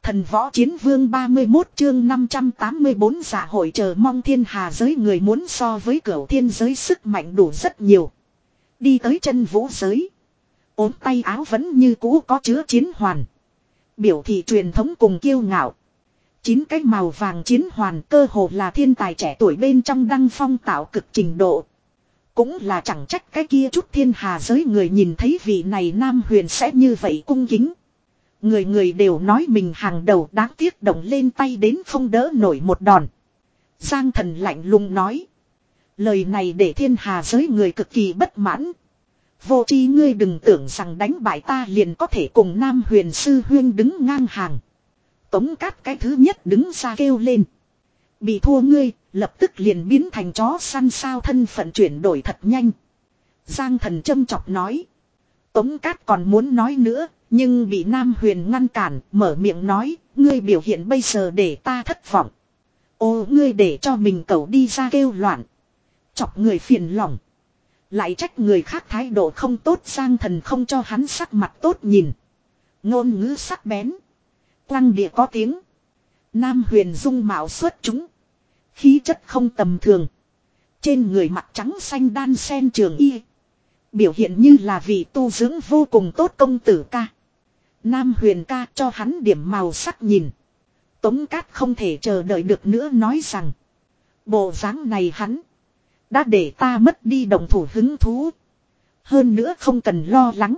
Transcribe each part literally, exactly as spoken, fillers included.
Thần võ chiến vương ba mươi mốt chương năm trăm tám mươi bốn dạ hội chờ mong thiên hà giới người muốn so với cửu thiên giới sức mạnh đủ rất nhiều. Đi tới chân vũ giới. Ốm tay áo vẫn như cũ có chứa chiến hoàn. Biểu thị truyền thống cùng kiêu ngạo. Chín cái màu vàng chiến hoàn cơ hồ là thiên tài trẻ tuổi bên trong đăng phong tạo cực trình độ. Cũng là chẳng trách cái kia chút thiên hà giới người nhìn thấy vị này Nam Huyền sẽ như vậy cung kính. Người người đều nói mình hàng đầu đáng tiếc động lên tay đến không đỡ nổi một đòn. Giang Thần lạnh lùng nói. Lời này để thiên hà giới người cực kỳ bất mãn. Vô tri ngươi đừng tưởng rằng đánh bại ta liền có thể cùng Nam Huyền sư huyên đứng ngang hàng. Tống Cát cái thứ nhất đứng ra kêu lên. Bị thua ngươi, lập tức liền biến thành chó săn sao thân phận chuyển đổi thật nhanh. Giang Thần châm chọc nói. Tống Cát còn muốn nói nữa, nhưng bị Nam Huyền ngăn cản, mở miệng nói, ngươi biểu hiện bây giờ để ta thất vọng. Ô ngươi để cho mình cẩu đi ra kêu loạn. Chọc người phiền lòng. Lại trách người khác thái độ không tốt. Giang Thần không cho hắn sắc mặt tốt nhìn. Ngôn ngữ sắc bén. Lăng địa có tiếng. Nam Huyền dung mạo xuất chúng. Khí chất không tầm thường. Trên người mặt trắng xanh đan sen trường y. Biểu hiện như là vị tu dưỡng vô cùng tốt công tử ca. Nam Huyền ca cho hắn điểm màu sắc nhìn. Tống Cát không thể chờ đợi được nữa nói rằng. Bộ dáng này hắn. Đã để ta mất đi đồng thủ hứng thú. Hơn nữa không cần lo lắng.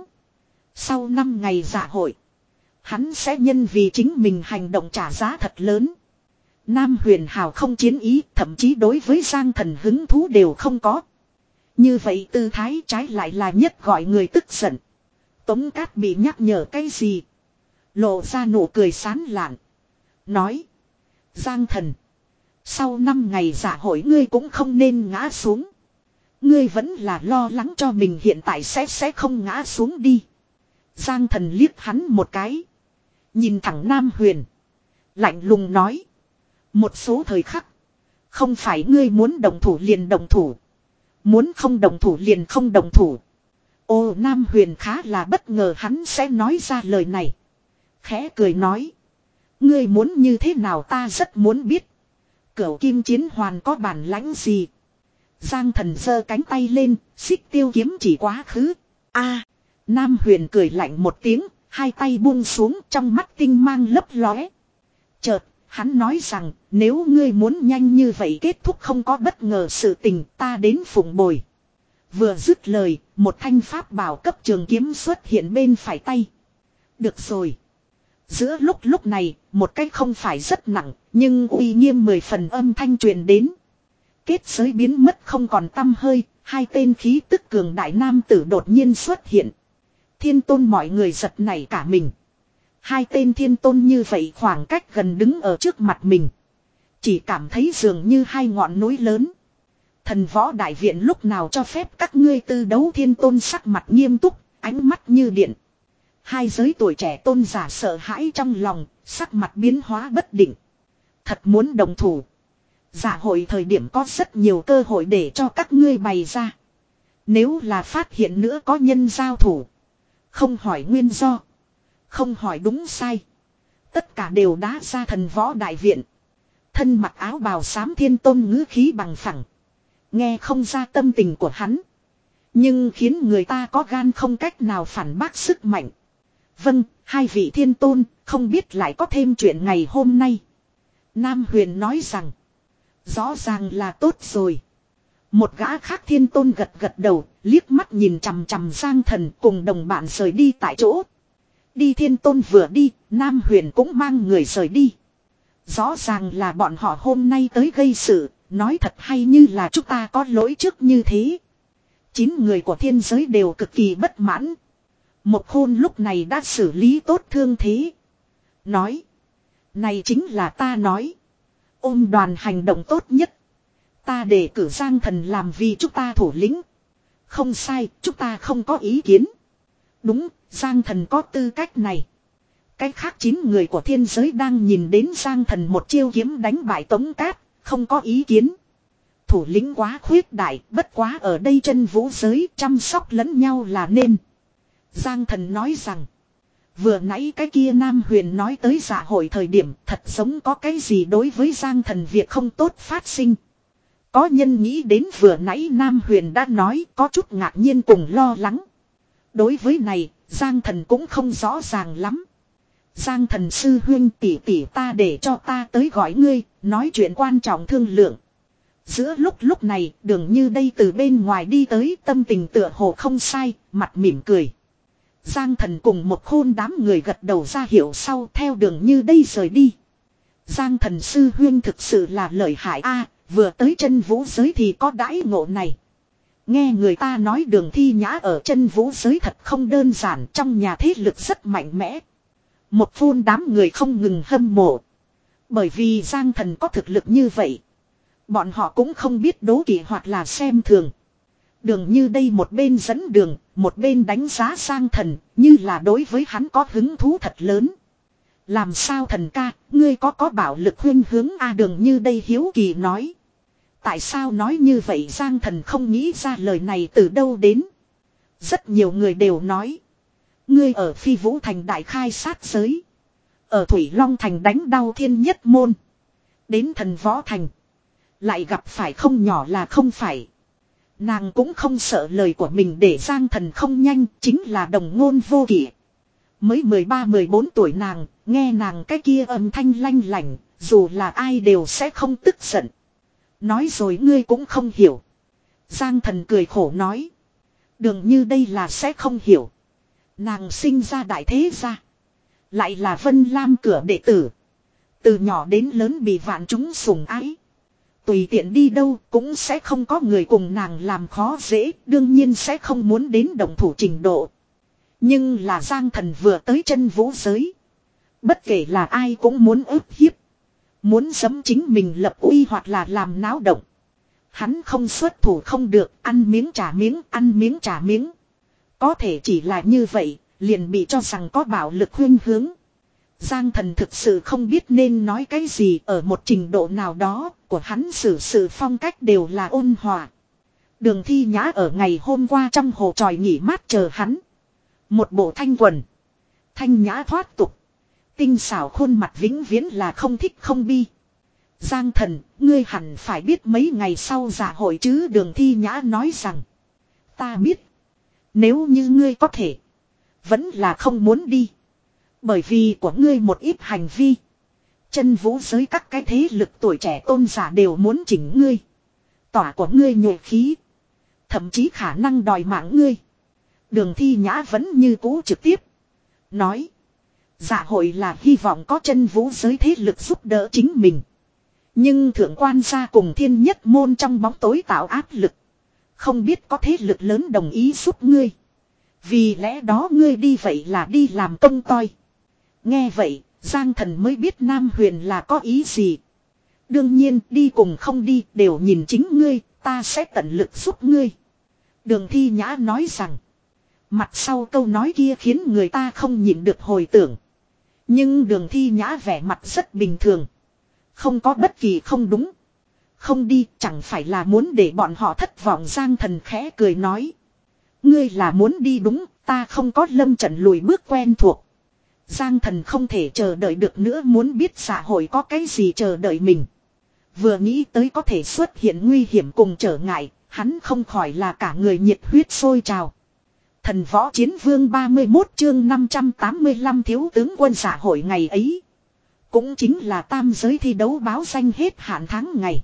Sau năm ngày dạ hội. Hắn sẽ nhân vì chính mình hành động trả giá thật lớn. Nam Huyền hào không chiến ý. Thậm chí đối với Giang Thần hứng thú đều không có. Như vậy tư thái trái lại là nhất gọi người tức giận. Tống Cát bị nhắc nhở cái gì? Lộ ra nụ cười sán lạn. Nói. Giang Thần. Sau năm ngày dạ hội ngươi cũng không nên ngã xuống. Ngươi vẫn là lo lắng cho mình hiện tại sẽ sẽ không ngã xuống đi. Giang Thần liếc hắn một cái. Nhìn thẳng Nam Huyền. Lạnh lùng nói. Một số thời khắc. Không phải ngươi muốn đồng thủ liền đồng thủ. Muốn không đồng thủ liền không đồng thủ. Ô Nam Huyền khá là bất ngờ hắn sẽ nói ra lời này. Khẽ cười nói. Ngươi muốn như thế nào ta rất muốn biết. Cửu kim chiến hoàn có bản lãnh gì. Giang Thần giơ cánh tay lên. Xích tiêu kiếm chỉ quá khứ. A. Nam Huyền cười lạnh một tiếng. Hai tay buông xuống trong mắt tinh mang lấp lóe. Chợt. Hắn nói rằng nếu ngươi muốn nhanh như vậy kết thúc không có bất ngờ sự tình ta đến phụng bồi. Vừa dứt lời, một thanh pháp bảo cấp trường kiếm xuất hiện bên phải tay. Được rồi. Giữa lúc lúc này, một cái không phải rất nặng, nhưng uy nghiêm mười phần âm thanh truyền đến. Kết giới biến mất không còn tăm hơi, hai tên khí tức cường đại nam tử đột nhiên xuất hiện. Thiên Tôn mọi người giật nảy cả mình. Hai tên thiên tôn như vậy khoảng cách gần đứng ở trước mặt mình. Chỉ cảm thấy dường như hai ngọn núi lớn. Thần võ đại viện lúc nào cho phép các ngươi tư đấu. Thiên tôn sắc mặt nghiêm túc, ánh mắt như điện. Hai giới tuổi trẻ tôn giả sợ hãi trong lòng, sắc mặt biến hóa bất định. Thật muốn đồng thủ. Dạ hội thời điểm có rất nhiều cơ hội để cho các ngươi bày ra. Nếu là phát hiện nữa có nhân giao thủ. Không hỏi nguyên do. Không hỏi đúng sai. Tất cả đều đá ra thần võ đại viện. Thân mặc áo bào xám thiên tôn ngữ khí bằng phẳng. Nghe không ra tâm tình của hắn. Nhưng khiến người ta có gan không cách nào phản bác sức mạnh. Vâng, hai vị thiên tôn, không biết lại có thêm chuyện ngày hôm nay. Nam Huyền nói rằng. Rõ ràng là tốt rồi. Một gã khác thiên tôn gật gật đầu, liếc mắt nhìn chằm chằm Giang Thần cùng đồng bạn rời đi tại chỗ. Đi thiên tôn vừa đi, Nam Huyền cũng mang người rời đi. Rõ ràng là bọn họ hôm nay tới gây sự, nói thật hay như là chúng ta có lỗi trước như thế. Chín người của thiên giới đều cực kỳ bất mãn. Một khôn lúc này đã xử lý tốt thương thế. Nói. Này chính là ta nói. Ôm đoàn hành động tốt nhất. Ta để cử Giang Thần làm vì chúng ta thủ lĩnh. Không sai, chúng ta không có ý kiến. Đúng, Giang Thần có tư cách này. Cái khác chín người của thiên giới đang nhìn đến Giang Thần một chiêu kiếm đánh bại Tống Cát, không có ý kiến. Thủ lĩnh quá khuyết đại, bất quá ở đây chân vũ giới chăm sóc lẫn nhau là nên. Giang Thần nói rằng, Vừa nãy cái kia Nam Huyền nói tới dạ hội thời điểm thật giống có cái gì đối với Giang Thần việc không tốt phát sinh. Có nhân nghĩ đến vừa nãy Nam Huyền đã nói có chút ngạc nhiên cùng lo lắng. Đối với này, Giang Thần cũng không rõ ràng lắm. Giang Thần sư huynh tỷ tỷ ta để cho ta tới gọi ngươi, nói chuyện quan trọng thương lượng. Giữa lúc lúc này, Đường Như đây từ bên ngoài đi tới, tâm tình tựa hồ không sai, mặt mỉm cười. Giang Thần cùng một khôn đám người gật đầu ra hiệu sau theo Đường Như đây rời đi. Giang Thần sư huynh thực sự là lợi hại a, vừa tới chân vũ giới thì có đãi ngộ này. Nghe người ta nói Đường Thi Nhã ở chân vũ giới thật không đơn giản, trong nhà thế lực rất mạnh mẽ. Một phun đám người không ngừng hâm mộ. Bởi vì Giang Thần có thực lực như vậy. Bọn họ cũng không biết đố kỵ hoặc là xem thường. Đường Như đây một bên dẫn đường, một bên đánh giá Giang Thần, như là đối với hắn có hứng thú thật lớn. Làm sao thần ca, ngươi có có bảo lực khuyên hướng a Đường Như đây hiếu kỳ nói. Tại sao nói như vậy Giang Thần không nghĩ ra lời này từ đâu đến. Rất nhiều người đều nói. Ngươi ở Phi Vũ Thành đại khai sát giới. Ở Thủy Long Thành đánh đau thiên nhất môn. Đến Thần Võ Thành. Lại gặp phải không nhỏ là không phải. Nàng cũng không sợ lời của mình để Giang Thần không nhanh, chính là đồng ngôn vô kỷ. Mới mười ba mười bốn tuổi nàng, nghe nàng cái kia âm thanh lanh lảnh, dù là ai đều sẽ không tức giận. Nói rồi ngươi cũng không hiểu. Giang Thần cười khổ nói. Đường Như đây là sẽ không hiểu. Nàng sinh ra đại thế gia. Lại là Vân Lam cửa đệ tử. Từ nhỏ đến lớn bị vạn chúng sủng ái. Tùy tiện đi đâu cũng sẽ không có người cùng nàng làm khó dễ. Đương nhiên sẽ không muốn đến động thủ trình độ. Nhưng là Giang Thần vừa tới chân vũ giới. Bất kể là ai cũng muốn ức hiếp. Muốn giẫm chính mình lập uy hoặc là làm náo động. Hắn không xuất thủ không được, ăn miếng trả miếng, ăn miếng trả miếng. Có thể chỉ là như vậy, liền bị cho rằng có bạo lực khuyên hướng. Giang Thần thực sự không biết nên nói cái gì, ở một trình độ nào đó, của hắn xử sự phong cách đều là ôn hòa. Đường Thi Nhã ở ngày hôm qua trong hồ tròi nghỉ mát chờ hắn. Một bộ thanh quần. Thanh nhã thoát tục. Tinh xảo khuôn mặt vĩnh viễn là không thích không bi. Giang Thần, ngươi hẳn phải biết mấy ngày sau dạ hội chứ. Đường Thi Nhã nói rằng. Ta biết. Nếu như ngươi có thể. Vẫn là không muốn đi. Bởi vì của ngươi một ít hành vi. Chân vũ giới các cái thế lực tuổi trẻ tôn giả đều muốn chỉnh ngươi. Tỏa của ngươi nhuệ khí. Thậm chí khả năng đòi mạng ngươi. Đường Thi Nhã vẫn như cũ trực tiếp. Nói. Dạ hội là hy vọng có chân vũ giới thế lực giúp đỡ chính mình. Nhưng thượng quan gia cùng thiên nhất môn trong bóng tối tạo áp lực. Không biết có thế lực lớn đồng ý giúp ngươi. Vì lẽ đó ngươi đi vậy là đi làm công toi. Nghe vậy, Giang Thần mới biết Nam Huyền là có ý gì. Đương nhiên đi cùng không đi đều nhìn chính ngươi, ta sẽ tận lực giúp ngươi. Đường Thi Nhã nói rằng. Mặt sau câu nói kia khiến người ta không nhịn được hồi tưởng. Nhưng Đường Thi Nhã vẻ mặt rất bình thường. Không có bất kỳ không đúng. Không đi chẳng phải là muốn để bọn họ thất vọng. Giang Thần khẽ cười nói. Ngươi là muốn đi đúng, ta không có lâm trận lùi bước quen thuộc. Giang Thần không thể chờ đợi được nữa, muốn biết xã hội có cái gì chờ đợi mình. Vừa nghĩ tới có thể xuất hiện nguy hiểm cùng trở ngại, hắn không khỏi là cả người nhiệt huyết sôi trào. Thần Võ Chiến Vương ba mươi mốt chương năm trăm tám mươi lăm thiếu tướng quân xã hội ngày ấy. Cũng chính là tam giới thi đấu báo danh hết hạn tháng ngày.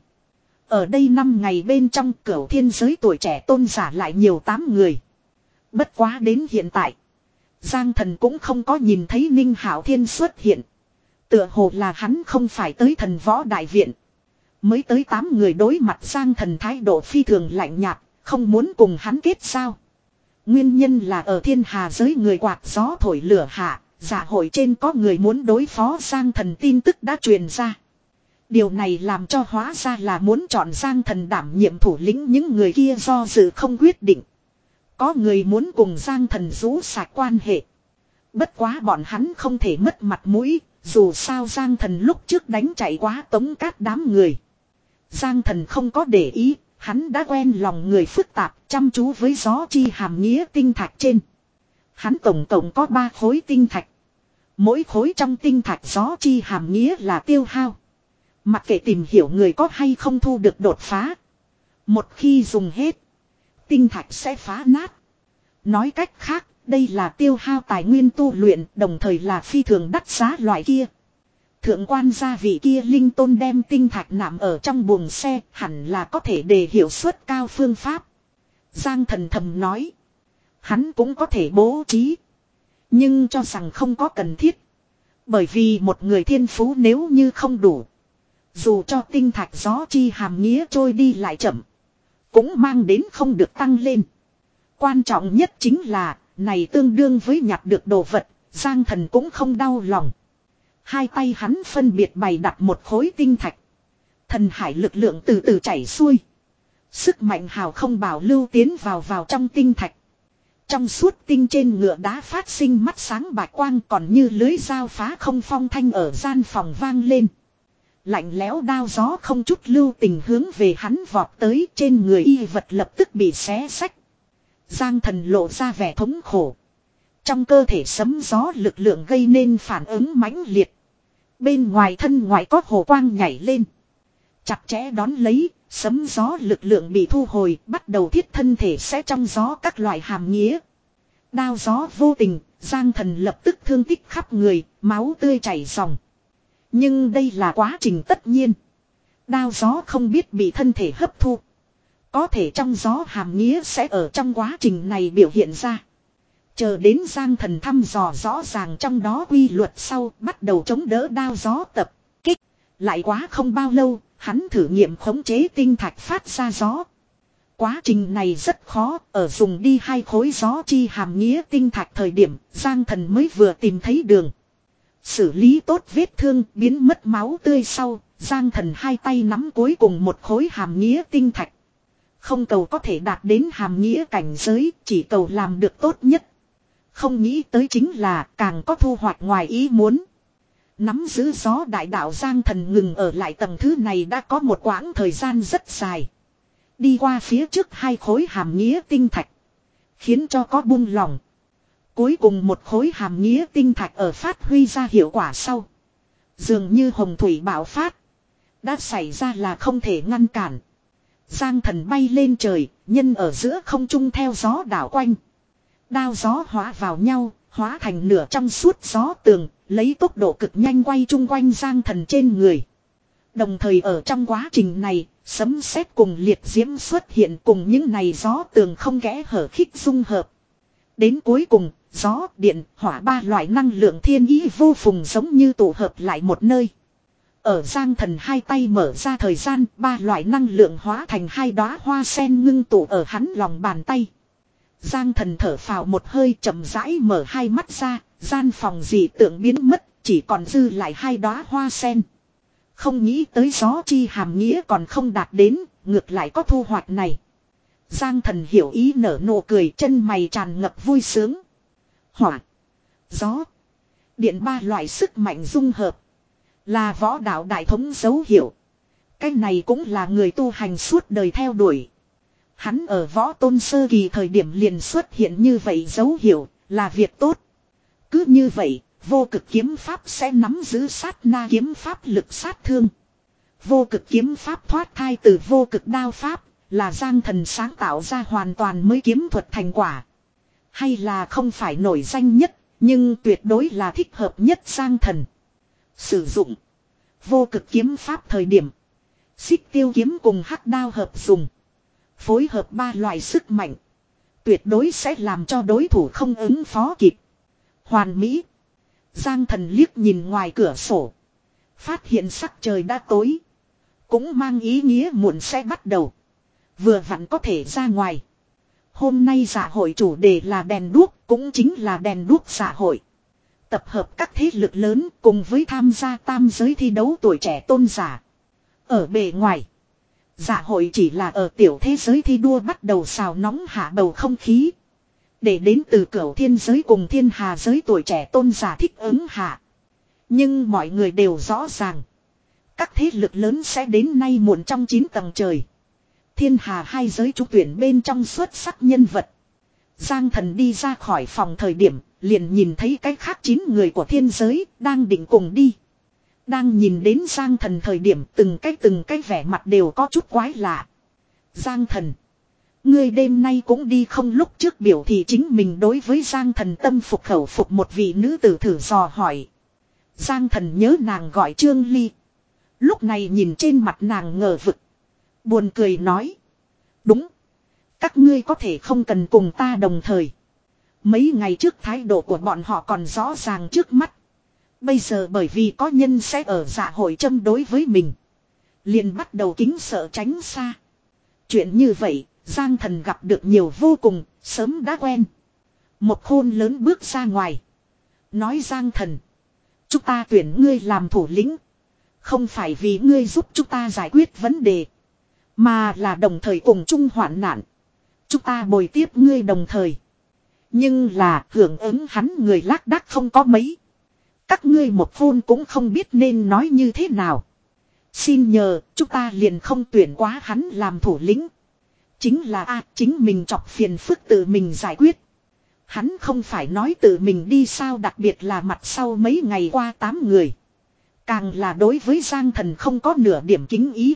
Ở đây năm ngày bên trong cửu thiên giới tuổi trẻ tôn giả lại nhiều tám người. Bất quá đến hiện tại. Giang Thần cũng không có nhìn thấy Ninh Hạo Thiên xuất hiện. Tựa hồ là hắn không phải tới thần võ đại viện. Mới tới tám người đối mặt Giang Thần thái độ phi thường lạnh nhạt, không muốn cùng hắn kết giao. Nguyên nhân là ở thiên hà giới người quạt gió thổi lửa hạ, dạ hội trên có người muốn đối phó Giang Thần tin tức đã truyền ra. Điều này làm cho hóa ra là muốn chọn Giang Thần đảm nhiệm thủ lĩnh, những người kia do dự không quyết định. Có người muốn cùng Giang Thần rũ sạch quan hệ. Bất quá bọn hắn không thể mất mặt mũi, dù sao Giang Thần lúc trước đánh chạy quá Tống Cát đám người. Giang Thần không có để ý, hắn đã quen lòng người phức tạp, chăm chú với gió chi hàm nghĩa tinh thạch trên. Hắn tổng cộng có ba khối tinh thạch. Mỗi khối trong tinh thạch gió chi hàm nghĩa là tiêu hao. Mặc kệ tìm hiểu người có hay không thu được đột phá. Một khi dùng hết, tinh thạch sẽ phá nát. Nói cách khác, đây là tiêu hao tài nguyên tu luyện, đồng thời là phi thường đắt giá loại kia. Thượng quan gia vị kia linh tôn đem tinh thạch nạm ở trong buồng xe, hẳn là có thể đề hiệu suất cao phương pháp. Giang Thần thầm nói. Hắn cũng có thể bố trí. Nhưng cho rằng không có cần thiết. Bởi vì một người thiên phú nếu như không đủ. Dù cho tinh thạch gió chi hàm nghĩa trôi đi lại chậm. Cũng mang đến không được tăng lên. Quan trọng nhất chính là, này tương đương với nhặt được đồ vật, Giang Thần cũng không đau lòng. Hai tay hắn phân biệt bày đặt một khối tinh thạch. Thần hải lực lượng từ từ chảy xuôi. Sức mạnh hào không bảo lưu tiến vào vào trong tinh thạch. Trong suốt tinh trên ngựa đá phát sinh mắt sáng bạch quang, còn như lưới dao phá không phong thanh ở gian phòng vang lên. Lạnh lẽo đao gió không chút lưu tình hướng về hắn vọt tới, trên người y vật lập tức bị xé xách. Giang Thần lộ ra vẻ thống khổ. Trong cơ thể sấm gió lực lượng gây nên phản ứng mãnh liệt. Bên ngoài thân ngoài có hồ quang nhảy lên. Chặt chẽ đón lấy, sấm gió lực lượng bị thu hồi, bắt đầu thiết thân thể sẽ trong gió các loại hàm nghĩa. Đao gió vô tình, Giang Thần lập tức thương tích khắp người, máu tươi chảy ròng. Nhưng đây là quá trình tất nhiên. Đao gió không biết bị thân thể hấp thu. Có thể trong gió hàm nghĩa sẽ ở trong quá trình này biểu hiện ra. Chờ đến Giang Thần thăm dò rõ ràng trong đó quy luật sau, bắt đầu chống đỡ đao gió tập kích. Lại quá không bao lâu, hắn thử nghiệm khống chế tinh thạch phát ra gió. Quá trình này rất khó, ở dùng đi hai khối gió chi hàm nghĩa tinh thạch thời điểm, Giang Thần mới vừa tìm thấy đường. Xử lý tốt vết thương, biến mất máu tươi sau, Giang Thần hai tay nắm cuối cùng một khối hàm nghĩa tinh thạch. Không cầu có thể đạt đến hàm nghĩa cảnh giới, chỉ cầu làm được tốt nhất. Không nghĩ tới chính là càng có thu hoạch ngoài ý muốn. Nắm giữ gió đại đạo Giang Thần ngừng ở lại tầng thứ này đã có một quãng thời gian rất dài. Đi qua phía trước hai khối hàm nghĩa tinh thạch. Khiến cho có buông lòng. Cuối cùng một khối hàm nghĩa tinh thạch ở phát huy ra hiệu quả sau. Dường như hồng thủy bạo phát. Đã xảy ra là không thể ngăn cản. Giang Thần bay lên trời, nhân ở giữa không trung theo gió đảo quanh. Đao gió hóa vào nhau, hóa thành nửa trong suốt gió tường, lấy tốc độ cực nhanh quay chung quanh Giang Thần trên người. Đồng thời ở trong quá trình này, sấm sét cùng liệt diễm xuất hiện cùng những này gió tường không kẽ hở khích dung hợp. Đến cuối cùng, gió, điện, hỏa ba loại năng lượng thiên ý vô phùng giống như tụ hợp lại một nơi. Ở Giang Thần hai tay mở ra thời gian, ba loại năng lượng hóa thành hai đóa hoa sen ngưng tụ ở hắn lòng bàn tay. Giang Thần thở phào một hơi chậm rãi mở hai mắt ra, gian phòng dị tượng biến mất, chỉ còn dư lại hai đóa hoa sen. Không nghĩ tới gió chi hàm nghĩa còn không đạt đến, ngược lại có thu hoạch này. Giang Thần hiểu ý nở nụ cười, chân mày tràn ngập vui sướng. Hỏa, gió, điện ba loại sức mạnh dung hợp. Là võ đạo đại thống dấu hiệu. Cái này cũng là người tu hành suốt đời theo đuổi. Hắn ở võ tôn sơ kỳ thời điểm liền xuất hiện như vậy dấu hiệu, là việc tốt. Cứ như vậy, vô cực kiếm pháp sẽ nắm giữ sát na kiếm pháp lực sát thương. Vô cực kiếm pháp thoát thai từ vô cực đao pháp, là Giang Thần sáng tạo ra hoàn toàn mới kiếm thuật thành quả. Hay là không phải nổi danh nhất, nhưng tuyệt đối là thích hợp nhất Giang Thần. Sử dụng vô cực kiếm pháp thời điểm, xích tiêu kiếm cùng hắc đao hợp dùng. Phối hợp ba loại sức mạnh, tuyệt đối sẽ làm cho đối thủ không ứng phó kịp. Hoàn mỹ. Giang Thần liếc nhìn ngoài cửa sổ, phát hiện sắc trời đã tối, cũng mang ý nghĩa muộn sẽ bắt đầu. Vừa vặn có thể ra ngoài. Hôm nay dạ hội chủ đề là đèn đuốc, cũng chính là đèn đuốc dạ hội. Tập hợp các thế lực lớn cùng với tham gia tam giới thi đấu tuổi trẻ tôn giả. Ở bề ngoài, dạ hội chỉ là ở tiểu thế giới thi đua bắt đầu xào nóng hạ bầu không khí. Để đến từ cửu thiên giới cùng thiên hà giới tuổi trẻ tôn giả thích ứng hạ. Nhưng mọi người đều rõ ràng, các thế lực lớn sẽ đến nay muộn trong chín tầng trời. Thiên hà hai giới trúng tuyển bên trong xuất sắc nhân vật. Giang Thần đi ra khỏi phòng thời điểm, liền nhìn thấy cái khác chín người của thiên giới, đang định cùng đi. Đang nhìn đến Giang Thần thời điểm từng cái từng cái vẻ mặt đều có chút quái lạ. Giang Thần, ngươi đêm nay cũng đi không? Lúc trước biểu thì chính mình đối với Giang Thần tâm phục khẩu phục một vị nữ tử thử dò hỏi. Giang Thần nhớ nàng gọi Trương Ly. Lúc này nhìn trên mặt nàng ngờ vực. Buồn cười nói. Đúng. Các ngươi có thể không cần cùng ta đồng thời. Mấy ngày trước thái độ của bọn họ còn rõ ràng trước mắt. Bây giờ bởi vì có nhân sẽ ở dạ hội châm đối với mình. Liền bắt đầu kính sợ tránh xa. Chuyện như vậy, Giang Thần gặp được nhiều vô cùng, sớm đã quen. Một khôn lớn bước ra ngoài. Nói Giang Thần, chúng ta tuyển ngươi làm thủ lĩnh. Không phải vì ngươi giúp chúng ta giải quyết vấn đề. Mà là đồng thời cùng chung hoạn nạn. Chúng ta bồi tiếp ngươi đồng thời. Nhưng là hưởng ứng hắn người lác đác không có mấy. Các ngươi một phôn cũng không biết nên nói như thế nào. Xin nhờ, chúng ta liền không tuyển quá hắn làm thủ lĩnh. Chính là a chính mình chọc phiền phức tự mình giải quyết. Hắn không phải nói tự mình đi sao, đặc biệt là mặt sau mấy ngày qua tám người. Càng là đối với Giang Thần không có nửa điểm kính ý.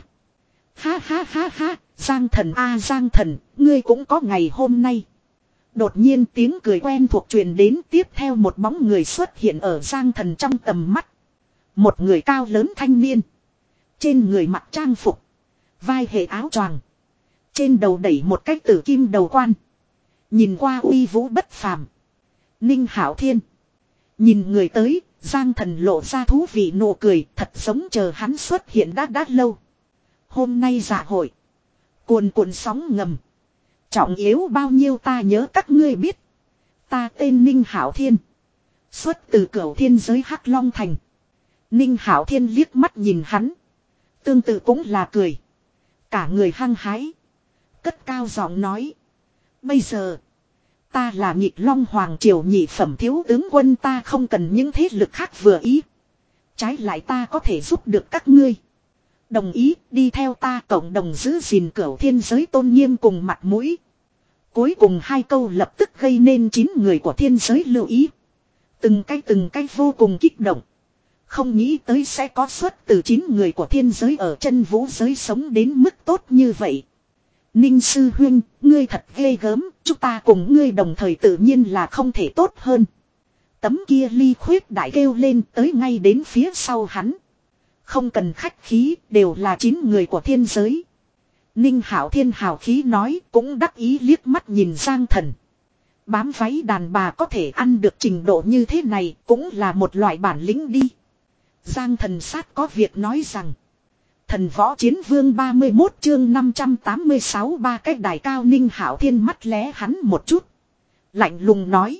Ha ha ha ha, Giang Thần a Giang Thần, ngươi cũng có ngày hôm nay. Đột nhiên tiếng cười quen thuộc truyền đến, tiếp theo một bóng người xuất hiện ở Giang Thần trong tầm mắt. Một người cao lớn thanh niên. Trên người mặc trang phục. Vai hệ áo choàng. Trên đầu đẩy một cái tử kim đầu quan. Nhìn qua uy vũ bất phàm. Ninh Hạo Thiên. Nhìn người tới, Giang Thần lộ ra thú vị nụ cười, thật giống chờ hắn xuất hiện đã đã lâu. Hôm nay dạ hội. Cuồn cuộn sóng ngầm. Trọng yếu bao nhiêu ta nhớ các ngươi biết. Ta tên Ninh Hạo Thiên. Xuất từ Cửu Thiên giới Hắc Long Thành. Ninh Hạo Thiên liếc mắt nhìn hắn. Tương tự cũng là cười. Cả người hăng hái. Cất cao giọng nói. Bây giờ. Ta là Nhị Long Hoàng Triều nhị phẩm thiếu tướng quân, ta không cần những thế lực khác vừa ý. Trái lại ta có thể giúp được các ngươi. Đồng ý đi theo ta cộng đồng giữ gìn Cửu Thiên giới tôn nghiêm cùng mặt mũi. Cuối cùng hai câu lập tức gây nên chín người của thiên giới lưu ý. Từng cái từng cái vô cùng kích động. Không nghĩ tới sẽ có xuất từ chín người của thiên giới ở chân vũ giới sống đến mức tốt như vậy. Ninh sư huynh, ngươi thật ghê gớm, chúng ta cùng ngươi đồng thời tự nhiên là không thể tốt hơn. Tấm kia ly khuyết đại kêu lên tới ngay đến phía sau hắn. Không cần khách khí, đều là chín người của thiên giới. Ninh Hạo Thiên hào khí nói, cũng đắc ý liếc mắt nhìn Giang Thần. Bám váy đàn bà có thể ăn được trình độ như thế này, cũng là một loại bản lĩnh đi. Giang Thần sát có việc nói rằng. Thần võ chiến vương ba mươi mốt chương năm trăm tám mươi sáu, ba cách đài cao. Ninh Hạo Thiên mắt lé hắn một chút. Lạnh lùng nói.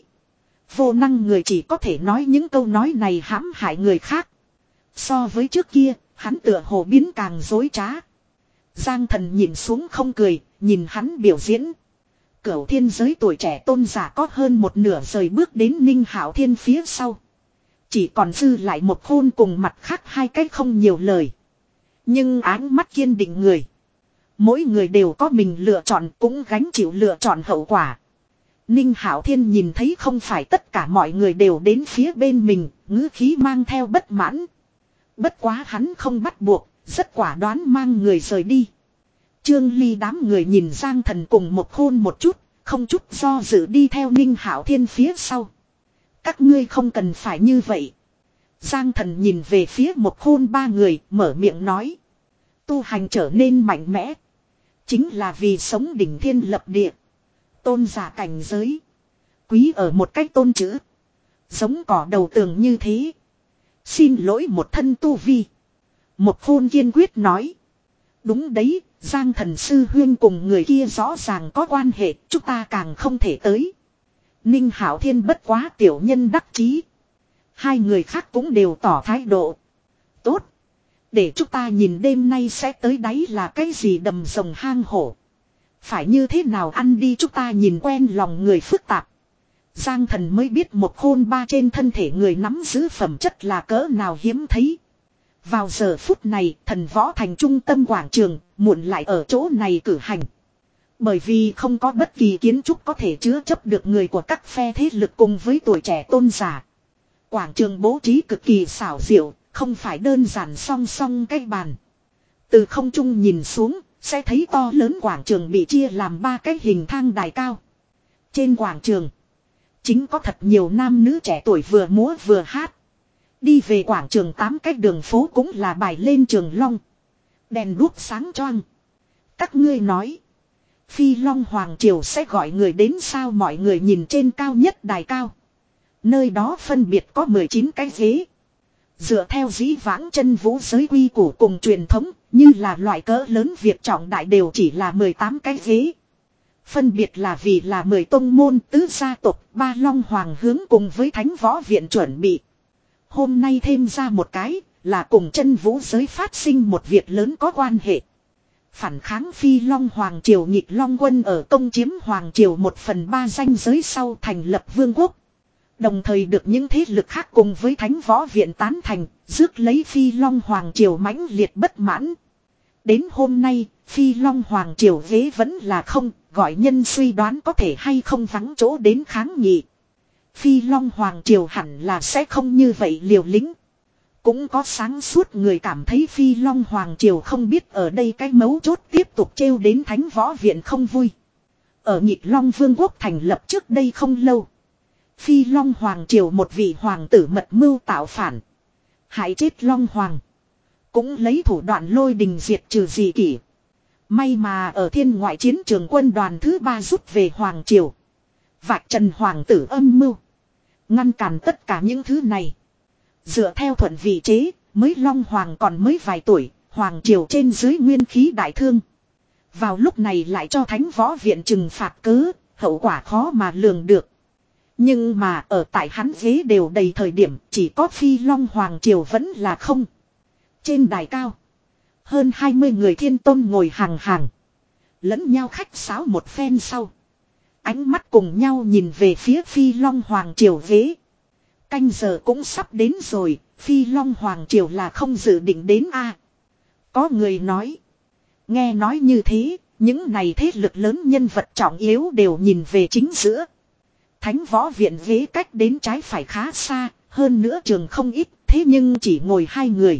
Vô năng người chỉ có thể nói những câu nói này hãm hại người khác. So với trước kia, hắn tựa hồ biến càng dối trá. Giang Thần nhìn xuống không cười, nhìn hắn biểu diễn. Cửu Thiên giới tuổi trẻ tôn giả có hơn một nửa rời bước đến Ninh Hạo Thiên phía sau. Chỉ còn dư lại một khôn cùng mặt khác hai cách không nhiều lời. Nhưng áng mắt kiên định người. Mỗi người đều có mình lựa chọn, cũng gánh chịu lựa chọn hậu quả. Ninh Hạo Thiên nhìn thấy không phải tất cả mọi người đều đến phía bên mình, ngữ khí mang theo bất mãn. Bất quá hắn không bắt buộc, rất quả đoán mang người rời đi. Trương Ly đám người nhìn Giang Thần cùng một khôn một chút, không chút do dự đi theo Ninh Hạo Thiên phía sau. Các ngươi không cần phải như vậy. Giang Thần nhìn về phía một khôn ba người, mở miệng nói. Tu hành trở nên mạnh mẽ. Chính là vì sống đỉnh thiên lập địa. Tôn giả cảnh giới. Quý ở một cách tôn chữ. Giống cỏ đầu tường như thế. Xin lỗi một thân tu vi. Một khôn kiên quyết nói. Đúng đấy, Giang Thần sư huyên cùng người kia rõ ràng có quan hệ, chúng ta càng không thể tới. Ninh Hạo Thiên bất quá tiểu nhân đắc chí. Hai người khác cũng đều tỏ thái độ. Tốt. Để chúng ta nhìn đêm nay sẽ tới đáy là cái gì đầm rồng hang hổ. Phải như thế nào ăn đi, chúng ta nhìn quen lòng người phức tạp. Giang Thần mới biết một khôn ba trên thân thể người nắm giữ phẩm chất là cỡ nào hiếm thấy. Vào giờ phút này, thần võ thành trung tâm quảng trường, muộn lại ở chỗ này cử hành. Bởi vì không có bất kỳ kiến trúc có thể chứa chấp được người của các phe thế lực cùng với tuổi trẻ tôn giả. Quảng trường bố trí cực kỳ xảo diệu, không phải đơn giản song song cái bàn. Từ không trung nhìn xuống, sẽ thấy to lớn quảng trường bị chia làm ba cái hình thang đài cao. Trên quảng trường, chính có thật nhiều nam nữ trẻ tuổi vừa múa vừa hát. Đi về quảng trường tám cái đường phố cũng là bài lên trường long. Đèn đuốc sáng choang. Các ngươi nói, Phi Long Hoàng Triều sẽ gọi người đến sao? Mọi người nhìn trên cao nhất đài cao. Nơi đó phân biệt có mười chín cái ghế. Dựa theo dĩ vãng chân vũ giới quy củ cùng truyền thống, như là loại cỡ lớn việc trọng đại đều chỉ là mười tám cái ghế. Phân biệt là vì là mười tông môn tứ gia tộc, ba long hoàng hướng cùng với thánh võ viện chuẩn bị. Hôm nay thêm ra một cái, là cùng chân vũ giới phát sinh một việc lớn có quan hệ. Phản kháng Phi Long Hoàng Triều nghịch Long Quân ở công chiếm Hoàng Triều một phần ba danh giới sau thành lập vương quốc. Đồng thời được những thế lực khác cùng với thánh võ viện tán thành, rước lấy Phi Long Hoàng Triều mãnh liệt bất mãn. Đến hôm nay, Phi Long Hoàng Triều ghế vẫn là không, gọi nhân suy đoán có thể hay không vắng chỗ đến kháng nghị. Phi Long Hoàng Triều hẳn là sẽ không như vậy liều lĩnh. Cũng có sáng suốt người cảm thấy Phi Long Hoàng Triều không biết ở đây cái mấu chốt tiếp tục trêu đến thánh võ viện không vui. Ở nghịch Long Vương quốc thành lập trước đây không lâu. Phi Long Hoàng Triều một vị hoàng tử mật mưu tạo phản. Hại chết Long Hoàng. Cũng lấy thủ đoạn lôi đình diệt trừ dị kỷ. May mà ở thiên ngoại chiến trường quân đoàn thứ ba rút về Hoàng Triều. Vạch trần hoàng tử âm mưu. Ngăn cản tất cả những thứ này. Dựa theo thuận vị chế, mới Long Hoàng còn mới vài tuổi, Hoàng Triều trên dưới nguyên khí đại thương. Vào lúc này lại cho thánh võ viện trừng phạt cớ, hậu quả khó mà lường được. Nhưng mà ở tại hắn ghế đều đầy thời điểm, chỉ có Phi Long Hoàng Triều vẫn là không. Trên đài cao, hơn hai mươi người thiên tôn ngồi hàng hàng. Lẫn nhau khách sáo một phen sau. Ánh mắt cùng nhau nhìn về phía Phi Long Hoàng Triều ghế. Canh giờ cũng sắp đến rồi, Phi Long Hoàng Triều là không dự định đến a. À, có người nói. Nghe nói như thế, những này thế lực lớn nhân vật trọng yếu đều nhìn về chính giữa. Thánh võ viện ghế cách đến trái phải khá xa, hơn nữa trường không ít, thế nhưng chỉ ngồi hai người.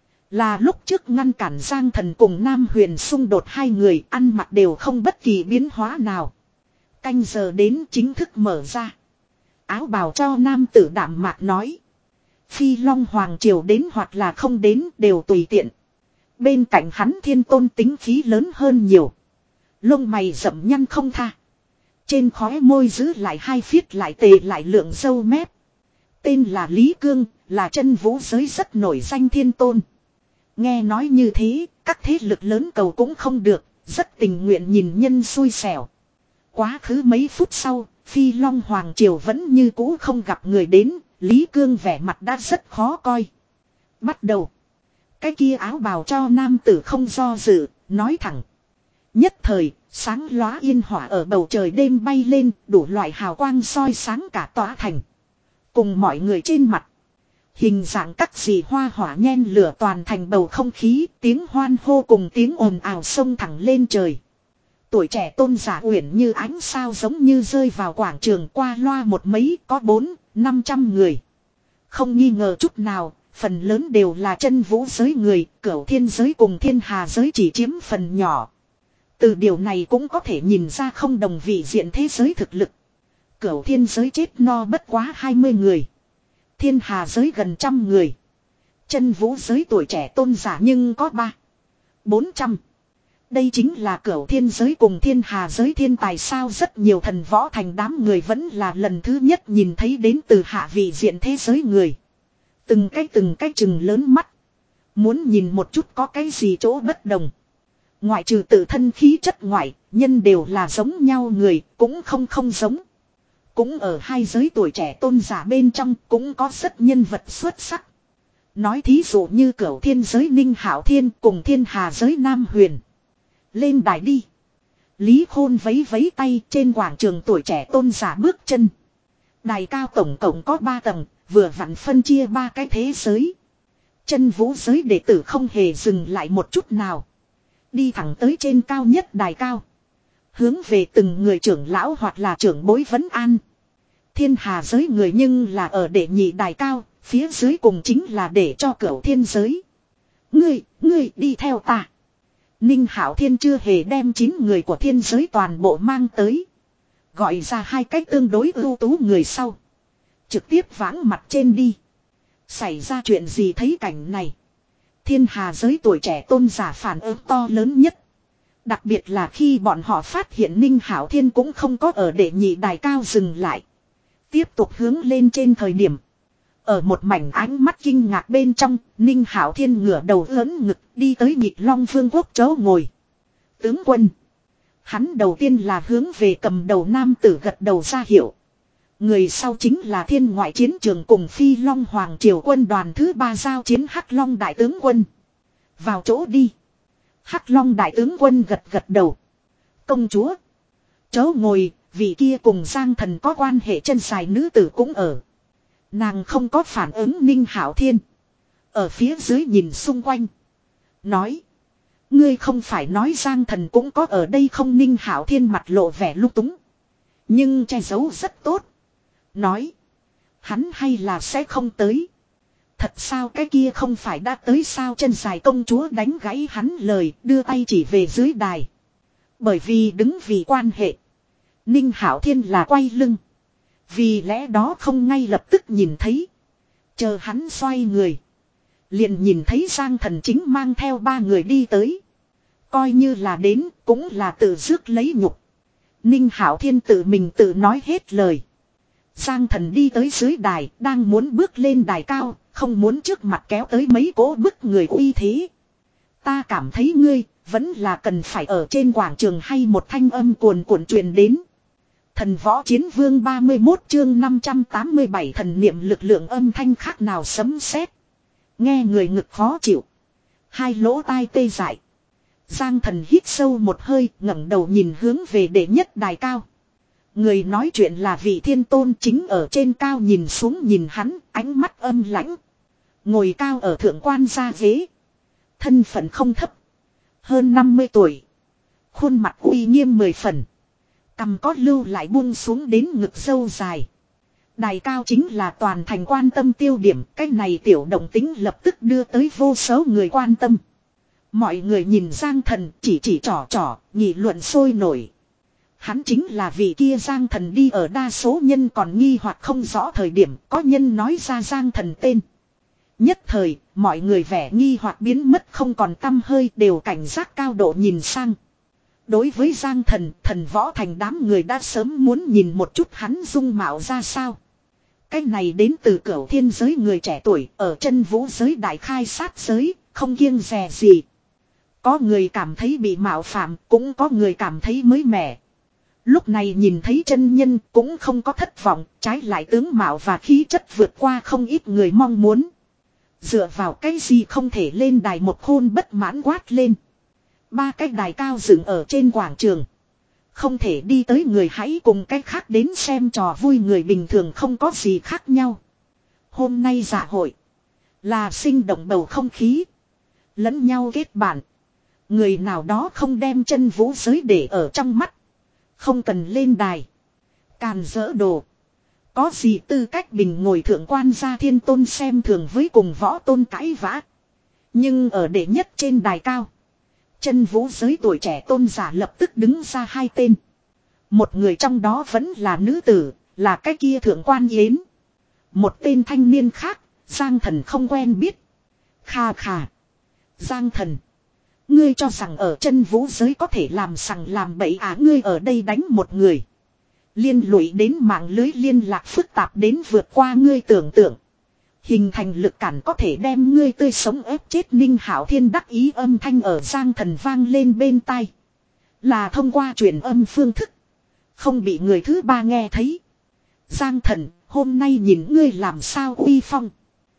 Là lúc trước ngăn cản Giang Thần cùng Nam Huyền xung đột hai người ăn mặc đều không bất kỳ biến hóa nào. Canh giờ đến chính thức mở ra. Áo bào cho nam tử đạm mạc nói. Phi Long Hoàng Triều đến hoặc là không đến đều tùy tiện. Bên cạnh hắn thiên tôn tính khí lớn hơn nhiều. Lông mày rậm nhăn không tha. Trên khóe môi giữ lại hai phiết lại tề lại lượng sâu mép. Tên là Lý Cương, là chân vũ giới rất nổi danh thiên tôn. Nghe nói như thế, các thế lực lớn cầu cũng không được, rất tình nguyện nhìn nhân xui xẻo. Quá khứ mấy phút sau, Phi Long Hoàng Triều vẫn như cũ không gặp người đến, Lý Cương vẻ mặt đã rất khó coi. Bắt đầu. Cái kia áo bào cho nam tử không do dự, nói thẳng. Nhất thời, sáng lóa yên hỏa ở bầu trời đêm bay lên, đủ loại hào quang soi sáng cả tòa thành. Cùng mọi người trên mặt. Hình dạng các gì hoa hỏa nhen lửa toàn thành bầu không khí, tiếng hoan hô cùng tiếng ồn ào sông thẳng lên trời. Tuổi trẻ tôn giả uyển như ánh sao giống như rơi vào quảng trường qua loa một mấy có bốn, năm trăm người. Không nghi ngờ chút nào, phần lớn đều là chân vũ giới người, cửu thiên giới cùng thiên hà giới chỉ chiếm phần nhỏ. Từ điều này cũng có thể nhìn ra không đồng vị diện thế giới thực lực. Cửu thiên giới chết no bất quá hai mươi người. Thiên hà giới gần trăm người. Chân vũ giới tuổi trẻ tôn giả nhưng có ba, bốn trăm. Đây chính là cửu thiên giới cùng thiên hà giới thiên tài sao, rất nhiều thần võ thành đám người vẫn là lần thứ nhất nhìn thấy đến từ hạ vị diện thế giới người. Từng cái từng cái chừng lớn mắt. Muốn nhìn một chút có cái gì chỗ bất đồng. Ngoại trừ tự thân khí chất ngoại, nhân đều là giống nhau người, cũng không không giống. Cũng ở hai giới tuổi trẻ tôn giả bên trong cũng có rất nhân vật xuất sắc. Nói thí dụ như cửu thiên giới Ninh Hạo Thiên cùng thiên hà giới Nam Huyền. Lên đài đi. Lý Khôn vấy vấy tay, trên quảng trường tuổi trẻ tôn giả bước chân. Đài cao tổng cộng có ba tầng, vừa vặn phân chia ba cái thế giới. Chân vũ giới đệ tử không hề dừng lại một chút nào. Đi thẳng tới trên cao nhất đài cao. Hướng về từng người trưởng lão hoặc là trưởng bối vấn an. Thiên hà giới người nhưng là ở đệ nhị đài cao, phía dưới cùng chính là để cho cửu thiên giới. Ngươi, ngươi đi theo ta. Ninh Hạo Thiên chưa hề đem chín người của thiên giới toàn bộ mang tới. Gọi ra hai cách tương đối ưu tú người sau. Trực tiếp vãng mặt trên đi. Xảy ra chuyện gì thấy cảnh này. Thiên hà giới tuổi trẻ tôn giả phản ứng to lớn nhất. Đặc biệt là khi bọn họ phát hiện Ninh Hạo Thiên cũng không có ở đệ nhị đài cao dừng lại. Tiếp tục hướng lên trên thời điểm. Ở một mảnh ánh mắt kinh ngạc bên trong, Ninh Hạo Thiên ngửa đầu lớn ngực đi tới Nhịp Long Vương quốc chỗ ngồi. Tướng quân. Hắn đầu tiên là hướng về cầm đầu nam tử gật đầu ra hiệu. Người sau chính là thiên ngoại chiến trường cùng Phi Long Hoàng Triều quân đoàn thứ ba giao chiến Hắc Long đại tướng quân. Vào chỗ đi. Hắc Long đại tướng quân gật gật đầu. Công chúa. Chỗ ngồi, vị kia cùng Giang Thần có quan hệ chân dài nữ tử cũng ở. Nàng không có phản ứng Ninh Hạo Thiên. Ở phía dưới nhìn xung quanh. Nói. Ngươi không phải nói Giang Thần cũng có ở đây không? Ninh Hạo Thiên mặt lộ vẻ lúc túng. Nhưng che giấu rất tốt. Nói. Hắn hay là sẽ không tới. Thật sao cái kia không phải đã tới sao? Chân dài công chúa đánh gãy hắn lời, đưa tay chỉ về dưới đài. Bởi vì đứng vì quan hệ. Ninh Hạo Thiên là quay lưng. Vì lẽ đó không ngay lập tức nhìn thấy. Chờ hắn xoay người. Liền nhìn thấy Giang Thần chính mang theo ba người đi tới. Coi như là đến cũng là tự rước lấy nhục. Ninh Hạo Thiên tự mình tự nói hết lời. Giang Thần đi tới dưới đài, đang muốn bước lên đài cao, không muốn trước mặt kéo tới mấy cỗ bức người uy thế. Ta cảm thấy ngươi, vẫn là cần phải ở trên quảng trường hay một thanh âm cuồn cuộn truyền đến. Thần võ chiến vương ba mươi mốt chương năm trăm tám mươi bảy thần niệm lực lượng âm thanh khác nào sấm sét. Nghe người ngực khó chịu. Hai lỗ tai tê dại. Giang Thần hít sâu một hơi, ngẩng đầu nhìn hướng về đệ nhất đài cao. Người nói chuyện là vị thiên tôn chính ở trên cao nhìn xuống nhìn hắn, ánh mắt âm lãnh. Ngồi cao ở thượng quan gia ghế. Thân phận không thấp. Hơn năm mươi tuổi. Khuôn mặt uy nghiêm mười phần. Cằm có lưu lại buông xuống đến ngực sâu dài. Đài cao chính là toàn thành quan tâm tiêu điểm. Cái này tiểu động tính lập tức đưa tới vô số người quan tâm. Mọi người nhìn Giang Thần chỉ chỉ trò trò, nghị luận sôi nổi. Hắn chính là vị kia Giang Thần đi ở đa số nhân còn nghi hoặc không rõ thời điểm có nhân nói ra Giang Thần tên. Nhất thời, mọi người vẻ nghi hoặc biến mất không còn tăm hơi đều cảnh giác cao độ nhìn sang. Đối với Giang Thần, thần võ thành đám người đã sớm muốn nhìn một chút hắn dung mạo ra sao. Cái này đến từ cửu thiên giới người trẻ tuổi ở chân vũ giới đại khai sát giới, không kiêng dè gì. Có người cảm thấy bị mạo phạm, cũng có người cảm thấy mới mẻ. Lúc này nhìn thấy chân nhân cũng không có thất vọng, trái lại tướng mạo và khí chất vượt qua không ít người mong muốn. Dựa vào cái gì không thể lên đài một khôn bất mãn quát lên. Ba cái đài cao dựng ở trên quảng trường. Không thể đi tới người hãy cùng cái khác đến xem trò vui người bình thường không có gì khác nhau. Hôm nay dạ hội. Là sinh động bầu không khí. Lẫn nhau kết bạn. Người nào đó không đem chân vũ giới để ở trong mắt. Không cần lên đài. Càn dỡ đồ. Có gì tư cách bình ngồi thượng quan gia thiên tôn xem thường với cùng võ tôn cãi vã. Nhưng ở đệ nhất trên đài cao. Chân vũ giới tuổi trẻ tôn giả lập tức đứng ra hai tên. Một người trong đó vẫn là nữ tử, là cái kia thượng quan Yến. Một tên thanh niên khác, Giang Thần không quen biết. Kha kha. Giang Thần. Ngươi cho rằng ở chân vũ giới có thể làm sằng làm bậy à? Ngươi ở đây đánh một người. Liên lụy đến mạng lưới liên lạc phức tạp đến vượt qua ngươi tưởng tượng. Hình thành lực cản có thể đem ngươi tươi sống ép chết. Ninh Hạo Thiên đắc ý âm thanh ở Giang Thần vang lên bên tai. Là thông qua truyền âm phương thức. Không bị người thứ ba nghe thấy. Giang Thần, hôm nay nhìn ngươi làm sao uy phong.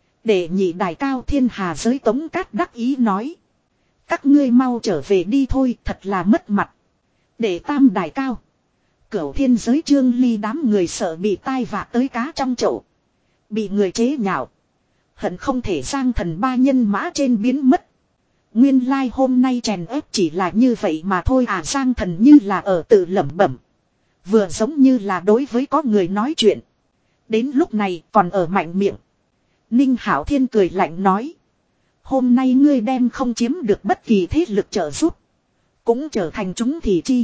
Để nhị đài cao thiên hà giới Tống Cát đắc ý nói. Các ngươi mau trở về đi thôi, thật là mất mặt. Để tam đài cao. Cửu thiên giới Trương Ly đám người sợ bị tai vạ tới cá trong chậu. Bị người chế nhạo. Hận không thể Giang Thần ba nhân mã trên biến mất. Nguyên lai like hôm nay chèn ép chỉ là như vậy mà thôi à, Giang Thần như là ở tự lẩm bẩm. Vừa giống như là đối với có người nói chuyện. Đến lúc này còn ở mạnh miệng. Ninh Hạo Thiên cười lạnh nói. Hôm nay ngươi đem không chiếm được bất kỳ thế lực trợ giúp. Cũng trở thành chúng thì chi.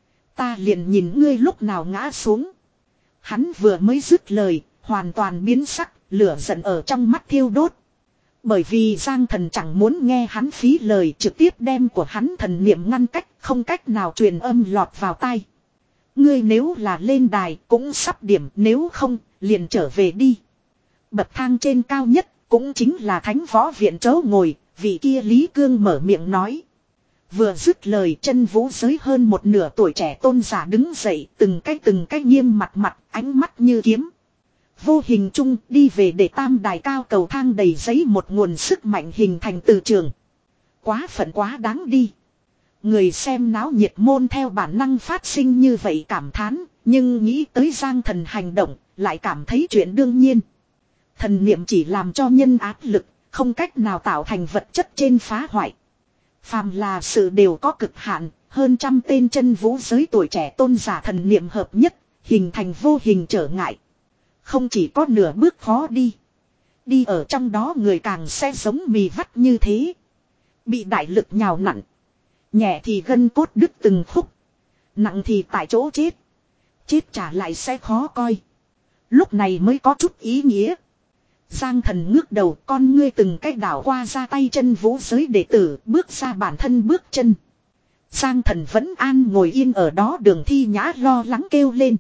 Ta liền nhìn ngươi lúc nào ngã xuống. Hắn vừa mới dứt lời, hoàn toàn biến sắc, lửa giận ở trong mắt thiêu đốt. Bởi vì Giang Thần chẳng muốn nghe hắn phí lời, trực tiếp đem của hắn thần niệm ngăn cách, không cách nào truyền âm lọt vào tai. Ngươi nếu là lên đài cũng sắp điểm, nếu không, liền trở về đi. Bậc thang trên cao nhất, cũng chính là Thánh Võ Viện chỗ ngồi, vị kia Lý Cương mở miệng nói. Vừa dứt lời, chân vũ giới hơn một nửa tuổi trẻ tôn giả đứng dậy, từng cái từng cái nghiêm mặt mặt, ánh mắt như kiếm. Vô hình chung đi về để tam đài cao cầu thang đầy giấy một nguồn sức mạnh hình thành từ trường. Quá phận quá đáng đi. Người xem náo nhiệt môn theo bản năng phát sinh như vậy cảm thán, nhưng nghĩ tới Giang Thần hành động, lại cảm thấy chuyện đương nhiên. Thần niệm chỉ làm cho nhân áp lực, không cách nào tạo thành vật chất trên phá hoại. Phàm là sự đều có cực hạn, hơn trăm tên chân vũ giới tuổi trẻ tôn giả thần niệm hợp nhất, hình thành vô hình trở ngại. Không chỉ có nửa bước khó đi. Đi ở trong đó người càng sẽ giống mì vắt như thế. Bị đại lực nhào nặn. Nhẹ thì gân cốt đứt từng khúc. Nặng thì tại chỗ chết. Chết trả lại sẽ khó coi. Lúc này mới có chút ý nghĩa. Giang Thần ngước đầu, con ngươi từng cách đảo qua ra tay chân vũ giới đệ tử, bước ra bản thân bước chân. Giang Thần vẫn an ngồi yên ở đó, Đường Thi Nhã lo lắng kêu lên.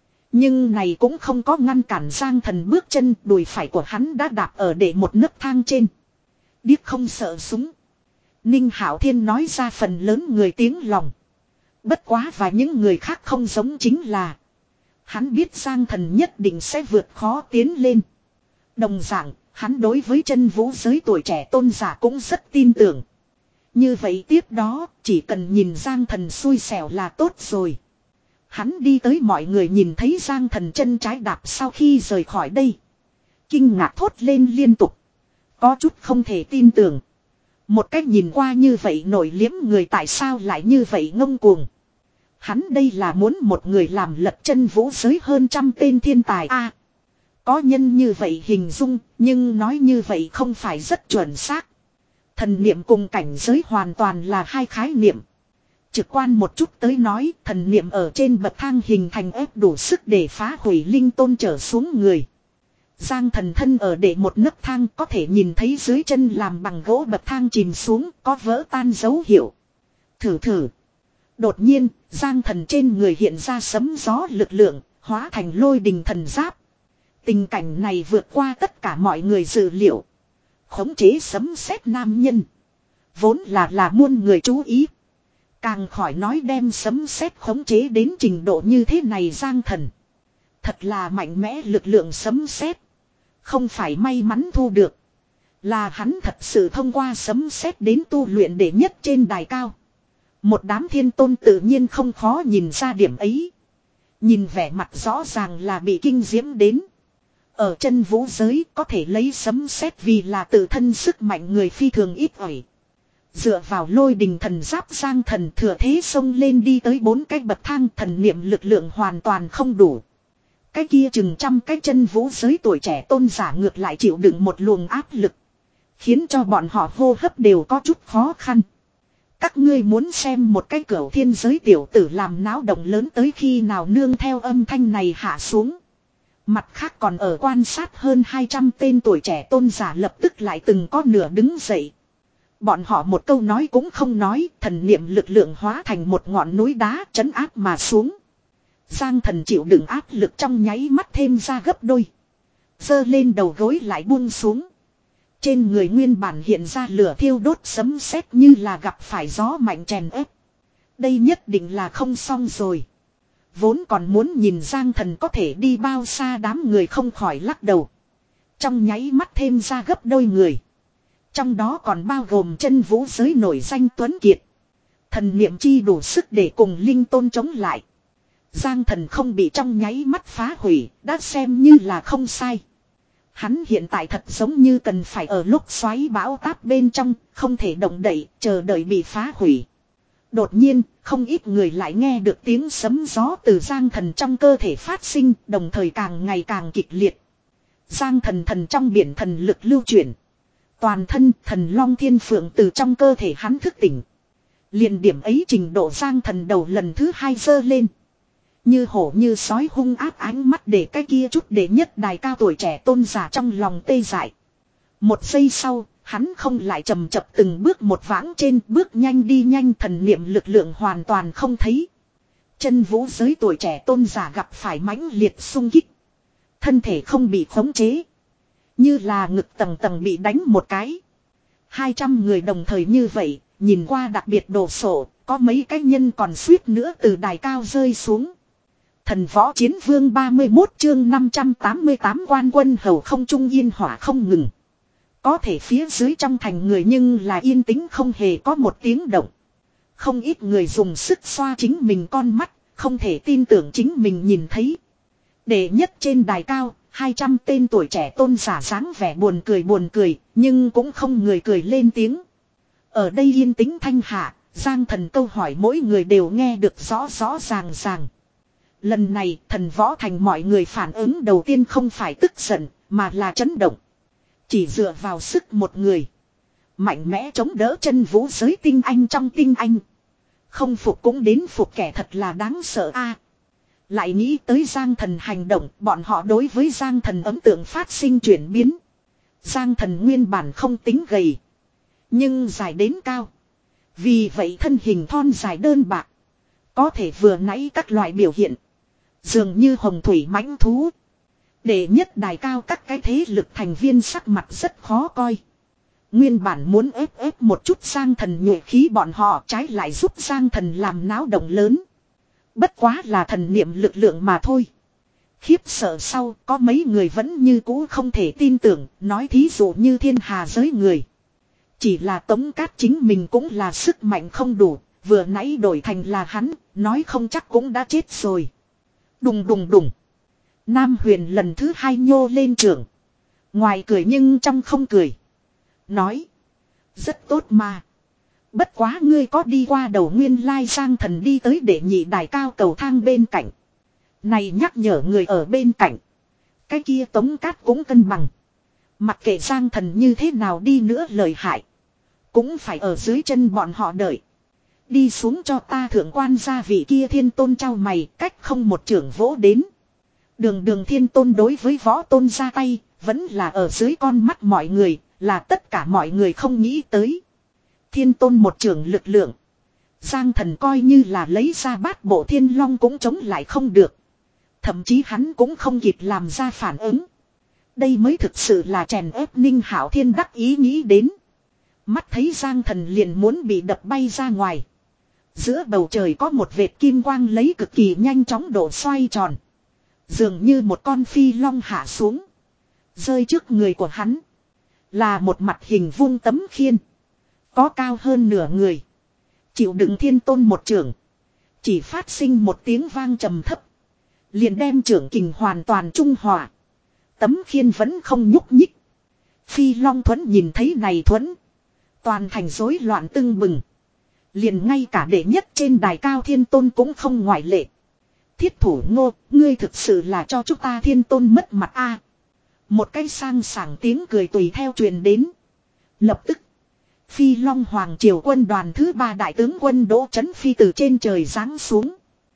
Nhưng này cũng không có ngăn cản Giang Thần bước chân, đùi phải của hắn đã đạp ở để một nấc thang trên. Điếc không sợ súng. Ninh Hạo Thiên nói ra phần lớn người tiếng lòng. Bất quá và những người khác không giống chính là. Hắn biết Giang Thần nhất định sẽ vượt khó tiến lên. Đồng dạng, hắn đối với chân vũ giới tuổi trẻ tôn giả cũng rất tin tưởng. Như vậy tiếp đó, chỉ cần nhìn Giang Thần xui xẻo là tốt rồi. Hắn đi tới mọi người nhìn thấy Giang Thần chân trái đạp sau khi rời khỏi đây. Kinh ngạc thốt lên liên tục. Có chút không thể tin tưởng. Một cách nhìn qua như vậy nổi liếm người tại sao lại như vậy ngông cuồng. Hắn đây là muốn một người làm lật chân vũ giới hơn trăm tên thiên tài a. À, có nhân như vậy hình dung, nhưng nói như vậy không phải rất chuẩn xác. Thần niệm cùng cảnh giới hoàn toàn là hai khái niệm. Trực quan một chút tới nói, thần niệm ở trên bậc thang hình thành ép đủ sức để phá hủy linh tôn trở xuống người. Giang Thần thân ở để một nấc thang, có thể nhìn thấy dưới chân làm bằng gỗ bậc thang chìm xuống, có vỡ tan dấu hiệu. Thử thử. Đột nhiên, Giang Thần trên người hiện ra sấm gió lực lượng, hóa thành lôi đình thần giáp. Tình cảnh này vượt qua tất cả mọi người dự liệu. Khống chế sấm sét nam nhân. Vốn là là muôn người chú ý. Càng khỏi nói đem sấm sét khống chế đến trình độ như thế này Giang Thần. Thật là mạnh mẽ lực lượng sấm sét. Không phải may mắn thu được. Là hắn thật sự thông qua sấm sét đến tu luyện đệ nhất trên đài cao. Một đám thiên tôn tự nhiên không khó nhìn ra điểm ấy. Nhìn vẻ mặt rõ ràng là bị kinh diễm đến. Ở chân vũ giới có thể lấy sấm sét vì là tự thân sức mạnh người phi thường ít ỏi. Dựa vào lôi đình thần giáp Giang Thần thừa thế xông lên đi tới bốn cái bậc thang, thần niệm lực lượng hoàn toàn không đủ. Cái kia chừng trăm cái chân vũ giới tuổi trẻ tôn giả ngược lại chịu đựng một luồng áp lực. Khiến cho bọn họ hô hấp đều có chút khó khăn. Các ngươi muốn xem một cái cửu thiên giới tiểu tử làm náo động lớn tới khi nào nương theo âm thanh này hạ xuống. Mặt khác còn ở quan sát hơn hai trăm tên tuổi trẻ tôn giả lập tức lại từng có nửa đứng dậy. Bọn họ một câu nói cũng không nói, thần niệm lực lượng hóa thành một ngọn núi đá trấn áp mà xuống. Giang Thần chịu đựng áp lực trong nháy mắt thêm ra gấp đôi. Giơ lên đầu gối lại buông xuống. Trên người nguyên bản hiện ra lửa thiêu đốt sấm sét như là gặp phải gió mạnh chèn ép. Đây nhất định là không xong rồi. Vốn còn muốn nhìn Giang Thần có thể đi bao xa, đám người không khỏi lắc đầu. Trong nháy mắt thêm ra gấp đôi người. Trong đó còn bao gồm chân vũ giới nổi danh Tuấn Kiệt. Thần niệm chi đủ sức để cùng linh tôn chống lại. Giang Thần không bị trong nháy mắt phá hủy, đã xem như là không sai. Hắn hiện tại thật giống như cần phải ở lúc xoáy bão táp bên trong, không thể động đậy, chờ đợi bị phá hủy. Đột nhiên, không ít người lại nghe được tiếng sấm gió từ Giang Thần trong cơ thể phát sinh, đồng thời càng ngày càng kịch liệt. Giang Thần thần trong biển thần lực lưu chuyển. Toàn thân thần long thiên phượng từ trong cơ thể hắn thức tỉnh. Liền điểm ấy trình độ Giang Thần đầu lần thứ hai giơ lên. Như hổ như sói hung ác ánh mắt để cái kia chút để nhất đài cao tuổi trẻ tôn giả trong lòng tê dại. Một giây sau, hắn không lại chầm chập từng bước một vãng trên, bước nhanh đi nhanh, thần niệm lực lượng hoàn toàn không thấy. Chân vũ giới tuổi trẻ tôn giả gặp phải mãnh liệt xung kích. Thân thể không bị khống chế. Như là ngực tầng tầng bị đánh một cái. Hai trăm người đồng thời như vậy, nhìn qua đặc biệt đồ sộ, có mấy cái nhân còn suýt nữa từ đài cao rơi xuống. Thần võ chiến vương ba mươi mốt chương năm trăm tám mươi tám quan quân hầu không trung yên hỏa không ngừng. Có thể phía dưới trong thành người nhưng là yên tĩnh không hề có một tiếng động. Không ít người dùng sức xoa chính mình con mắt, không thể tin tưởng chính mình nhìn thấy. Đệ nhất trên đài cao, hai trăm tên tuổi trẻ tôn giả dáng vẻ buồn cười buồn cười, nhưng cũng không người cười lên tiếng. Ở đây yên tĩnh thanh hạ, Giang Thần câu hỏi mỗi người đều nghe được rõ rõ ràng ràng. Lần này thần võ thành mọi người phản ứng đầu tiên không phải tức giận, mà là chấn động. Chỉ dựa vào sức một người. Mạnh mẽ chống đỡ chân vũ giới tinh anh trong tinh anh. Không phục cũng đến phục, kẻ thật là đáng sợ a. Lại nghĩ tới Giang Thần hành động, bọn họ đối với Giang Thần ấn tượng phát sinh chuyển biến. Giang Thần nguyên bản không tính gầy, nhưng dài đến cao. Vì vậy thân hình thon dài đơn bạc. Có thể vừa nãy các loại biểu hiện. Dường như hồng thủy mãnh thú. Để nhất đài cao các cái thế lực thành viên sắc mặt rất khó coi. Nguyên bản muốn ép ép một chút Giang Thần nhuệ khí bọn họ, trái lại giúp Giang Thần làm náo động lớn. Bất quá là thần niệm lực lượng mà thôi. Khiếp sợ sau, có mấy người vẫn như cũ không thể tin tưởng, nói thí dụ như thiên hà giới người. Chỉ là Tống Cát chính mình cũng là sức mạnh không đủ, vừa nãy đổi thành là hắn, nói không chắc cũng đã chết rồi. Đùng đùng đùng. Nam Huyền lần thứ hai nhô lên trưởng. Ngoài cười nhưng trong không cười. Nói. Rất tốt mà. Bất quá ngươi có đi qua đầu nguyên lai Giang Thần đi tới để nhị đài cao cầu thang bên cạnh. Này nhắc nhở người ở bên cạnh. Cái kia Tống Cát cũng cân bằng. Mặc kệ Giang Thần như thế nào đi nữa lời hại. Cũng phải ở dưới chân bọn họ đợi. Đi xuống cho ta thượng quan gia vị kia thiên tôn trao mày, cách không một trưởng vỗ đến. Đường đường thiên tôn đối với võ tôn ra tay, vẫn là ở dưới con mắt mọi người, là tất cả mọi người không nghĩ tới. Thiên tôn một trưởng lực lượng. Giang Thần coi như là lấy ra bát bộ thiên long cũng chống lại không được. Thậm chí hắn cũng không kịp làm ra phản ứng. Đây mới thực sự là chèn ép Ninh Hạo Thiên đắc ý nghĩ đến. Mắt thấy Giang Thần liền muốn bị đập bay ra ngoài. Giữa bầu trời có một vệt kim quang lấy cực kỳ nhanh chóng độ xoay tròn. Dường như một con phi long hạ xuống. Rơi trước người của hắn. Là một mặt hình vuông tấm khiên. Có cao hơn nửa người. Chịu đựng thiên tôn một trưởng. Chỉ phát sinh một tiếng vang trầm thấp. Liền đem trưởng kình hoàn toàn trung hòa. Tấm khiên vẫn không nhúc nhích. Phi long thuẫn nhìn thấy này thuẫn. Toàn thành rối loạn tưng bừng. Liền ngay cả đệ nhất trên đài cao thiên tôn cũng không ngoại lệ. Thiết thủ Ngô, ngươi thực sự là cho chúng ta thiên tôn mất mặt a. Một cái sang sảng tiếng cười tùy theo truyền đến. Lập tức. Phi Long Hoàng Triều quân đoàn thứ ba đại tướng quân Đỗ Chấn Phi từ trên trời giáng xuống.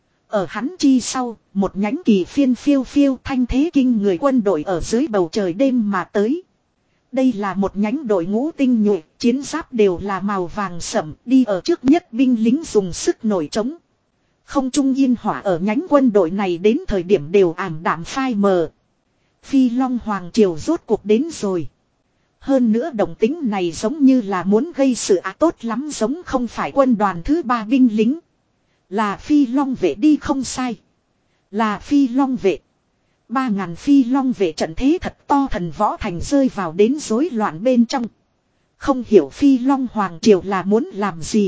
Ở hắn chi sau, một nhánh kỳ phiên phiêu phiêu thanh thế kinh người quân đội ở dưới bầu trời đêm mà tới. Đây là một nhánh đội ngũ tinh nhuệ, chiến giáp đều là màu vàng sẫm, đi ở trước nhất binh lính dùng sức nổi trống. Không trung yên hỏa ở nhánh quân đội này đến thời điểm đều ảm đạm phai mờ. Phi Long Hoàng Triều rốt cuộc đến rồi. Hơn nữa động tính này giống như là muốn gây sự á tốt lắm, giống không phải quân đoàn thứ ba binh lính. Là Phi Long vệ đi không sai. Là Phi Long vệ. Ba ngàn Phi Long vệ trận thế thật to, thần võ thành rơi vào đến rối loạn bên trong. Không hiểu Phi Long Hoàng Triều là muốn làm gì.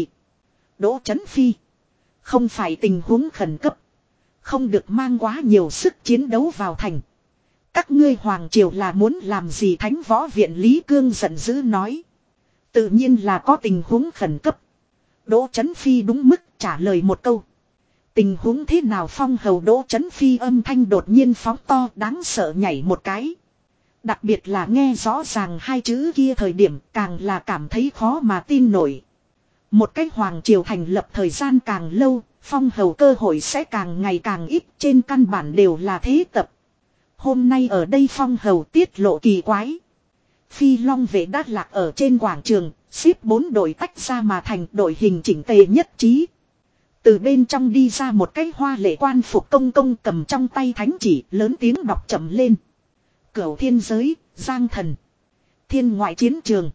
Đỗ Chấn Phi. Không phải tình huống khẩn cấp. Không được mang quá nhiều sức chiến đấu vào thành. Các ngươi hoàng triều là muốn làm gì? Thánh võ viện Lý Cương giận dữ nói. Tự nhiên là có tình huống khẩn cấp. Đỗ Chấn Phi đúng mức trả lời một câu. Tình huống thế nào? Phong hầu Đỗ Chấn Phi âm thanh đột nhiên phóng to, đáng sợ nhảy một cái. Đặc biệt là nghe rõ ràng hai chữ kia thời điểm càng là cảm thấy khó mà tin nổi. Một cái hoàng triều thành lập thời gian càng lâu, phong hầu cơ hội sẽ càng ngày càng ít, trên căn bản đều là thế tập. Hôm nay ở đây phong hầu tiết lộ kỳ quái. Phi Long vệ đã lạc ở trên quảng trường, xếp bốn đội tách ra mà thành đội hình chỉnh tề nhất trí. Từ bên trong đi ra một cái hoa lệ quan phục công công cầm trong tay thánh chỉ, lớn tiếng đọc chậm lên. Cửu thiên giới, Giang Thần. Thiên ngoại chiến trường.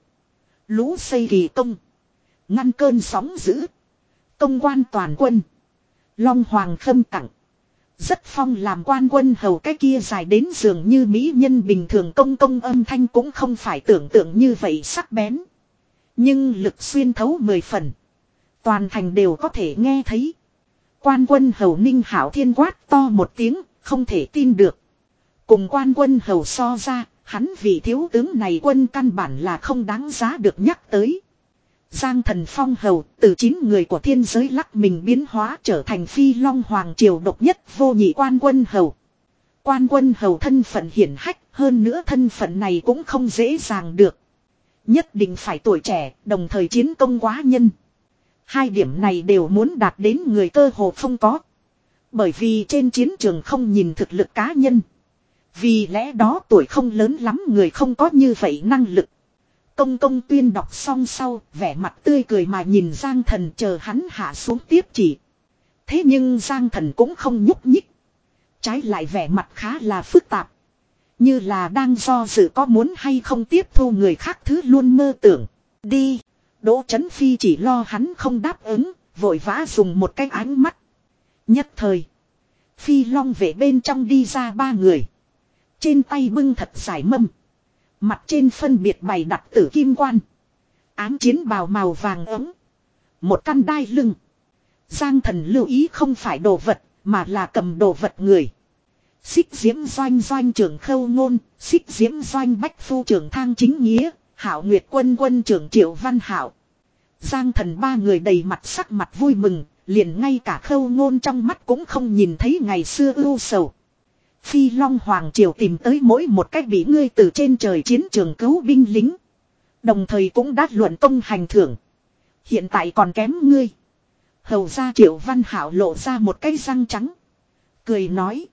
Lũ xây kỳ công. Ngăn cơn sóng dữ. Công quan toàn quân. Long Hoàng khâm tặng. Rất phong làm quan quân hầu, cái kia dài đến dường như mỹ nhân bình thường công công âm thanh cũng không phải tưởng tượng như vậy sắc bén. Nhưng lực xuyên thấu mười phần. Toàn thành đều có thể nghe thấy. Quan quân hầu Ninh Hảo Thiên quát to một tiếng, không thể tin được. Cùng quan quân hầu so ra, hắn vị thiếu tướng này quân căn bản là không đáng giá được nhắc tới. Giang Thần phong hầu từ chín người của thiên giới lắc mình biến hóa trở thành Phi Long Hoàng triều độc nhất vô nhị quan quân hầu. Quan quân hầu thân phận hiển hách, hơn nữa thân phận này cũng không dễ dàng được. Nhất định phải tuổi trẻ, đồng thời chiến công quá nhân. Hai điểm này đều muốn đạt đến người cơ hồ không có. Bởi vì trên chiến trường không nhìn thực lực cá nhân. Vì lẽ đó tuổi không lớn lắm người không có như vậy năng lực. Công công tuyên đọc xong sau, vẻ mặt tươi cười mà nhìn Giang Thần chờ hắn hạ xuống tiếp chỉ. Thế nhưng Giang Thần cũng không nhúc nhích. Trái lại vẻ mặt khá là phức tạp. Như là đang do dự có muốn hay không tiếp thu người khác thứ luôn mơ tưởng. Đi. Đỗ Chấn Phi chỉ lo hắn không đáp ứng, vội vã dùng một cái ánh mắt. Nhất thời. Phi Long vệ bên trong đi ra ba người. Trên tay bưng thật dài mâm. Mặt trên phân biệt bày đặt tử kim quan. Ám chiến bào màu vàng ấm. Một căn đai lưng. Giang Thần lưu ý không phải đồ vật, mà là cầm đồ vật người. Xích diễm doanh doanh trưởng Khâu Ngôn, xích diễm doanh bách phu trưởng Thang Chính Nghĩa, Hảo Nguyệt quân quân trưởng Triệu Văn Hảo. Giang Thần ba người đầy mặt sắc mặt vui mừng, liền ngay cả Khâu Ngôn trong mắt cũng không nhìn thấy ngày xưa ưu sầu. Phi Long Hoàng triều tìm tới mỗi một cách bị ngươi từ trên trời chiến trường cứu binh lính. Đồng thời cũng đã luận công hành thưởng. Hiện tại còn kém ngươi. Hầu ra Triệu Văn Hảo lộ ra một cái răng trắng. Cười nói.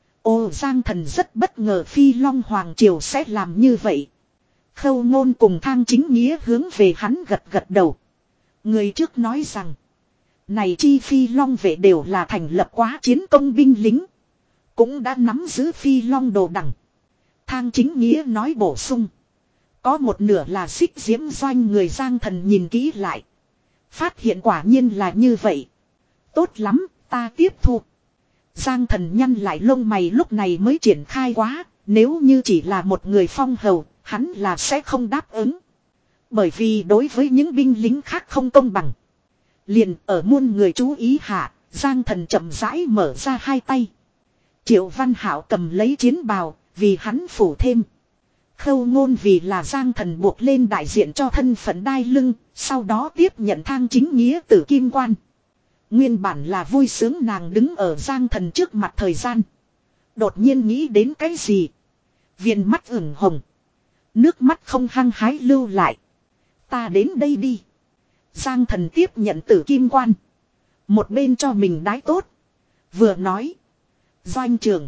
Ô Giang Thần rất bất ngờ Phi Long Hoàng triều sẽ làm như vậy. Khâu Ngôn cùng Thang Chính Nghĩa hướng về hắn gật gật đầu. Người trước nói rằng. Này chi Phi Long vệ đều là thành lập quá chiến công binh lính. Cũng đã nắm giữ Phi Long đồ đẳng. Thang Chính Nghĩa nói bổ sung. Có một nửa là xích diễm doanh người. Giang Thần nhìn kỹ lại. Phát hiện quả nhiên là như vậy. Tốt lắm, ta tiếp thu. Giang Thần nhăn lại lông mày lúc này mới triển khai quá. Nếu như chỉ là một người phong hầu, hắn là sẽ không đáp ứng. Bởi vì đối với những binh lính khác không công bằng. Liền ở muôn người chú ý hạ, Giang Thần chậm rãi mở ra hai tay. Triệu Văn Hảo cầm lấy chiến bào, vì hắn phủ thêm. Khâu Ngôn vì là Giang Thần buộc lên đại diện cho thân phận đai lưng, sau đó tiếp nhận Thang Chính Nghĩa tử kim quan. Nguyên bản là vui sướng nàng đứng ở Giang Thần trước mặt thời gian. Đột nhiên nghĩ đến cái gì? Viền mắt ửng hồng. Nước mắt không hăng hái lưu lại. Ta đến đây đi. Giang Thần tiếp nhận tử kim quan. Một bên cho mình đái tốt. Vừa nói. Doanh trưởng.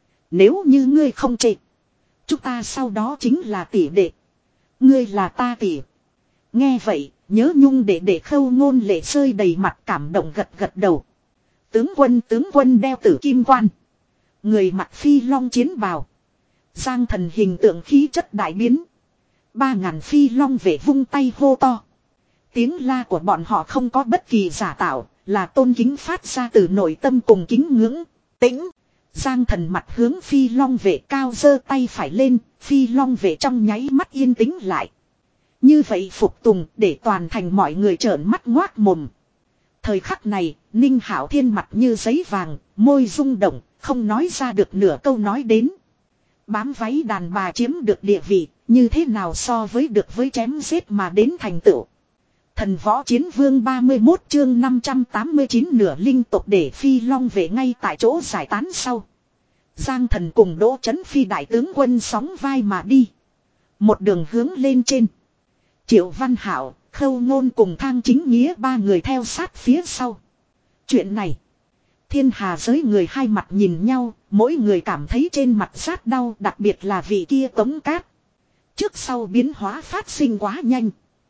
Nếu như ngươi không chê. Chúng ta sau đó chính là tỷ đệ. Ngươi là ta tỷ. Nghe vậy, nhớ nhung để để Khâu Ngôn lệ rơi đầy mặt cảm động gật gật đầu. Tướng quân tướng quân đeo tử kim quan. Người mặc Phi Long chiến bào. Giang Thần hình tượng khí chất đại biến. Ba ngàn Phi Long vệ vung tay hô to. Tiếng la của bọn họ không có bất kỳ giả tạo, là tôn kính phát ra từ nội tâm cùng kính ngưỡng. Tĩnh. Giang Thần mặt hướng Phi Long vệ cao giơ tay phải lên, Phi Long vệ trong nháy mắt yên tĩnh lại. Như vậy phục tùng để toàn thành mọi người trợn mắt ngoác mồm. Thời khắc này, Ninh Hảo Thiên mặt như giấy vàng, môi rung động, không nói ra được nửa câu nói đến. bám váy đàn bà chiếm được địa vị, như thế nào so với được với chém giết mà đến thành tựu. Thần võ chiến vương ba mươi mốt chương năm trăm tám mươi chín nửa linh tộc để Phi Long về ngay tại chỗ giải tán sau. Giang Thần cùng Đỗ Chấn Phi đại tướng quân sóng vai mà đi. Một đường hướng lên trên. Triệu Văn Hảo, Khâu Ngôn cùng Thang Chính Nghĩa ba người theo sát phía sau. Chuyện này. Thiên hà giới người hai mặt nhìn nhau, mỗi người cảm thấy trên mặt rát đau, đặc biệt là vị kia Tống Cát. Trước sau biến hóa phát sinh quá nhanh.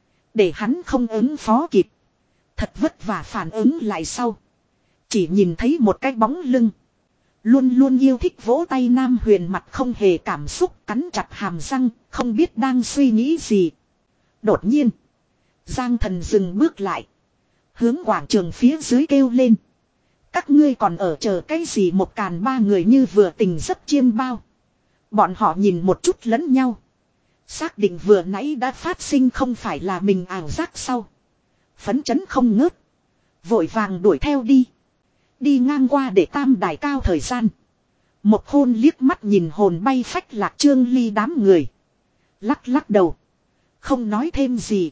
Để hắn không ứng phó kịp. Thật vất vả phản ứng lại sau. Chỉ nhìn thấy một cái bóng lưng. Luôn luôn yêu thích vỗ tay Nam Huyền mặt không hề cảm xúc, cắn chặt hàm răng, không biết đang suy nghĩ gì. Đột nhiên. Giang Thần dừng bước lại. Hướng quảng trường phía dưới kêu lên. Các ngươi còn ở chờ cái gì? Một càn ba người như vừa tình rất chiêm bao. Bọn họ nhìn một chút lẫn nhau. Xác định vừa nãy đã phát sinh không phải là mình ảo giác sau. Phấn chấn không ngớt. Vội vàng đuổi theo đi. Đi ngang qua để tam đài cao thời gian. Một hôn liếc mắt nhìn hồn bay phách lạc Trương Ly đám người. Lắc lắc đầu. Không nói thêm gì.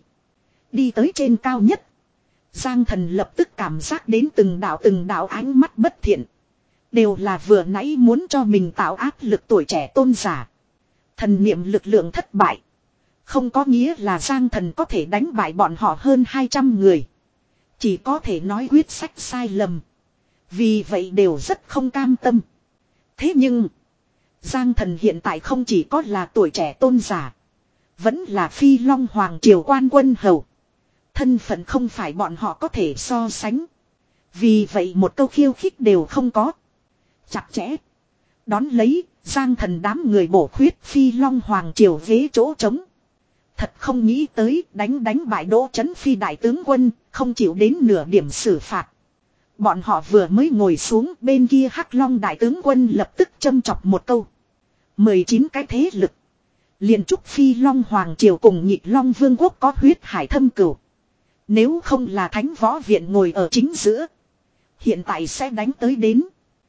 Đi tới trên cao nhất. Giang Thần lập tức cảm giác đến từng đạo từng đạo ánh mắt bất thiện. Đều là vừa nãy muốn cho mình tạo áp lực tuổi trẻ tôn giả. Thần niệm lực lượng thất bại. Không có nghĩa là Giang Thần có thể đánh bại bọn họ hơn hai trăm người. Chỉ có thể nói quyết sách sai lầm. Vì vậy đều rất không cam tâm. Thế nhưng. Giang Thần hiện tại không chỉ có là tuổi trẻ tôn giả. Vẫn là Phi Long Hoàng Triều quan quân hầu. Thân phận không phải bọn họ có thể so sánh. Vì vậy một câu khiêu khích đều không có. Chặt chẽ. Đón lấy, Giang Thần đám người bổ khuyết Phi Long Hoàng Triều ghế chỗ trống. Thật không nghĩ tới đánh đánh bại Đỗ Chấn Phi đại tướng quân, không chịu đến nửa điểm xử phạt. Bọn họ vừa mới ngồi xuống, bên kia Hắc Long đại tướng quân lập tức châm chọc một câu. mười chín cái thế lực. Liền chúc Phi Long Hoàng Triều cùng Nhị Long Vương quốc có huyết hải thâm cửu. Nếu không là Thánh Võ Viện ngồi ở chính giữa. Hiện tại sẽ đánh tới đến.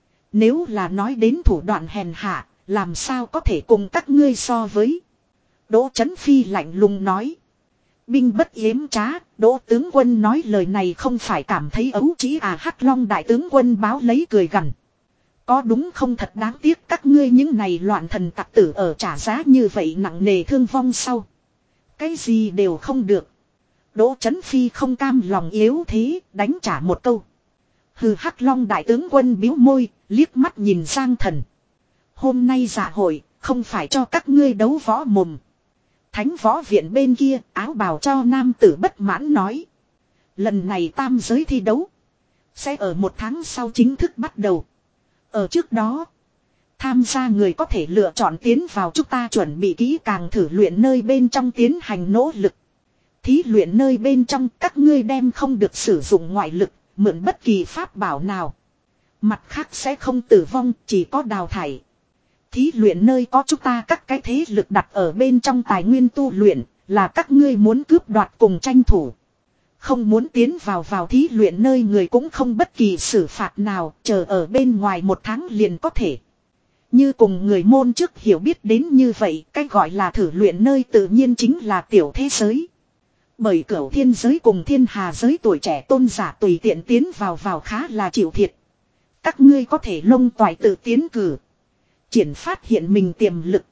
Nếu là nói đến thủ đoạn hèn hạ, làm sao có thể cùng các ngươi so với. Đỗ Chấn Phi lạnh lùng nói. Binh bất yếm trá, Đỗ tướng quân nói lời này không phải cảm thấy ấu trĩ à? Hắc Long đại tướng quân báo lấy cười gằn. Có đúng không? Thật đáng tiếc các ngươi những này loạn thần tặc tử ở trả giá như vậy nặng nề thương vong sau. Cái gì đều không được. Đỗ Chấn Phi không cam lòng yếu thế, đánh trả một câu. Hừ. Hắc Long đại tướng quân biếu môi, liếc mắt nhìn Giang Thần. Hôm nay dạ hội, không phải cho các ngươi đấu võ mồm. Thánh Võ Viện bên kia, áo bào cho nam tử bất mãn nói. Lần này tam giới thi đấu. Sẽ ở một tháng sau chính thức bắt đầu. Ở trước đó, tham gia người có thể lựa chọn tiến vào chúng ta chuẩn bị kỹ càng thử luyện nơi bên trong tiến hành nỗ lực. Thí luyện nơi bên trong các ngươi đem không được sử dụng ngoại lực, mượn bất kỳ pháp bảo nào. Mặt khác sẽ không tử vong, chỉ có đào thải. Thí luyện nơi có chúng ta các cái thế lực đặt ở bên trong tài nguyên tu luyện, là các ngươi muốn cướp đoạt cùng tranh thủ. Không muốn tiến vào vào thí luyện nơi người cũng không bất kỳ xử phạt nào, chờ ở bên ngoài một tháng liền có thể. Như cùng người môn trước hiểu biết đến như vậy, cái gọi là thử luyện nơi tự nhiên chính là tiểu thế giới. Bởi cửu thiên giới cùng thiên hà giới tuổi trẻ tôn giả tùy tiện tiến vào vào khá là chịu thiệt. Các ngươi có thể lông toại tự tiến cử. Triển phát hiện mình tiềm lực.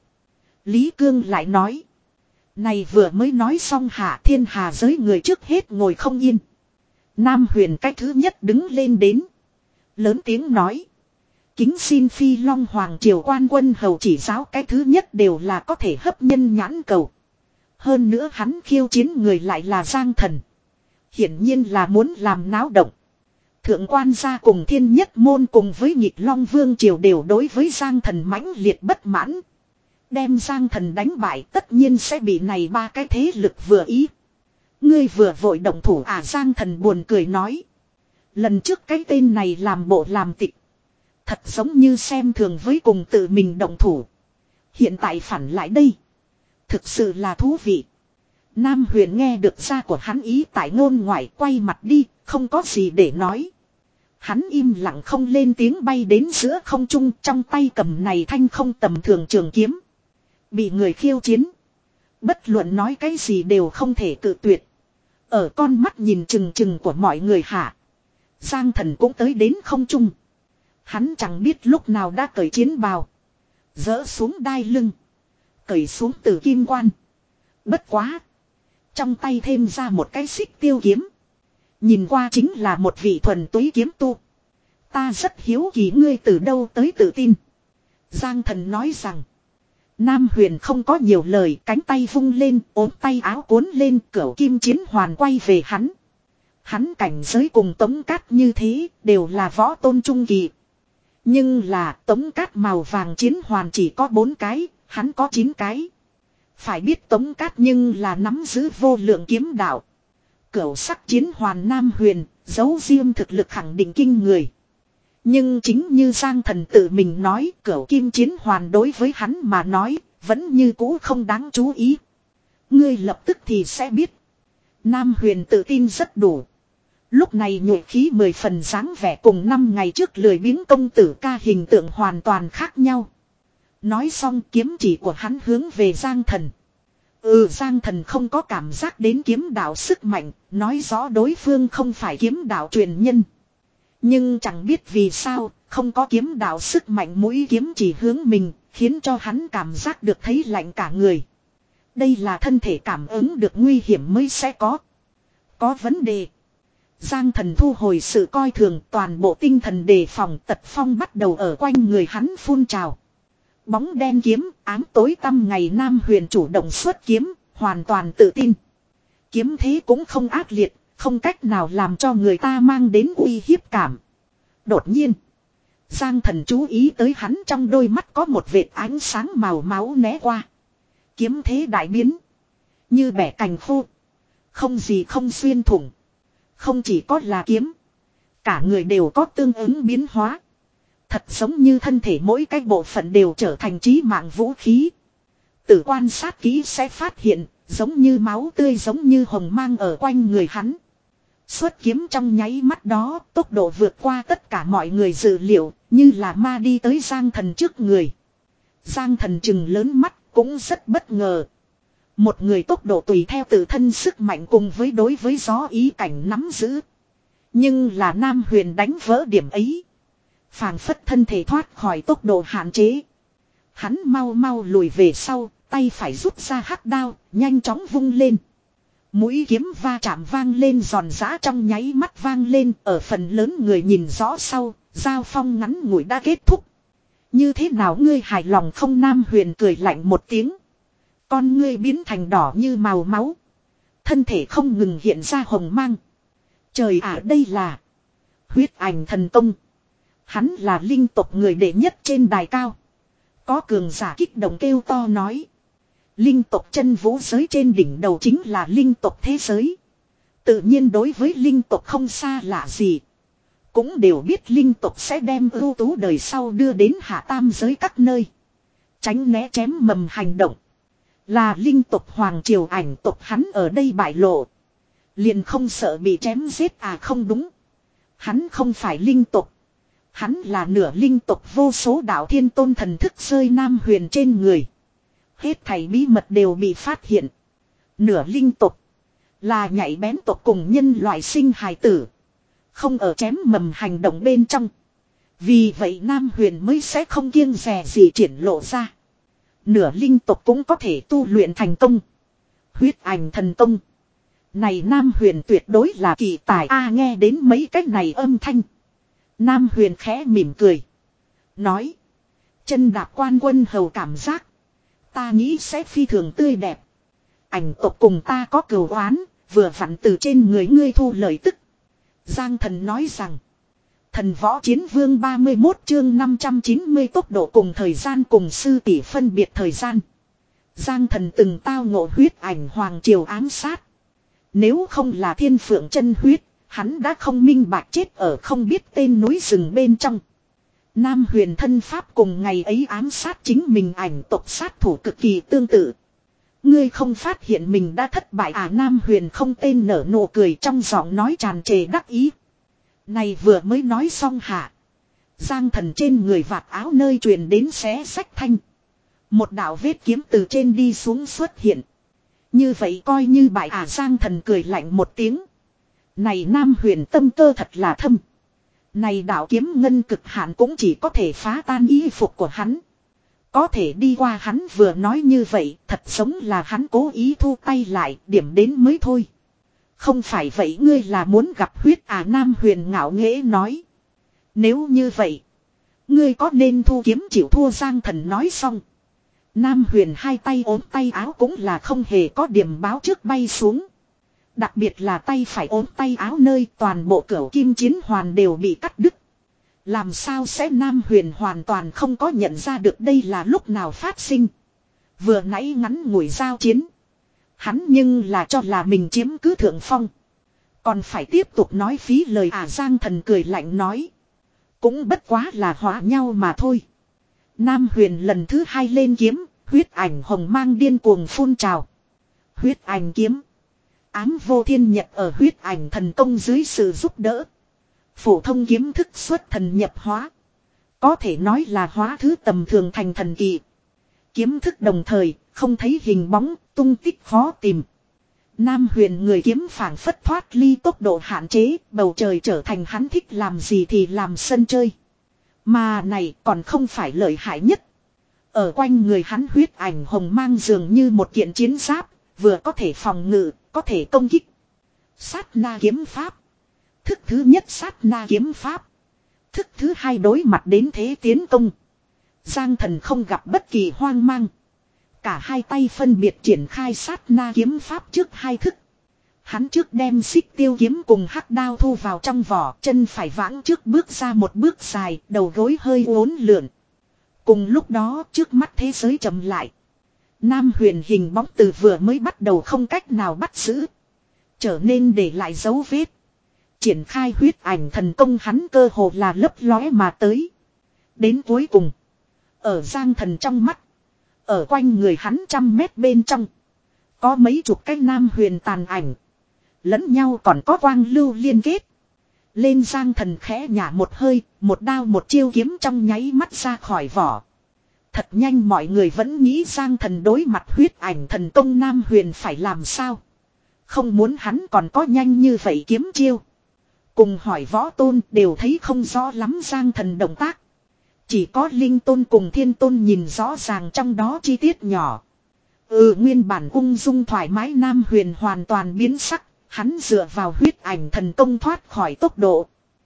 Lý Cương lại nói. Này vừa mới nói xong hạ thiên hà giới người trước hết ngồi không yên. Nam Huyền cái thứ nhất đứng lên đến. Lớn tiếng nói. Kính xin Phi Long Hoàng Triều quan quân hầu chỉ giáo cái thứ nhất đều là có thể hấp nhân nhãn cầu. Hơn nữa hắn khiêu chiến người lại là Giang Thần. Hiển nhiên là muốn làm náo động. Thượng quan gia cùng thiên nhất môn cùng với Nhị Long Vương Triều đều đối với Giang Thần mãnh liệt bất mãn. Đem Giang Thần đánh bại tất nhiên sẽ bị này ba cái thế lực vừa ý. Ngươi vừa vội động thủ à? Giang Thần buồn cười nói. Lần trước cái tên này làm bộ làm tịch. Thật giống như xem thường với cùng tự mình động thủ. Hiện tại phản lại đây. Thực sự là thú vị. Nam Huyền nghe được ra của hắn ý tại ngôn ngoại quay mặt đi, không có gì để nói. Hắn im lặng không lên tiếng bay đến giữa không trung, trong tay cầm này thanh không tầm thường trường kiếm. Bị người khiêu chiến. Bất luận nói cái gì đều không thể cự tuyệt. Ở con mắt nhìn chừng chừng của mọi người hạ. Giang Thần cũng tới đến không trung. Hắn chẳng biết lúc nào đã cởi chiến bào. Dỡ xuống đai lưng. Cởi xuống từ kim quan. Bất quá. Trong tay thêm ra một cái xích tiêu kiếm. Nhìn qua chính là một vị thuần túy kiếm tu. Ta rất hiếu kỳ ngươi từ đâu tới tự tin. Giang Thần nói rằng. Nam Huyền không có nhiều lời, cánh tay vung lên, ốm tay áo cuốn lên, cửu kim chiến hoàn quay về hắn. Hắn cảnh giới cùng Tống Cát như thế, đều là võ tôn trung kỳ. Nhưng là Tống Cát màu vàng chiến hoàn chỉ có bốn cái, hắn có chín cái. Phải biết Tống Cát nhưng là nắm giữ vô lượng kiếm đạo. Cửu sắc chiến hoàn Nam Huyền, giấu riêng thực lực khẳng định kinh người. Nhưng chính như Giang Thần tự mình nói, cửu kim chiến hoàn đối với hắn mà nói, vẫn như cũ không đáng chú ý. Ngươi lập tức thì sẽ biết. Nam Huyền tự tin rất đủ. Lúc này nhuệ khí mười phần dáng vẻ cùng năm ngày trước lười biếng công tử ca hình tượng hoàn toàn khác nhau. Nói xong kiếm chỉ của hắn hướng về Giang Thần. Ừ, Giang Thần không có cảm giác đến kiếm đạo sức mạnh, nói rõ đối phương không phải kiếm đạo truyền nhân. Nhưng chẳng biết vì sao, không có kiếm đạo sức mạnh mũi kiếm chỉ hướng mình, khiến cho hắn cảm giác được thấy lạnh cả người. Đây là thân thể cảm ứng được nguy hiểm mới sẽ có. Có vấn đề. Giang Thần thu hồi sự coi thường, toàn bộ tinh thần đề phòng, tật phong bắt đầu ở quanh người hắn phun trào. Bóng đen kiếm, ám tối tăm ngày Nam Huyền chủ động xuất kiếm, hoàn toàn tự tin. Kiếm thế cũng không ác liệt, không cách nào làm cho người ta mang đến uy hiếp cảm. Đột nhiên, Giang Thần chú ý tới hắn trong đôi mắt có một vệt ánh sáng màu máu né qua. Kiếm thế đại biến. Như bẻ cành khô. Không gì không xuyên thủng. Không chỉ có là kiếm. Cả người đều có tương ứng biến hóa. Thật giống như thân thể mỗi cái bộ phận đều trở thành chí mạng vũ khí. Tự quan sát kỹ sẽ phát hiện, giống như máu tươi giống như hồng mang ở quanh người hắn. Xuất kiếm trong nháy mắt đó, tốc độ vượt qua tất cả mọi người dự liệu, như là ma đi tới Giang Thần trước người. Giang Thần chừng lớn mắt, cũng rất bất ngờ. Một người tốc độ tùy theo tự thân sức mạnh cùng với đối với gió ý cảnh nắm giữ. Nhưng là Nam Huyền đánh vỡ điểm ấy. Phảng phất thân thể thoát khỏi tốc độ hạn chế. Hắn mau mau lùi về sau, tay phải rút ra hắc đao, nhanh chóng vung lên. Mũi kiếm va chạm vang lên giòn giã trong nháy mắt vang lên, ở phần lớn người nhìn rõ sau, giao phong ngắn ngủi đã kết thúc. Như thế nào ngươi hài lòng không? Nam Huyền cười lạnh một tiếng. Con ngươi biến thành đỏ như màu máu. Thân thể không ngừng hiện ra hồng mang. Trời ạ, đây là Huyết Ảnh Thần Tông. Hắn là linh tộc người đệ nhất trên đài cao. Có cường giả kích động kêu to nói. Linh tộc chân vũ giới trên đỉnh đầu chính là linh tộc thế giới. Tự nhiên đối với linh tộc không xa lạ gì. Cũng đều biết linh tộc sẽ đem ưu tú đời sau đưa đến hạ tam giới các nơi. Tránh né chém mầm hành động. Là linh tộc hoàng triều ảnh tộc hắn ở đây bại lộ. Liền không sợ bị chém giết à? Không đúng. Hắn không phải linh tộc. Hắn là nửa linh tộc, vô số đạo thiên tôn thần thức rơi Nam Huyền trên người. Hết thảy bí mật đều bị phát hiện. Nửa linh tộc là nhạy bén tộc cùng nhân loại sinh hài tử. Không ở chém mầm hành động bên trong. Vì vậy Nam Huyền mới sẽ không kiêng dè gì triển lộ ra. Nửa linh tộc cũng có thể tu luyện thành công. Huyết Ảnh Thần Tông. Này Nam Huyền tuyệt đối là kỳ tài a. À, nghe đến mấy cách này âm thanh. Nam Huyền khẽ mỉm cười. Nói. Chân đạp quan quân hầu cảm giác. Ta nghĩ sẽ phi thường tươi đẹp. Ảnh tộc cùng ta có cừu oán. Vừa vặn từ trên người ngươi thu lời tức. Giang Thần nói rằng. Thần võ chiến vương ba mươi mốt chương năm trăm chín mươi tốc độ cùng thời gian cùng sư tỷ phân biệt thời gian. Giang Thần từng tao ngộ huyết ảnh hoàng triều ám sát. Nếu không là thiên phượng chân huyết, hắn đã không minh bạch chết ở không biết tên núi rừng bên trong. Nam Huyền thân pháp cùng ngày ấy ám sát chính mình ảnh tộc sát thủ cực kỳ tương tự. Ngươi không phát hiện mình đã thất bại à? Nam Huyền không tên nở nụ cười trong giọng nói tràn trề đắc ý. Này vừa mới nói xong hạ. Giang thần trên người vạt áo nơi truyền đến xé sách thanh. Một đạo vết kiếm từ trên đi xuống xuất hiện. Như vậy coi như bại à, Giang thần cười lạnh một tiếng. Này Nam Huyền tâm cơ thật là thâm. Này đạo kiếm ngân cực hạn cũng chỉ có thể phá tan y phục của hắn. Có thể đi qua hắn vừa nói như vậy, thật giống là hắn cố ý thu tay lại, điểm đến mới thôi. Không phải vậy ngươi là muốn gặp huyết à, Nam Huyền ngạo nghễ nói. Nếu như vậy, ngươi có nên thu kiếm chịu thua, Giang thần nói xong. Nam Huyền hai tay ốm tay áo cũng là không hề có điểm báo trước bay xuống. Đặc biệt là tay phải ốm tay áo nơi toàn bộ cửu kim chiến hoàn đều bị cắt đứt. Làm sao sẽ Nam Huyền hoàn toàn không có nhận ra được đây là lúc nào phát sinh. Vừa nãy ngắn ngủi giao chiến. Hắn nhưng là cho là mình chiếm cứ thượng phong. Còn phải tiếp tục nói phí lời à, Giang thần cười lạnh nói. Cũng bất quá là hóa nhau mà thôi. Nam Huyền lần thứ hai lên kiếm, huyết ảnh hồng mang điên cuồng phun trào. Huyết ảnh kiếm. Ám vô thiên nhật ở huyết ảnh thần công dưới sự giúp đỡ. Phổ thông kiếm thức xuất thần nhập hóa. Có thể nói là hóa thứ tầm thường thành thần kỳ. Kiếm thức đồng thời, không thấy hình bóng, tung tích khó tìm. Nam Huyền người kiếm phảng phất thoát ly tốc độ hạn chế, bầu trời trở thành hắn thích làm gì thì làm sân chơi. Mà này còn không phải lợi hại nhất. Ở quanh người hắn huyết ảnh hồng mang dường như một kiện chiến giáp, vừa có thể phòng ngự, có thể công kích. Sát na kiếm pháp. Thức thứ nhất sát na kiếm pháp. Thức thứ hai đối mặt đến thế tiến công. Giang thần không gặp bất kỳ hoang mang. Cả hai tay phân biệt triển khai sát na kiếm pháp trước hai thức. Hắn trước đem xích tiêu kiếm cùng hắc đao thu vào trong vỏ, chân phải vãng trước bước ra một bước dài, đầu gối hơi uốn lượn. Cùng lúc đó trước mắt thế giới chậm lại. Nam Huyền hình bóng từ vừa mới bắt đầu không cách nào bắt giữ, trở nên để lại dấu vết. Triển khai huyết ảnh thần công hắn cơ hồ là lấp lóe mà tới. Đến cuối cùng, ở Giang thần trong mắt, ở quanh người hắn trăm mét bên trong, có mấy chục cái Nam Huyền tàn ảnh. Lẫn nhau còn có quang lưu liên kết. Lên Giang thần khẽ nhả một hơi, một đao một chiêu kiếm trong nháy mắt ra khỏi vỏ. Thật nhanh mọi người vẫn nghĩ Giang thần đối mặt huyết ảnh thần công Nam Huyền phải làm sao. Không muốn hắn còn có nhanh như vậy kiếm chiêu. Cùng hỏi võ tôn đều thấy không rõ lắm Giang thần động tác. Chỉ có linh tôn cùng thiên tôn nhìn rõ ràng trong đó chi tiết nhỏ. Ừ, nguyên bản ung dung thoải mái Nam Huyền hoàn toàn biến sắc. Hắn dựa vào huyết ảnh thần công thoát khỏi tốc độ.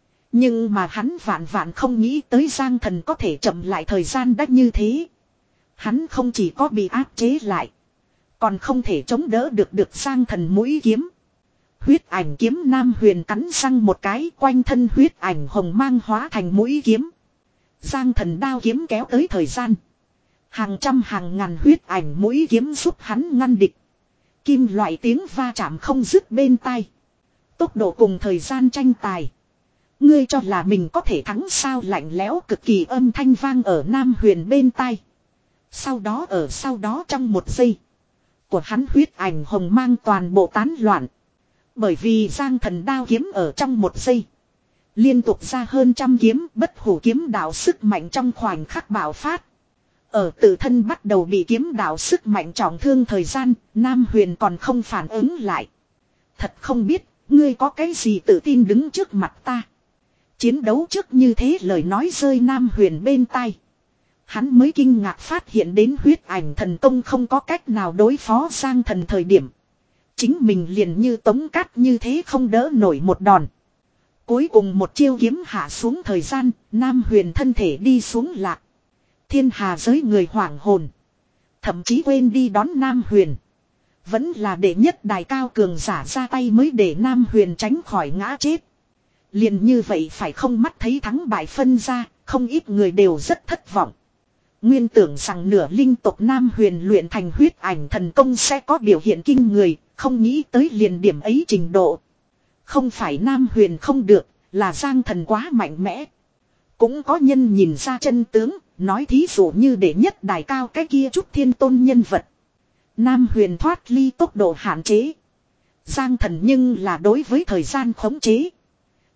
Nhưng mà hắn vạn vạn không nghĩ tới Giang thần có thể chậm lại thời gian đắt như thế. Hắn không chỉ có bị áp chế lại, còn không thể chống đỡ được được Giang thần mũi kiếm. Huyết ảnh kiếm Nam Huyền cắn răng một cái, quanh thân huyết ảnh hồng mang hóa thành mũi kiếm. Giang thần đao kiếm kéo tới thời gian. Hàng trăm hàng ngàn huyết ảnh mũi kiếm giúp hắn ngăn địch. Kim loại tiếng va chạm không dứt bên tai. Tốc độ cùng thời gian tranh tài. Ngươi cho là mình có thể thắng sao, lạnh lẽo cực kỳ âm thanh vang ở Nam Huyền bên tai. Sau đó ở sau đó trong một giây, của hắn huyết ảnh hồng mang toàn bộ tán loạn. Bởi vì Giang thần đao kiếm ở trong một giây liên tục ra hơn trăm kiếm, bất hủ kiếm đạo sức mạnh trong khoảnh khắc bạo phát. Ở tự thân bắt đầu bị kiếm đạo sức mạnh trọng thương thời gian, Nam Huyền còn không phản ứng lại. Thật không biết, ngươi có cái gì tự tin đứng trước mặt ta. Chiến đấu trước như thế lời nói rơi Nam Huyền bên tai. Hắn mới kinh ngạc phát hiện đến huyết ảnh thần công không có cách nào đối phó Giang thần thời điểm. Chính mình liền như tống cát như thế không đỡ nổi một đòn. Cuối cùng một chiêu kiếm hạ xuống thời gian, Nam Huyền thân thể đi xuống lạc. Thiên hà giới người hoảng hồn. Thậm chí quên đi đón Nam Huyền. Vẫn là để nhất đài cao cường giả ra tay mới để Nam Huyền tránh khỏi ngã chết. Liền như vậy phải không mắt thấy thắng bại phân ra, không ít người đều rất thất vọng. Nguyên tưởng rằng nửa linh tộc Nam Huyền luyện thành huyết ảnh thần công sẽ có biểu hiện kinh người, không nghĩ tới liền điểm ấy trình độ. Không phải Nam Huyền không được, là Giang thần quá mạnh mẽ. Cũng có nhân nhìn ra chân tướng, nói thí dụ như để nhất đài cao cái kia chút thiên tôn nhân vật. Nam Huyền thoát ly tốc độ hạn chế. Giang thần nhưng là đối với thời gian khống chế.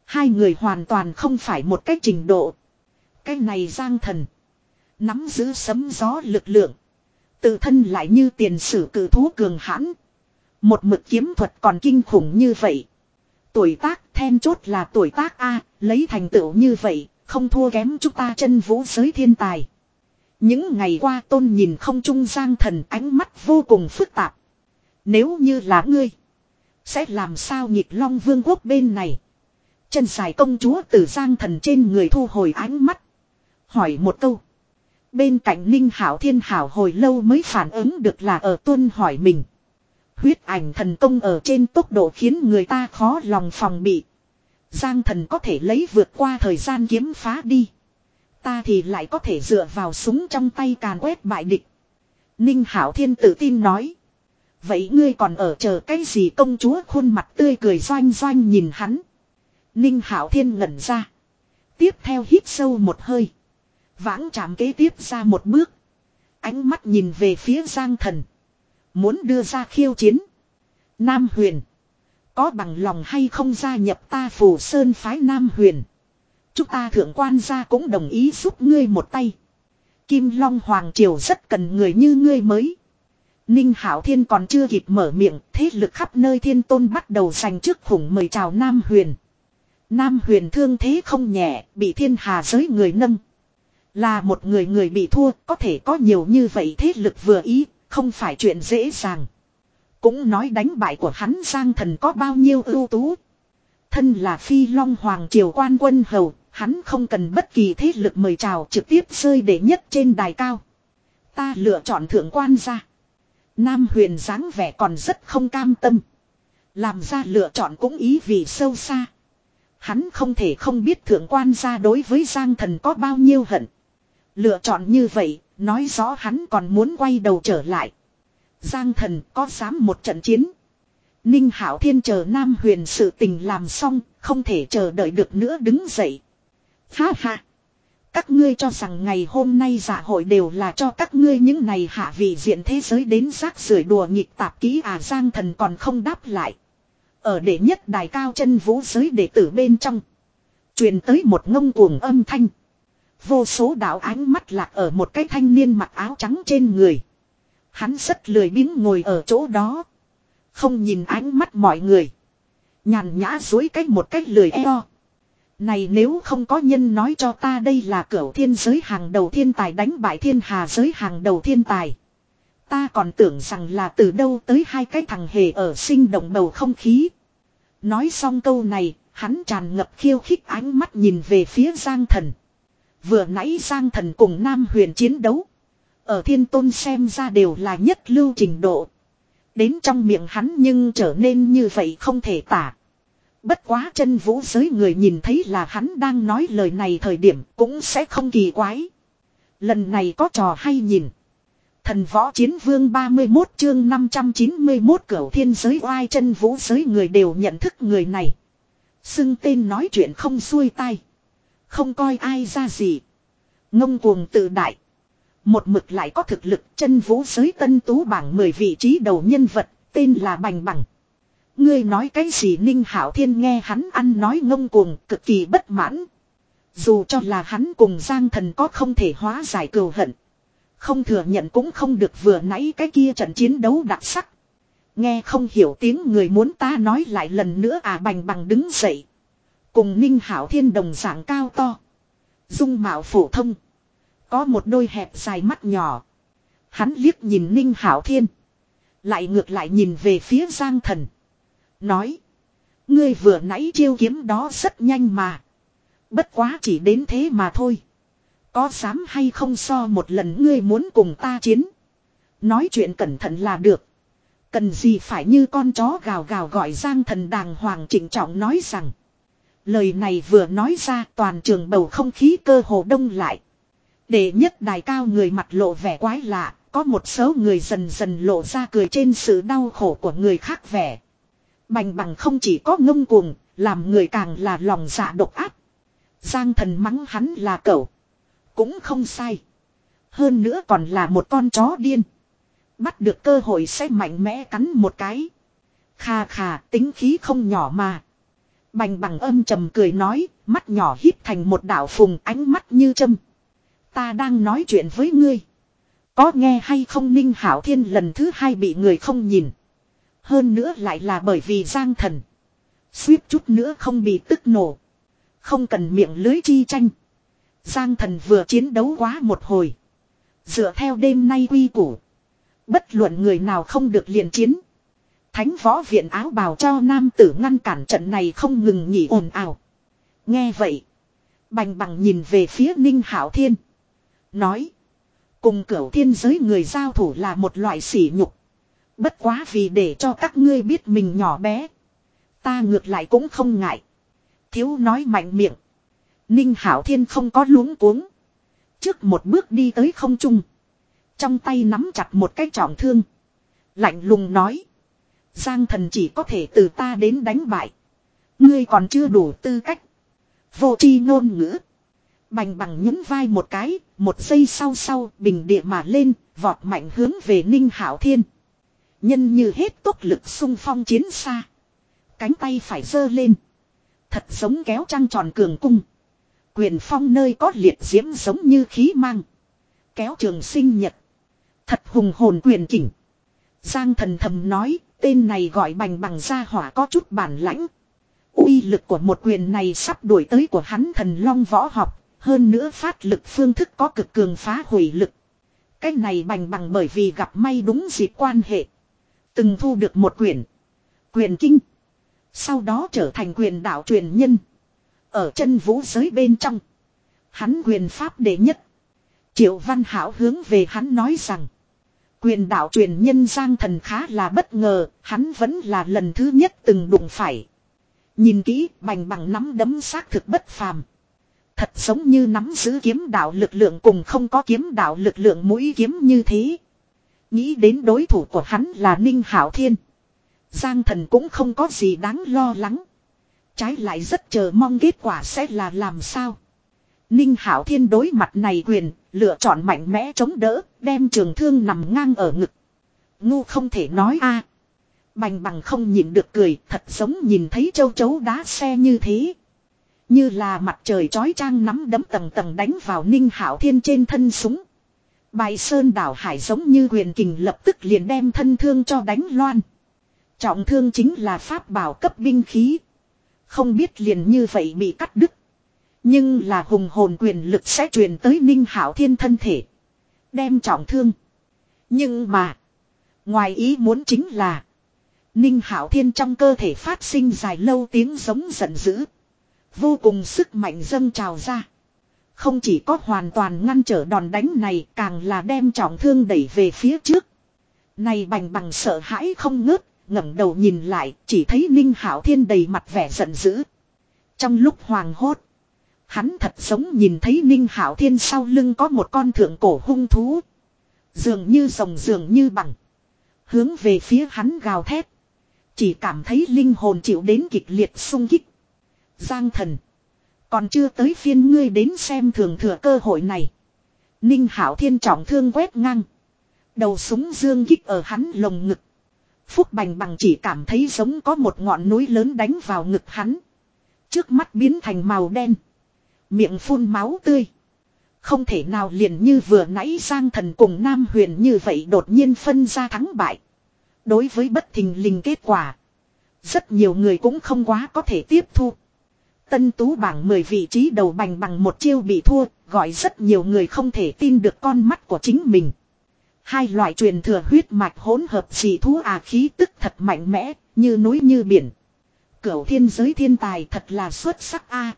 Hai người hoàn toàn không phải một cái trình độ. Cái này Giang Thần. Nắm giữ sấm gió lực lượng. Tự thân lại như tiền sử cử thú cường hãn. Một mực kiếm thuật còn kinh khủng như vậy. Tuổi tác then chốt là tuổi tác A. Lấy thành tựu như vậy. Không thua kém chúng ta chân vũ giới thiên tài. Những ngày qua Tôn nhìn không trung Giang Thần ánh mắt vô cùng phức tạp. Nếu như là ngươi. Sẽ làm sao nhịp Long Vương quốc bên này. Chân dài công chúa từ Giang Thần trên người thu hồi ánh mắt. Hỏi một câu. Bên cạnh Ninh Hảo Thiên Hảo hồi lâu mới phản ứng được là ở Tôn hỏi mình. Huyết ảnh thần công ở trên tốc độ khiến người ta khó lòng phòng bị. Giang Thần có thể lấy vượt qua thời gian kiếm phá đi. Ta thì lại có thể dựa vào súng trong tay càn quét bại địch. Ninh Hảo Thiên tự tin nói. Vậy ngươi còn ở chờ cái gì? Công chúa khuôn mặt tươi cười doanh doanh nhìn hắn. Ninh Hảo Thiên ngẩn ra. Tiếp theo hít sâu một hơi. Vãng chạm kế tiếp ra một bước. Ánh mắt nhìn về phía Giang Thần. Muốn đưa ra khiêu chiến. Nam Huyền. Có bằng lòng hay không gia nhập ta Phù Sơn phái Nam Huyền. Chúng ta thượng quan gia cũng đồng ý giúp ngươi một tay. Kim Long Hoàng Triều rất cần người như ngươi mới. Ninh Hảo Thiên còn chưa kịp mở miệng. Thế lực khắp nơi Thiên Tôn bắt đầu giành trước khủng mời chào Nam Huyền. Nam Huyền thương thế không nhẹ. Bị thiên hà giới người nâng. Là một người người bị thua. Có thể có nhiều như vậy thế lực vừa ý. Không phải chuyện dễ dàng. Cũng nói đánh bại của hắn Giang Thần có bao nhiêu ưu tú. Thân là Phi Long Hoàng Triều quan quân hầu. Hắn không cần bất kỳ thế lực mời chào, trực tiếp rơi đệ nhất trên đài cao. Ta lựa chọn thượng quan gia. Nam Huyền dáng vẻ còn rất không cam tâm. Làm ra lựa chọn cũng ý vì sâu xa. Hắn không thể không biết thượng quan gia đối với Giang Thần có bao nhiêu hận. Lựa chọn như vậy, nói rõ hắn còn muốn quay đầu trở lại. Giang Thần có dám một trận chiến. Ninh Hảo Thiên chờ Nam Huyền sự tình làm xong, không thể chờ đợi được nữa đứng dậy. Ha ha. Các ngươi cho rằng ngày hôm nay dạ hội đều là cho các ngươi những này hạ vị diện thế giới đến rác rưởi đùa nghịch tạp kỹ à? Giang Thần còn không đáp lại. Ở đệ nhất đài cao chân vũ giới đệ tử bên trong. Truyền tới một ngông cuồng âm thanh. Vô số đạo ánh mắt lạc ở một cái thanh niên mặc áo trắng trên người. Hắn rất lười biếng ngồi ở chỗ đó. Không nhìn ánh mắt mọi người. Nhàn nhã dối cách một cách lười eo. Này nếu không có nhân nói cho ta đây là cửu thiên giới hàng đầu thiên tài đánh bại thiên hà giới hàng đầu thiên tài. Ta còn tưởng rằng là từ đâu tới hai cái thằng hề ở sinh động bầu không khí. Nói xong câu này, hắn tràn ngập khiêu khích ánh mắt nhìn về phía Giang Thần. Vừa nãy Giang Thần cùng Nam Huyền chiến đấu. Ở Thiên Tôn xem ra đều là nhất lưu trình độ. Đến trong miệng hắn nhưng trở nên như vậy không thể tả. Bất quá chân vũ giới người nhìn thấy là hắn đang nói lời này thời điểm cũng sẽ không kỳ quái. Lần này có trò hay nhìn. Thần võ chiến vương ba mươi mốt chương năm trăm chín mươi mốt cửu thiên giới oai chân vũ giới người đều nhận thức người này. Xưng tên nói chuyện không xuôi tai. Không coi ai ra gì. Ngông cuồng tự đại. Một mực lại có thực lực chân vũ giới tân tú bảng mười vị trí đầu nhân vật tên là Bành Bằng. Ngươi nói cái gì? Ninh Hảo Thiên nghe hắn ăn nói ngông cuồng cực kỳ bất mãn. Dù cho là hắn cùng Giang Thần có không thể hóa giải cừu hận. Không thừa nhận cũng không được, vừa nãy cái kia trận chiến đấu đặc sắc. Nghe không hiểu tiếng người muốn ta nói lại lần nữa à? Bành Bằng đứng dậy. Cùng Ninh Hảo Thiên đồng dạng cao to. Dung mạo phổ thông. Có một đôi hẹp dài mắt nhỏ. Hắn liếc nhìn Ninh Hảo Thiên. Lại ngược lại nhìn về phía Giang Thần. Nói. Ngươi vừa nãy chiêu kiếm đó rất nhanh mà. Bất quá chỉ đến thế mà thôi. Có dám hay không so một lần ngươi muốn cùng ta chiến. Nói chuyện cẩn thận là được. Cần gì phải như con chó gào gào gọi. Giang Thần đàng hoàng trịnh trọng nói rằng. Lời này vừa nói ra toàn trường bầu không khí cơ hồ đông lại. Đệ nhất đài cao người mặt lộ vẻ quái lạ. Có một số người dần dần lộ ra cười trên sự đau khổ của người khác vẻ. Bành Bằng không chỉ có ngông cuồng, làm người càng là lòng dạ độc ác. Giang Thần mắng hắn là cẩu. Cũng không sai. Hơn nữa còn là một con chó điên. Bắt được cơ hội sẽ mạnh mẽ cắn một cái. Khà khà tính khí không nhỏ mà. Bành bằng âm trầm cười nói, mắt nhỏ híp thành một đạo phùng, ánh mắt như châm. Ta đang nói chuyện với ngươi. Có nghe hay không? Ninh Hạo Thiên lần thứ hai bị người không nhìn. Hơn nữa lại là bởi vì Giang Thần. Suýt chút nữa không bị tức nổ. Không cần miệng lưới chi tranh. Giang Thần vừa chiến đấu quá một hồi. Dựa theo đêm nay quy củ. Bất luận người nào không được liền chiến. Thánh võ viện áo bào cho nam tử ngăn cản trận này không ngừng nghỉ ồn ào. Nghe vậy. Bành bằng nhìn về phía Ninh Hạo Thiên. Nói. Cùng cửu thiên giới người giao thủ là một loại sỉ nhục. Bất quá vì để cho các ngươi biết mình nhỏ bé. Ta ngược lại cũng không ngại. Thiếu nói mạnh miệng. Ninh Hạo Thiên không có luống cuống. Trước một bước đi tới không trung. Trong tay nắm chặt một cái trọng thương. Lạnh lùng nói. Giang Thần chỉ có thể từ ta đến đánh bại. Ngươi còn chưa đủ tư cách. Vô tri ngôn ngữ. Bành bằng nhún vai một cái. Một giây sau sau bình địa mà lên. Vọt mạnh hướng về Ninh Hạo Thiên. Nhân như hết tốc lực xung phong chiến xa. Cánh tay phải giơ lên. Thật giống kéo trăng tròn cường cung. Quyền phong nơi có liệt diễm giống như khí mang. Kéo trường sinh nhật. Thật hùng hồn quyền kỉnh. Giang Thần thầm nói. Tên này gọi bành bằng gia hỏa có chút bản lãnh. Uy lực của một quyền này sắp đuổi tới của hắn thần long võ học. Hơn nữa phát lực phương thức có cực cường phá hủy lực. Cái này bành bằng bởi vì gặp may đúng dịp quan hệ. Từng thu được một quyển. Quyền kinh. Sau đó trở thành quyền đạo truyền nhân. Ở chân vũ giới bên trong. Hắn quyền pháp đệ nhất. Triệu Văn Hảo hướng về hắn nói rằng. Quyền đạo truyền nhân Giang Thần khá là bất ngờ. Hắn vẫn là lần thứ nhất từng đụng phải. Nhìn kỹ bành bằng nắm đấm xác thực bất phàm. Thật giống như nắm giữ kiếm đạo lực lượng cùng không có kiếm đạo lực lượng mũi kiếm như thế. Nghĩ đến đối thủ của hắn là Ninh Hạo Thiên. Giang Thần cũng không có gì đáng lo lắng. Trái lại rất chờ mong kết quả sẽ là làm sao. Ninh Hạo Thiên đối mặt này quyền, lựa chọn mạnh mẽ chống đỡ, đem trường thương nằm ngang ở ngực. Ngu không thể nói a. Bành bằng không nhịn được cười, thật giống nhìn thấy châu chấu đá xe như thế. Như là mặt trời chói chang nắm đấm tầng tầng đánh vào Ninh Hạo Thiên trên thân súng. Bài sơn đảo hải giống như quyền kình lập tức liền đem thân thương cho đánh loan. Trọng thương chính là pháp bảo cấp binh khí. Không biết liền như vậy bị cắt đứt. Nhưng là hùng hồn quyền lực sẽ truyền tới Ninh Hạo Thiên thân thể. Đem trọng thương. Nhưng mà. Ngoài ý muốn chính là. Ninh Hạo Thiên trong cơ thể phát sinh dài lâu tiếng giống giận dữ. Vô cùng sức mạnh dâng trào ra. Không chỉ có hoàn toàn ngăn trở đòn đánh này, càng là đem trọng thương đẩy về phía trước. Này bành bằng sợ hãi không ngớt, ngẩng đầu nhìn lại, chỉ thấy Ninh Hạo Thiên đầy mặt vẻ giận dữ. Trong lúc hoàng hốt, hắn thật giống nhìn thấy Ninh Hạo Thiên sau lưng có một con thượng cổ hung thú. Dường như rồng dường như bằng. Hướng về phía hắn gào thét. Chỉ cảm thấy linh hồn chịu đến kịch liệt xung kích. Giang Thần. Còn chưa tới phiên ngươi đến xem thường thừa cơ hội này. Ninh Hạo Thiên trọng thương quét ngang. Đầu súng dương kích ở hắn lồng ngực. Phúc bành bằng chỉ cảm thấy giống có một ngọn núi lớn đánh vào ngực hắn. Trước mắt biến thành màu đen. Miệng phun máu tươi. Không thể nào liền như vừa nãy Giang Thần cùng Nam Huyền như vậy đột nhiên phân ra thắng bại. Đối với bất thình lình kết quả. Rất nhiều người cũng không quá có thể tiếp thu. Tân tú bảng mười vị trí đầu bành bằng một chiêu bị thua, gọi rất nhiều người không thể tin được con mắt của chính mình. Hai loại truyền thừa huyết mạch hỗn hợp dị thú à khí tức thật mạnh mẽ, như núi như biển. Cửu thiên giới thiên tài thật là xuất sắc a.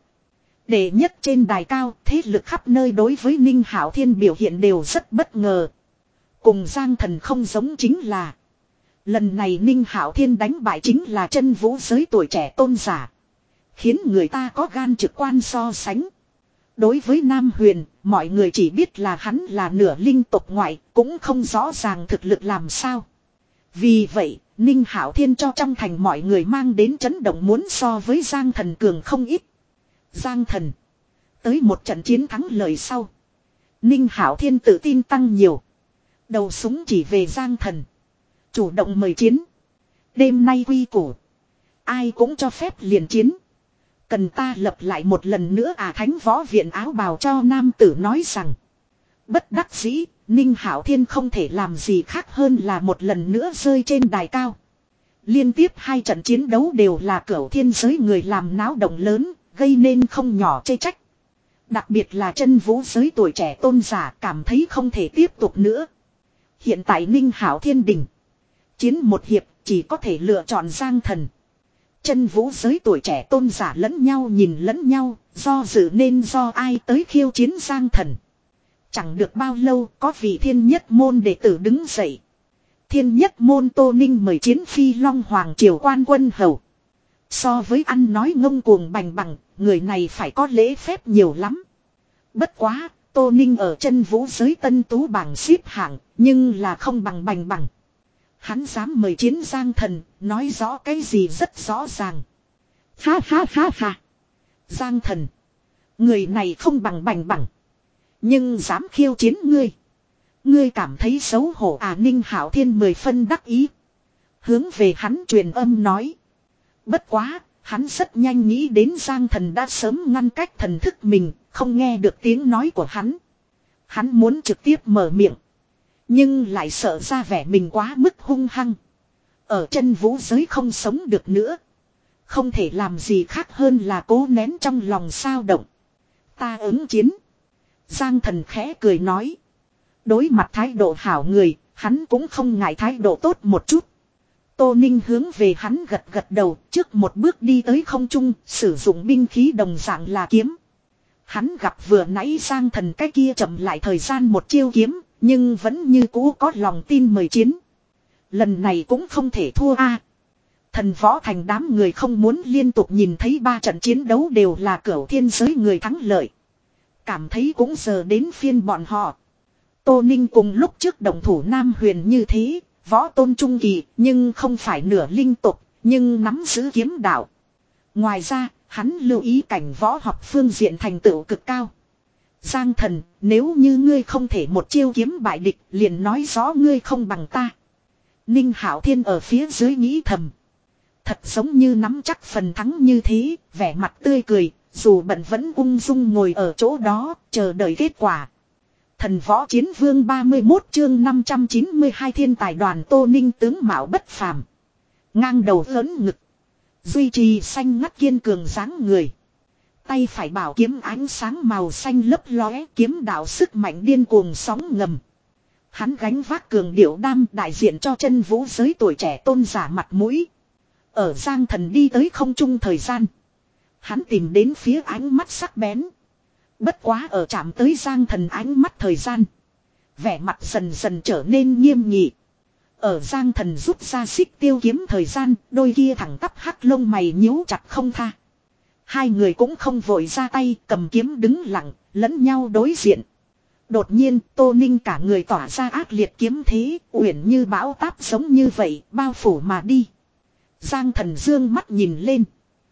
Đệ nhất trên đài cao, thế lực khắp nơi đối với Ninh Hạo Thiên biểu hiện đều rất bất ngờ. Cùng Giang Thần không giống chính là lần này Ninh Hạo Thiên đánh bại chính là chân vũ giới tuổi trẻ tôn giả. Khiến người ta có gan trực quan so sánh. Đối với Nam Huyền, mọi người chỉ biết là hắn là nửa linh tộc ngoại, cũng không rõ ràng thực lực làm sao. Vì vậy, Ninh Hạo Thiên cho trong thành mọi người mang đến chấn động muốn so với Giang Thần cường không ít. Giang Thần. Tới một trận chiến thắng lợi sau. Ninh Hạo Thiên tự tin tăng nhiều. Đầu súng chỉ về Giang Thần. Chủ động mời chiến. Đêm nay quy củ. Ai cũng cho phép liền chiến. Cần ta lập lại một lần nữa à, thánh võ viện áo bào cho nam tử nói rằng. Bất đắc dĩ, Ninh Hạo Thiên không thể làm gì khác hơn là một lần nữa rơi trên đài cao. Liên tiếp hai trận chiến đấu đều là cửu thiên giới người làm náo động lớn, gây nên không nhỏ chê trách. Đặc biệt là chân vũ giới tuổi trẻ tôn giả cảm thấy không thể tiếp tục nữa. Hiện tại Ninh Hạo Thiên đỉnh. Chiến một hiệp chỉ có thể lựa chọn Giang Thần. Chân vũ giới tuổi trẻ tôn giả lẫn nhau nhìn lẫn nhau, do dự nên do ai tới khiêu chiến Giang Thần. Chẳng được bao lâu có vị thiên nhất môn đệ tử đứng dậy. Thiên nhất môn Tô Ninh mời chiến phi long hoàng triều quan quân hầu. So với ăn nói ngông cuồng bành bằng, người này phải có lễ phép nhiều lắm. Bất quá, Tô Ninh ở chân vũ giới tân tú bảng xếp hạng, nhưng là không bằng bành bằng. Hắn dám mời chiến Giang Thần, nói rõ cái gì rất rõ ràng. Ha ha ha ha. Giang Thần. Người này không bằng bành bằng. Nhưng dám khiêu chiến ngươi. Ngươi cảm thấy xấu hổ à, Ninh Hạo Thiên mười phân đắc ý. Hướng về hắn truyền âm nói. Bất quá, hắn rất nhanh nghĩ đến Giang Thần đã sớm ngăn cách thần thức mình, không nghe được tiếng nói của hắn. Hắn muốn trực tiếp mở miệng. Nhưng lại sợ ra vẻ mình quá mức hung hăng. Ở chân vũ giới không sống được nữa. Không thể làm gì khác hơn là cố nén trong lòng sao động. Ta ứng chiến. Giang Thần khẽ cười nói. Đối mặt thái độ hảo người, hắn cũng không ngại thái độ tốt một chút. Tô Ninh hướng về hắn gật gật đầu, trước một bước đi tới không trung, sử dụng binh khí đồng dạng là kiếm. Hắn gặp vừa nãy Giang Thần cái kia chậm lại thời gian một chiêu kiếm, nhưng vẫn như cũ có lòng tin mời chiến. Lần này cũng không thể thua a. Thần võ thành đám người không muốn liên tục nhìn thấy ba trận chiến đấu đều là cửu thiên giới người thắng lợi. Cảm thấy cũng giờ đến phiên bọn họ. Tô Ninh cùng lúc trước đồng thủ Nam Huyền như thế, võ tôn trung kỳ, nhưng không phải nửa linh tục, nhưng nắm giữ kiếm đạo. Ngoài ra, hắn lưu ý cảnh võ học phương diện thành tựu cực cao. Giang Thần, nếu như ngươi không thể một chiêu kiếm bại địch, liền nói rõ ngươi không bằng ta. Ninh Hạo Thiên ở phía dưới nghĩ thầm. Thật giống như nắm chắc phần thắng như thế, vẻ mặt tươi cười, dù bận vẫn ung dung ngồi ở chỗ đó, chờ đợi kết quả. Thần võ chiến vương ba mươi mốt chương năm trăm chín mươi hai thiên tài đoàn Tô Ninh tướng mạo bất phàm. Ngang đầu lớn ngực. Duy trì xanh ngắt kiên cường dáng người. Tay phải bảo kiếm ánh sáng màu xanh lấp lóe, kiếm đạo sức mạnh điên cuồng sóng ngầm. Hắn gánh vác cường điệu đam đại diện cho chân vũ giới tuổi trẻ tôn giả mặt mũi. Ở Giang Thần đi tới không trung thời gian. Hắn tìm đến phía ánh mắt sắc bén. Bất quá ở chạm tới Giang Thần ánh mắt thời gian. Vẻ mặt dần dần trở nên nghiêm nghị. Ở Giang Thần rút ra xích tiêu kiếm thời gian, đôi kia thẳng tắp hắc lông mày nhíu chặt không tha. Hai người cũng không vội ra tay, cầm kiếm đứng lặng, lẫn nhau đối diện. Đột nhiên, Tô Ninh cả người tỏa ra ác liệt kiếm thế, uyển như bão táp giống như vậy, bao phủ mà đi. Giang Thần dương mắt nhìn lên.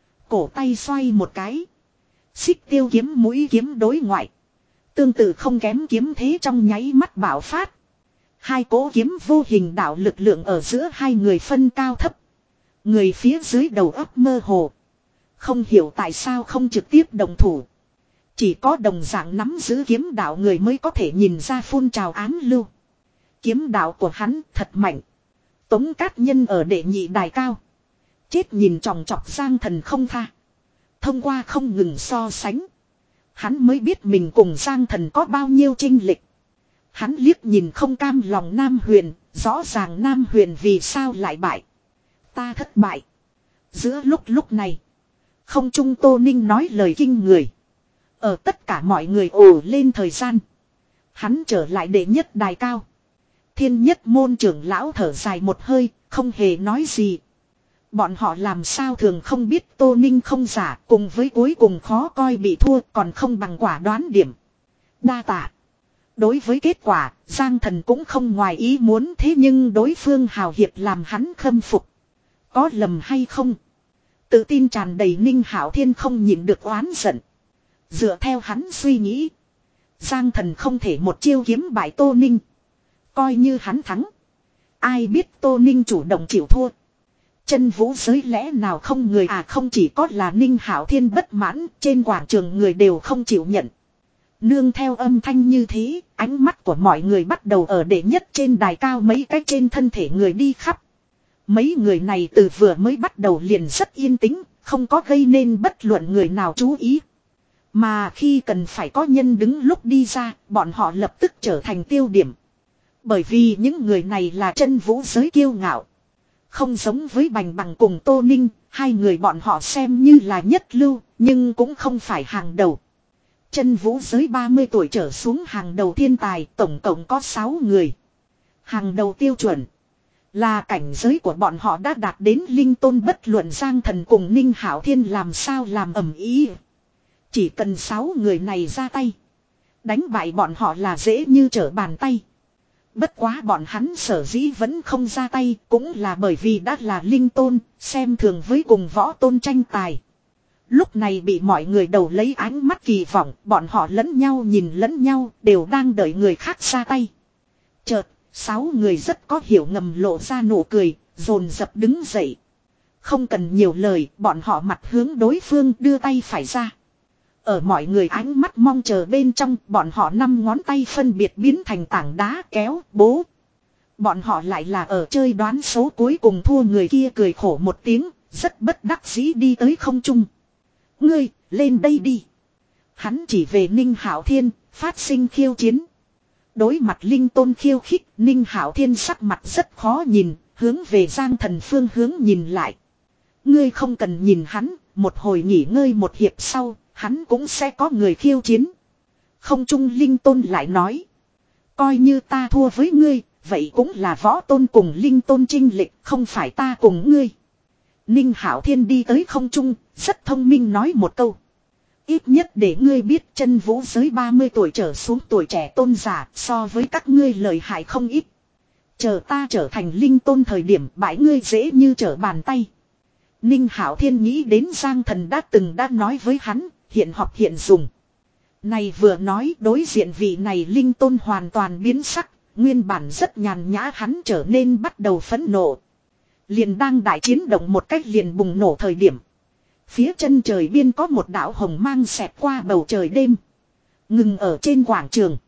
Cổ tay xoay một cái. Xích tiêu kiếm mũi kiếm đối ngoại. Tương tự không kém kiếm thế trong nháy mắt bạo phát. Hai cỗ kiếm vô hình đạo lực lượng ở giữa hai người phân cao thấp. Người phía dưới đầu óc mơ hồ. Không hiểu tại sao không trực tiếp đồng thủ. Chỉ có đồng dạng nắm giữ kiếm đạo người mới có thể nhìn ra phun trào ám lưu. Kiếm đạo của hắn thật mạnh. Tống Cát Nhân ở đệ nhị đài cao. Chết nhìn tròng trọc Giang Thần không tha. Thông qua không ngừng so sánh. Hắn mới biết mình cùng Giang Thần có bao nhiêu chênh lệch. Hắn liếc nhìn không cam lòng Nam Huyền. Rõ ràng Nam Huyền vì sao lại bại. Ta thất bại. Giữa lúc lúc này. Không trung Tô Ninh nói lời kinh người. Ở tất cả mọi người ồ lên thời gian. Hắn trở lại đệ nhất đài cao. Thiên nhất môn trưởng lão thở dài một hơi. Không hề nói gì. Bọn họ làm sao thường không biết Tô Ninh không giả, cùng với cuối cùng khó coi bị thua còn không bằng quả đoán điểm. Đa tạ. Đối với kết quả, Giang Thần cũng không ngoài ý muốn, thế nhưng đối phương hào hiệp làm hắn khâm phục. Có lầm hay không? Tự tin tràn đầy Ninh Hạo Thiên không nhịn được oán giận. Dựa theo hắn suy nghĩ, Giang Thần không thể một chiêu kiếm bại Tô Ninh. Coi như hắn thắng, ai biết Tô Ninh chủ động chịu thua. Chân vũ giới lẽ nào không người à, không chỉ có là Ninh Hạo Thiên bất mãn, trên quảng trường người đều không chịu nhận. Nương theo âm thanh như thế, ánh mắt của mọi người bắt đầu ở đệ nhất trên đài cao mấy cái trên thân thể người đi khắp. Mấy người này từ vừa mới bắt đầu liền rất yên tĩnh, không có gây nên bất luận người nào chú ý. Mà khi cần phải có nhân đứng lúc đi ra, bọn họ lập tức trở thành tiêu điểm. Bởi vì những người này là chân vũ giới kiêu ngạo. Không giống với Bành Bằng cùng Tô Ninh, hai người bọn họ xem như là nhất lưu, nhưng cũng không phải hàng đầu. Chân vũ giới ba mươi tuổi trở xuống hàng đầu thiên tài, tổng cộng có sáu người. Hàng đầu tiêu chuẩn là cảnh giới của bọn họ đã đạt đến linh tôn, bất luận Giang Thần cùng Ninh Hạo Thiên làm sao làm ầm ĩ. Chỉ cần sáu người này ra tay, đánh bại bọn họ là dễ như trở bàn tay. Bất quá bọn hắn sở dĩ vẫn không ra tay cũng là bởi vì đã là linh tôn, xem thường với cùng võ tôn tranh tài. Lúc này bị mọi người đầu lấy ánh mắt kỳ vọng, bọn họ lẫn nhau nhìn lẫn nhau, đều đang đợi người khác ra tay. Chợt, sáu người rất có hiểu ngầm lộ ra nụ cười, dồn dập đứng dậy. Không cần nhiều lời, bọn họ mặt hướng đối phương đưa tay phải ra. Ở mọi người ánh mắt mong chờ bên trong, bọn họ năm ngón tay phân biệt biến thành tảng đá kéo, bố. Bọn họ lại là ở chơi đoán số, cuối cùng thua người kia cười khổ một tiếng, rất bất đắc dĩ đi tới không trung. Ngươi, lên đây đi. Hắn chỉ về Ninh Hạo Thiên, phát sinh khiêu chiến. Đối mặt linh tôn khiêu khích, Ninh Hạo Thiên sắc mặt rất khó nhìn, hướng về Giang Thần phương hướng nhìn lại. Ngươi không cần nhìn hắn, một hồi nghỉ ngơi một hiệp sau, hắn cũng sẽ có người khiêu chiến. Không trung linh tôn lại nói. Coi như ta thua với ngươi, vậy cũng là võ tôn cùng linh tôn chênh lệch, không phải ta cùng ngươi. Ninh Hạo Thiên đi tới không trung, rất thông minh nói một câu. Ít nhất để ngươi biết chân vũ giới ba mươi tuổi trở xuống tuổi trẻ tôn giả so với các ngươi lợi hại không ít. Chờ ta trở thành linh tôn thời điểm bãi ngươi dễ như trở bàn tay. Ninh Hạo Thiên nghĩ đến Giang Thần đã từng đã nói với hắn, hiện học hiện dùng. Này vừa nói đối diện vị này linh tôn hoàn toàn biến sắc, nguyên bản rất nhàn nhã hắn trở nên bắt đầu phẫn nộ. Liền đang đại chiến động một cách liền bùng nổ thời điểm. Phía chân trời biên có một đạo hồng mang xẹt qua bầu trời đêm. Ngừng ở trên quảng trường.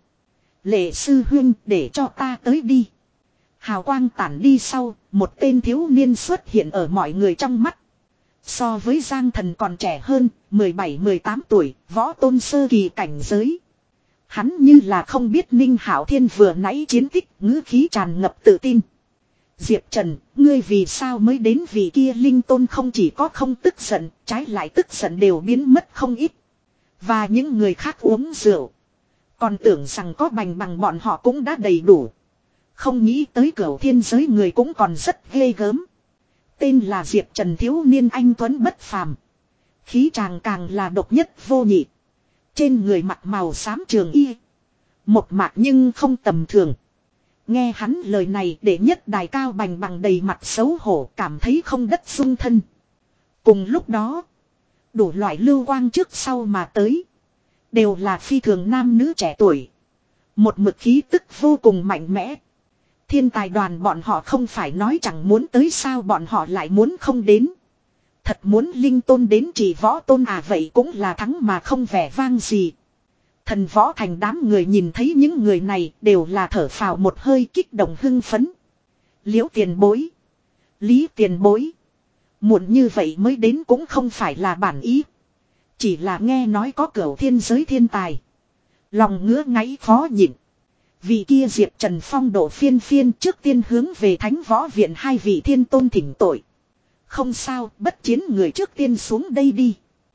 Lệ sư huynh, để cho ta tới đi. Hào quang tản đi sau, một tên thiếu niên xuất hiện ở mọi người trong mắt. So với Giang Thần còn trẻ hơn, mười bảy mười tám tuổi, võ tôn sơ kỳ cảnh giới. Hắn như là không biết Ninh Hạo Thiên vừa nãy chiến tích, ngữ khí tràn ngập tự tin. Diệp Trần, ngươi vì sao mới đến, vì kia linh tôn không chỉ có không tức giận, trái lại tức giận đều biến mất không ít. Và những người khác uống rượu. Còn tưởng rằng có Bành Bằng bọn họ cũng đã đầy đủ. Không nghĩ tới Cửu Thiên giới người cũng còn rất ghê gớm. Tên là Diệp Trần thiếu niên anh tuấn bất phàm. Khí chàng càng là độc nhất vô nhị. Trên người mặc màu xám trường y. Một mạc nhưng không tầm thường. Nghe hắn lời này để nhất đài cao Bành Bằng đầy mặt xấu hổ, cảm thấy không đất dung thân. Cùng lúc đó, đủ loại lưu quang trước sau mà tới. Đều là phi thường nam nữ trẻ tuổi. Một mực khí tức vô cùng mạnh mẽ. Thiên tài đoàn bọn họ không phải nói chẳng muốn tới sao, bọn họ lại muốn không đến. Thật muốn linh tôn đến chỉ võ tôn à, vậy cũng là thắng mà không vẻ vang gì. Thần võ thành đám người nhìn thấy những người này đều là thở phào một hơi, kích động hưng phấn. Liễu tiền bối, Lý tiền bối, muộn như vậy mới đến cũng không phải là bản ý. Chỉ là nghe nói có Cửu Thiên giới thiên tài. Lòng ngứa ngáy khó nhịn. Vị kia Diệp Trần phong độ phiên phiên, trước tiên hướng về Thánh Võ Viện hai vị thiên tôn thỉnh tội. Không sao, bất chiến người trước tiên xuống đây đi.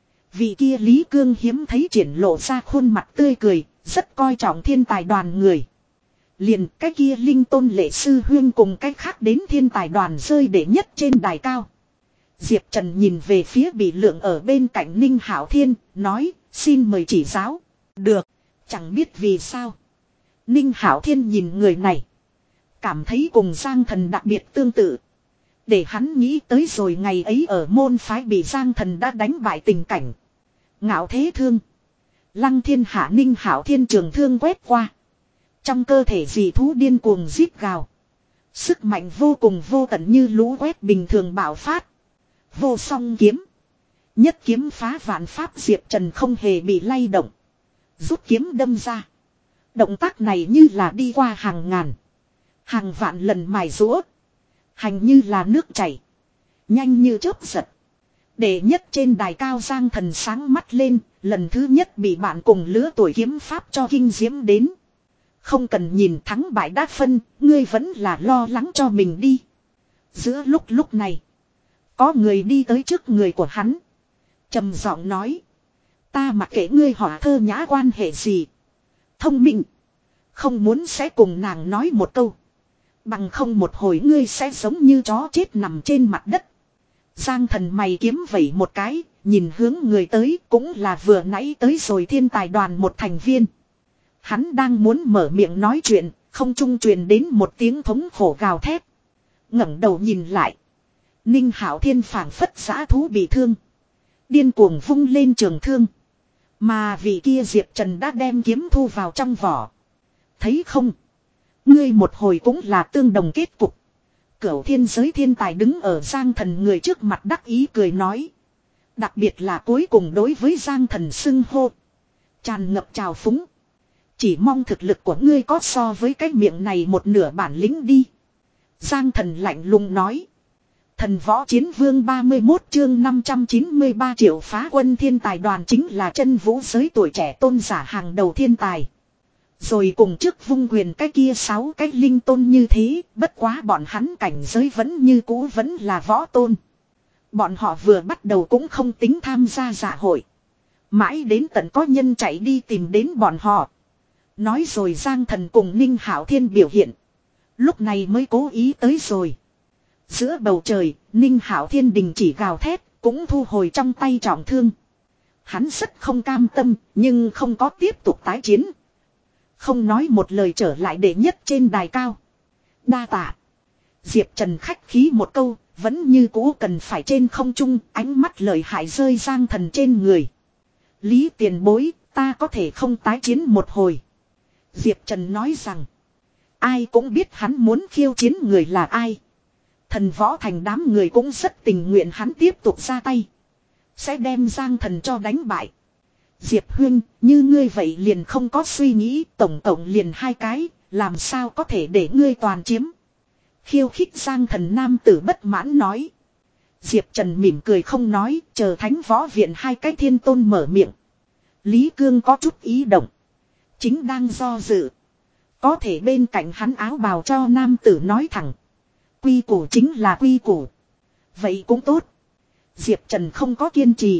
Vị kia Lý Cương hiếm thấy triển lộ ra khuôn mặt tươi cười, rất coi trọng thiên tài đoàn người. Liền cái kia linh tôn lệ sư huyên cùng cái khác đến thiên tài đoàn rơi để nhất trên đài cao. Diệp Trần nhìn về phía bị lượng ở bên cạnh Ninh Hạo Thiên, nói, xin mời chỉ giáo. Được, chẳng biết vì sao. Ninh Hạo Thiên nhìn người này, cảm thấy cùng Giang Thần đặc biệt tương tự. Để hắn nghĩ tới rồi ngày ấy ở môn phái bị Giang Thần đã đánh bại tình cảnh. Ngạo thế thương. Lăng thiên hạ, Ninh Hạo Thiên trường thương quét qua. Trong cơ thể dị thú điên cuồng rít gào. Sức mạnh vô cùng vô tận như lũ quét bình thường bạo phát. Vô song kiếm. Nhất kiếm phá vạn pháp, Diệp Trần không hề bị lay động. Rút kiếm đâm ra. Động tác này như là đi qua hàng ngàn, hàng vạn lần mài rũa. Hành như là nước chảy, nhanh như chớp giật. Đệ nhất trên đài cao Giang Thần sáng mắt lên, lần thứ nhất bị bạn cùng lứa tuổi kiếm pháp cho kinh diễm đến. Không cần nhìn thắng bại đã phân, ngươi vẫn là lo lắng cho mình đi. Giữa lúc lúc này, có người đi tới trước người của hắn, trầm giọng nói: ta mặc kệ ngươi họ Thơ Nhã quan hệ gì, thông minh, không muốn sẽ cùng nàng nói một câu. Bằng không một hồi ngươi sẽ giống như chó chết nằm trên mặt đất. Giang Thần mày kiếm vẩy một cái, nhìn hướng người tới, cũng là vừa nãy tới rồi thiên tài đoàn một thành viên. Hắn đang muốn mở miệng nói chuyện, không trung truyền đến một tiếng thống khổ gào thét. Ngẩng đầu nhìn lại, Ninh Hạo Thiên phảng phất dã thú bị thương, điên cuồng vung lên trường thương. Mà vị kia Diệp Trần đã đem kiếm thu vào trong vỏ. Thấy không? Ngươi một hồi cũng là tương đồng kết cục. Cửu thiên giới thiên tài đứng ở Giang Thần người trước mặt đắc ý cười nói. Đặc biệt là cuối cùng đối với Giang Thần xưng hô, tràn ngập trào phúng. Chỉ mong thực lực của ngươi có so với cái miệng này một nửa bản lĩnh đi. Giang Thần lạnh lùng nói. Thần võ chiến vương ba mươi mốt chương năm trăm chín mươi ba triệu phá quân thiên tài đoàn chính là chân vũ giới tuổi trẻ tôn giả hàng đầu thiên tài. Rồi cùng trước vung quyền cái kia sáu cái linh tôn như thế, bất quá bọn hắn cảnh giới vẫn như cũ vẫn là võ tôn. Bọn họ vừa bắt đầu cũng không tính tham gia dạ hội. Mãi đến tận có nhân chạy đi tìm đến bọn họ. Nói rồi Giang Thần cùng Ninh Hạo Thiên biểu hiện. Lúc này mới cố ý tới rồi. Giữa bầu trời, Ninh Hạo Thiên đình chỉ gào thét, cũng thu hồi trong tay trọng thương. Hắn rất không cam tâm, nhưng không có tiếp tục tái chiến. Không nói một lời trở lại đệ nhất trên đài cao. Đa tạ. Diệp Trần khách khí một câu, vẫn như cũ cần phải trên không trung, ánh mắt lợi hại rơi Giang Thần trên người. Lý tiền bối, ta có thể không tái chiến một hồi. Diệp Trần nói rằng, ai cũng biết hắn muốn khiêu chiến người là ai. Thần võ thành đám người cũng rất tình nguyện hắn tiếp tục ra tay, sẽ đem Giang Thần cho đánh bại. Diệp Huyên, như ngươi vậy liền không có suy nghĩ, tổng cộng liền hai cái, làm sao có thể để ngươi toàn chiếm. Khiêu khích Giang Thần nam tử bất mãn nói. Diệp Trần mỉm cười không nói, chờ thánh võ viện hai cái thiên tôn mở miệng. Lý Cương có chút ý động, chính đang do dự. Có thể bên cạnh hắn áo bào cho nam tử nói thẳng. Quy củ chính là quy củ. Vậy cũng tốt. Diệp Trần không có kiên trì.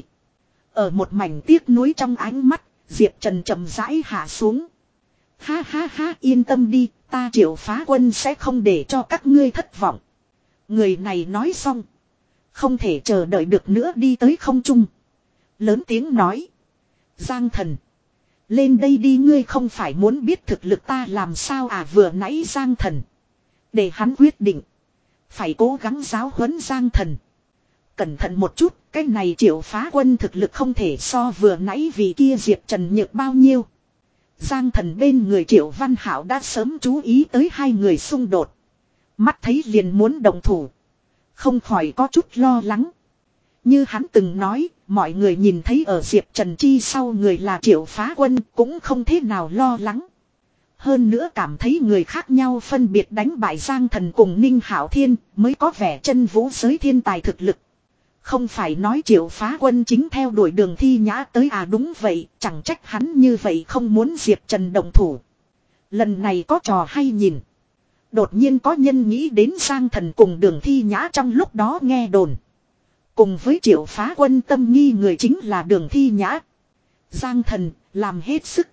Ở một mảnh tiếc nuối trong ánh mắt, Diệp Trần chậm rãi hạ xuống. Ha ha ha, yên tâm đi, ta Triệu Phá Quân sẽ không để cho các ngươi thất vọng. Người này nói xong, không thể chờ đợi được nữa đi tới không trung. Lớn tiếng nói. Giang Thần, lên đây đi, ngươi không phải muốn biết thực lực ta làm sao à? Vừa nãy Giang Thần, để hắn quyết định, phải cố gắng giáo huấn Giang Thần. Cẩn thận một chút, cái này Triệu Phá Quân thực lực không thể so vừa nãy vì kia Diệp Trần nhược bao nhiêu. Giang Thần bên người Triệu Văn Hảo đã sớm chú ý tới hai người xung đột. Mắt thấy liền muốn động thủ, không khỏi có chút lo lắng. Như hắn từng nói, mọi người nhìn thấy ở Diệp Trần chi sau người là Triệu Phá Quân cũng không thế nào lo lắng. Hơn nữa cảm thấy người khác nhau phân biệt đánh bại Giang Thần cùng Ninh Hạo Thiên mới có vẻ chân vũ giới thiên tài thực lực. Không phải nói Triệu Phá Quân chính theo đuổi Đường Thi Nhã tới à? Đúng vậy, chẳng trách hắn như vậy không muốn Diệp Trần động thủ. Lần này có trò hay nhìn. Đột nhiên có nhân nghĩ đến Giang Thần cùng Đường Thi Nhã trong lúc đó nghe đồn. Cùng với Triệu Phá Quân tâm nghi người chính là Đường Thi Nhã. Giang Thần làm hết sức.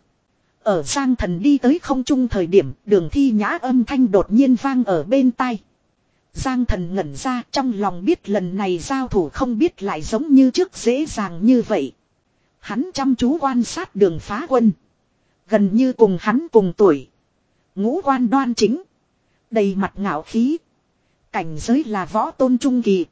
Ở Giang Thần đi tới không trung thời điểm, Đường Thi Nhã âm thanh đột nhiên vang ở bên tai. Giang Thần ngẩn ra, trong lòng biết lần này giao thủ không biết lại giống như trước dễ dàng như vậy. Hắn chăm chú quan sát Đường Phá Quân. Gần như cùng hắn cùng tuổi. Ngũ quan đoan chính. Đầy mặt ngạo khí. Cảnh giới là võ tôn trung kỳ.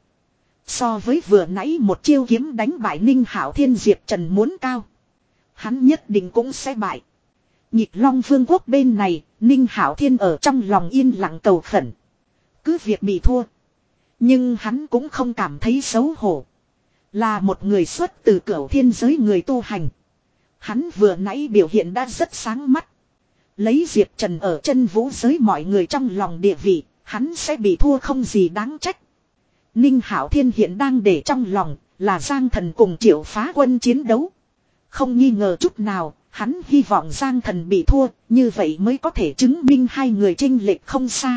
So với vừa nãy một chiêu kiếm đánh bại Ninh Hạo Thiên, Diệp Trần muốn cao. Hắn nhất định cũng sẽ bại. Nhịp Long Vương quốc bên này, Ninh Hạo Thiên ở trong lòng yên lặng cầu khẩn. Cứ việc bị thua. Nhưng hắn cũng không cảm thấy xấu hổ. Là một người xuất từ cửu thiên giới người tu hành. Hắn vừa nãy biểu hiện đã rất sáng mắt. Lấy Diệp Trần ở chân vũ giới mọi người trong lòng địa vị, hắn sẽ bị thua không gì đáng trách. Ninh Hạo Thiên hiện đang để trong lòng là Giang Thần cùng Triệu Phá Quân chiến đấu. Không nghi ngờ chút nào, hắn hy vọng Giang Thần bị thua, như vậy mới có thể chứng minh hai người chênh lệch không xa.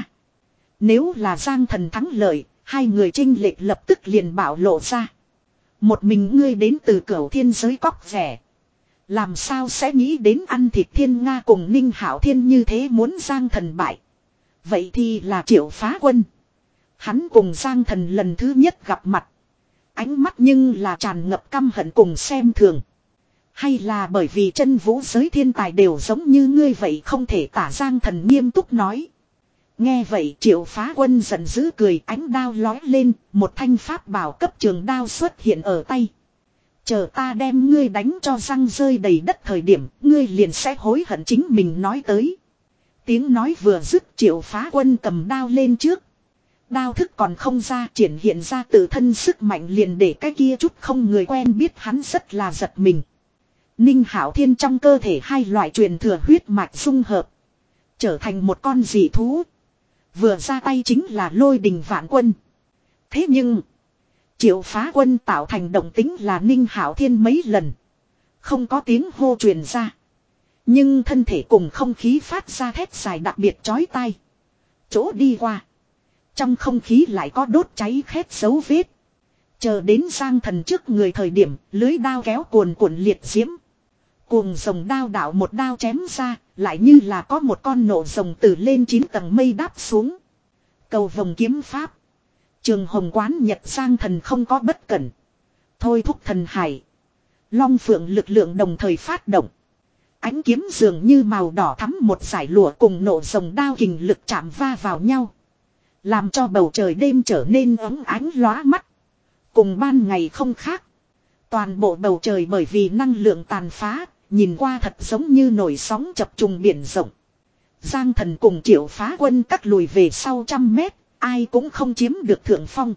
Nếu là Giang Thần thắng lợi, hai người chênh lệch lập tức liền bạo lộ ra. Một mình ngươi đến từ cửu thiên giới cóc rẻ. Làm sao sẽ nghĩ đến ăn thịt Thiên Nga cùng Ninh Hạo Thiên như thế muốn Giang Thần bại. Vậy thì là Triệu Phá Quân. Hắn cùng Giang Thần lần thứ nhất gặp mặt. Ánh mắt nhưng là tràn ngập căm hận cùng xem thường. Hay là bởi vì chân vũ giới thiên tài đều giống như ngươi vậy không thể tả. Giang Thần nghiêm túc nói. Nghe vậy Triệu Phá Quân giận dữ cười, ánh đao lói lên, một thanh pháp bảo cấp trường đao xuất hiện ở tay. Chờ ta đem ngươi đánh cho răng rơi đầy đất thời điểm, ngươi liền sẽ hối hận chính mình nói tới. Tiếng nói vừa dứt, Triệu Phá Quân cầm đao lên trước. Đao thức còn không ra, triển hiện ra tự thân sức mạnh liền để cái kia chút không người quen biết hắn rất là giật mình. Ninh Hạo Thiên trong cơ thể hai loại truyền thừa huyết mạch dung hợp, trở thành một con dị thú. Vừa ra tay chính là lôi đình vạn quân. Thế nhưng Triệu Phá Quân tạo thành động tính là Ninh Hạo Thiên mấy lần, không có tiếng hô truyền ra. Nhưng thân thể cùng không khí phát ra thét dài đặc biệt chói tai. Chỗ đi qua, trong không khí lại có đốt cháy khét dấu vết. Chờ đến Giang Thần trước người thời điểm, lưới đao kéo cuồn cuộn liệt diễm. Cuồng rồng đao đạo một đao chém ra, lại như là có một con nộ rồng từ lên chín tầng mây đáp xuống. Cầu vồng kiếm pháp. Trường Hồng Quán Nhật. Giang Thần không có bất cẩn. Thôi thúc thần hải, long phượng lực lượng đồng thời phát động. Ánh kiếm dường như màu đỏ thắm một dải lụa cùng nộ rồng đao kình lực chạm va vào nhau. Làm cho bầu trời đêm trở nên ấm ánh lóa mắt. Cùng ban ngày không khác. Toàn bộ bầu trời bởi vì năng lượng tàn phá, nhìn qua thật giống như nổi sóng chập trùng biển rộng. Giang Thần cùng Triệu Phá Quân cắt lùi về sau trăm mét, ai cũng không chiếm được thượng phong.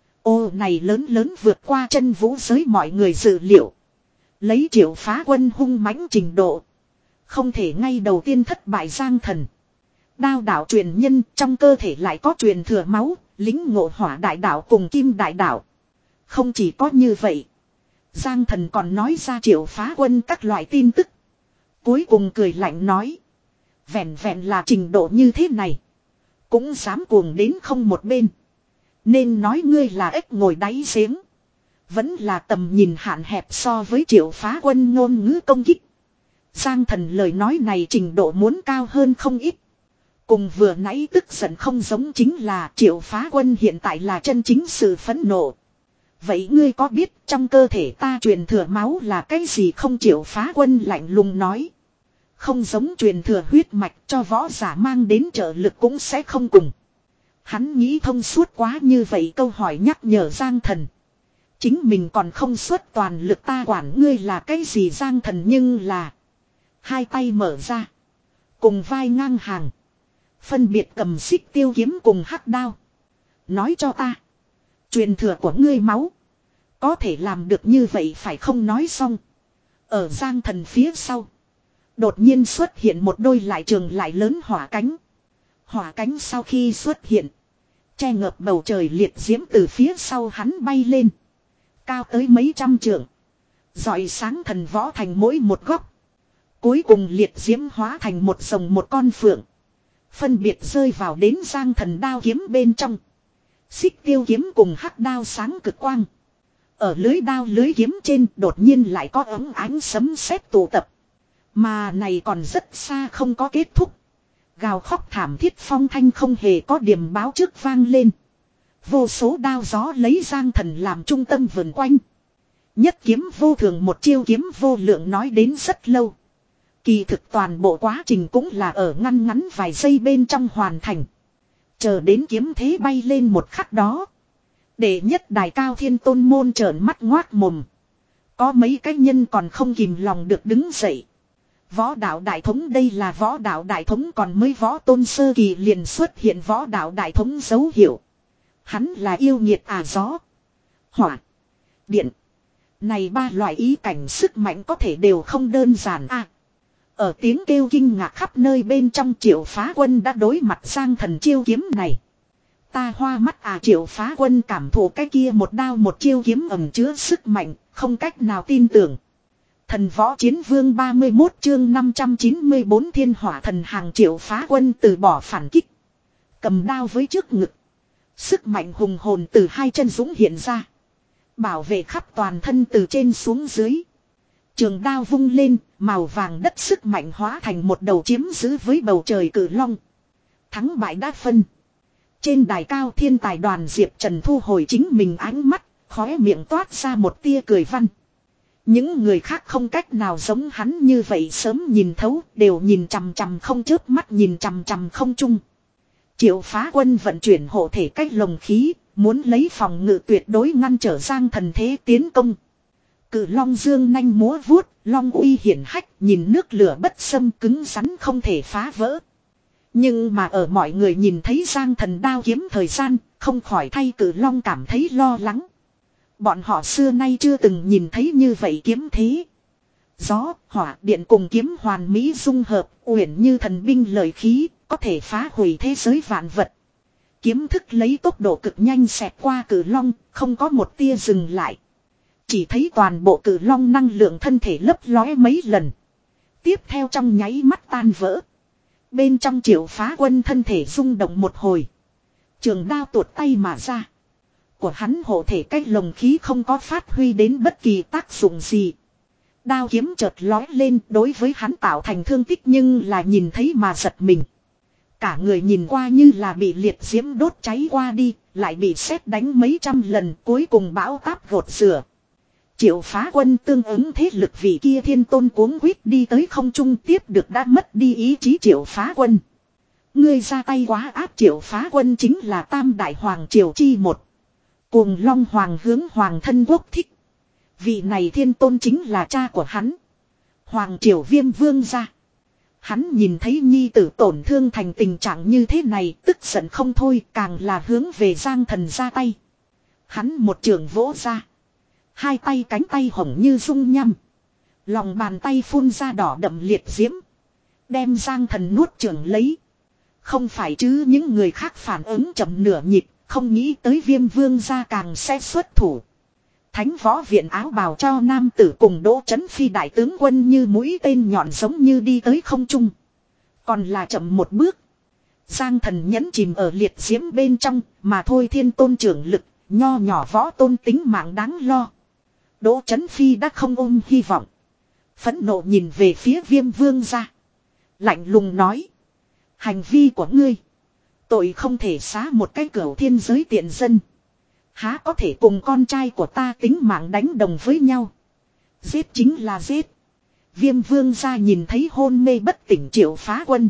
Ô này lớn lớn vượt qua chân vũ giới mọi người dự liệu. Lấy Triệu Phá Quân hung mãnh trình độ, không thể ngay đầu tiên thất bại Giang Thần. Đao đạo truyền nhân trong cơ thể lại có truyền thừa máu, lính ngộ hỏa đại đạo cùng kim đại đạo. Không chỉ có như vậy, Giang Thần còn nói ra Triệu Phá Quân các loại tin tức. Cuối cùng cười lạnh nói, vẹn vẹn là trình độ như thế này, cũng dám cuồng đến không một bên. Nên nói ngươi là ếch ngồi đáy giếng, vẫn là tầm nhìn hạn hẹp so với Triệu Phá Quân ngôn ngữ công kích. Giang Thần lời nói này trình độ muốn cao hơn không ít. Cùng vừa nãy tức giận không giống chính là Triệu Phá Quân hiện tại là chân chính sự phẫn nộ. Vậy ngươi có biết trong cơ thể ta truyền thừa máu là cái gì không? Triệu Phá Quân lạnh lùng nói. Không giống truyền thừa huyết mạch, cho võ giả mang đến trợ lực cũng sẽ không cùng. Hắn nghĩ thông suốt quá như vậy, câu hỏi nhắc nhở Giang Thần. Chính mình còn không xuất toàn lực, ta quản ngươi là cái gì? Giang Thần nhưng là hai tay mở ra, cùng vai ngang hàng, phân biệt cầm xích tiêu kiếm cùng hắc đao. Nói cho ta, truyền thừa của ngươi máu có thể làm được như vậy phải không? Nói xong, ở Giang Thần phía sau đột nhiên xuất hiện một đôi lại trường lại lớn hỏa cánh. Hỏa cánh sau khi xuất hiện, che ngợp bầu trời liệt diễm từ phía sau hắn bay lên, cao tới mấy trăm trượng, rọi sáng thần võ thành mỗi một góc. Cuối cùng liệt diễm hóa thành một rồng một con phượng, phân biệt rơi vào đến Giang Thần đao kiếm bên trong. Xích tiêu kiếm cùng hắc đao sáng cực quang. Ở lưới đao lưới kiếm trên đột nhiên lại có ống ánh sấm sét tụ tập. Mà này còn rất xa không có kết thúc. Gào khóc thảm thiết phong thanh không hề có điểm báo trước vang lên. Vô số đao gió lấy Giang Thần làm trung tâm vần quanh. Nhất kiếm vô thường, một chiêu kiếm vô lượng, nói đến rất lâu. Kỳ thực toàn bộ quá trình cũng là ở ngăn ngắn vài giây bên trong hoàn thành. Chờ đến kiếm thế bay lên một khắc đó, đệ nhất đài cao thiên tôn môn trợn mắt ngoác mồm. Có mấy cái nhân còn không kìm lòng được đứng dậy. Võ đạo đại thống, đây là võ đạo đại thống, còn mới võ tôn sơ kỳ liền xuất hiện võ đạo đại thống dấu hiệu. Hắn là yêu nghiệt à, gió, hỏa, điện. Này ba loại ý cảnh sức mạnh có thể đều không đơn giản à. Ở tiếng kêu kinh ngạc khắp nơi bên trong, Triệu Phá Quân đã đối mặt Giang Thần chiêu kiếm này. Ta hoa mắt à, Triệu Phá Quân cảm thụ cái kia một đao một chiêu kiếm ẩn chứa sức mạnh, không cách nào tin tưởng. Thần Võ Chiến Vương ba mươi mốt chương năm trăm chín mươi bốn Thiên Hỏa Thần Hàng. Triệu Phá Quân từ bỏ phản kích, cầm đao với trước ngực. Sức mạnh hùng hồn từ hai chân dũng hiện ra, bảo vệ khắp toàn thân từ trên xuống dưới. Trường đao vung lên, màu vàng đất sức mạnh hóa thành một đầu chiếm giữ với bầu trời cử long. Thắng bại đã phân. Trên đài cao thiên tài Đoàn Diệp Trần thu hồi chính mình ánh mắt, khóe miệng toát ra một tia cười văn. Những người khác không cách nào giống hắn như vậy sớm nhìn thấu, đều nhìn chằm chằm không chớp mắt, nhìn chằm chằm không chung. Triệu Phá Quân vận chuyển hộ thể cách lồng khí, muốn lấy phòng ngự tuyệt đối ngăn trở Giang Thần thế tiến công. Cự long dương nanh múa vuốt, long uy hiển hách, nhìn nước lửa bất xâm, cứng rắn không thể phá vỡ. Nhưng mà ở mọi người nhìn thấy Giang Thần đao kiếm thời gian, không khỏi thay cự long cảm thấy lo lắng. Bọn họ xưa nay chưa từng nhìn thấy như vậy kiếm thế. Gió, hỏa, điện cùng kiếm hoàn mỹ dung hợp, uyển như thần binh lợi khí, có thể phá hủy thế giới vạn vật. Kiếm thức lấy tốc độ cực nhanh xẹt qua cự long, không có một tia dừng lại. Chỉ thấy toàn bộ cự long năng lượng thân thể lấp lóe mấy lần. Tiếp theo trong nháy mắt tan vỡ. Bên trong Triệu Phá Quân thân thể rung động một hồi. Trường đao tuột tay mà ra. Của hắn hộ thể cách lồng khí không có phát huy đến bất kỳ tác dụng gì. Đao kiếm chợt lói lên, đối với hắn tạo thành thương tích, nhưng là nhìn thấy mà giật mình. Cả người nhìn qua như là bị liệt diễm đốt cháy qua đi, lại bị sét đánh mấy trăm lần, cuối cùng bão táp gột rửa. Triệu Phá Quân tương ứng thế lực vị kia thiên tôn cuống quýt đi tới không trung, tiếp được đã mất đi ý chí Triệu Phá Quân. Ngươi ra tay quá áp. Triệu Phá Quân chính là Tam Đại Hoàng Triều chi một. Cuồng Long Hoàng hướng Hoàng thân quốc thích. Vị này thiên tôn chính là cha của hắn, Hoàng Triều Viêm Vương gia. Hắn nhìn thấy nhi tử tổn thương thành tình trạng như thế này, tức giận không thôi, càng là hướng về Giang Thần ra tay. Hắn một trường vỗ ra, hai tay cánh tay hồng như dung nhăm, lòng bàn tay phun ra đỏ đậm liệt diễm, đem Giang Thần nuốt chửng lấy. Không phải chứ, những người khác phản ứng chậm nửa nhịp, không nghĩ tới Viêm Vương gia càng sẽ xuất thủ. Thánh Võ Viện áo bào cho nam tử cùng Đỗ Chấn Phi đại tướng quân như mũi tên nhọn giống như đi tới không trung. Còn là chậm một bước. Giang Thần nhẫn chìm ở liệt diễm bên trong, mà thôi thiên tôn trưởng lực, nho nhỏ võ tôn tính mạng đáng lo. Đỗ Chấn Phi đã không ôm hy vọng. Phẫn nộ nhìn về phía Viêm Vương gia, lạnh lùng nói: hành vi của ngươi, tội không thể xá một cái cửu thiên giới tiện dân. Há có thể cùng con trai của ta tính mạng đánh đồng với nhau. Giết chính là giết. Viêm Vương gia nhìn thấy hôn mê bất tỉnh Triệu Phá Quân,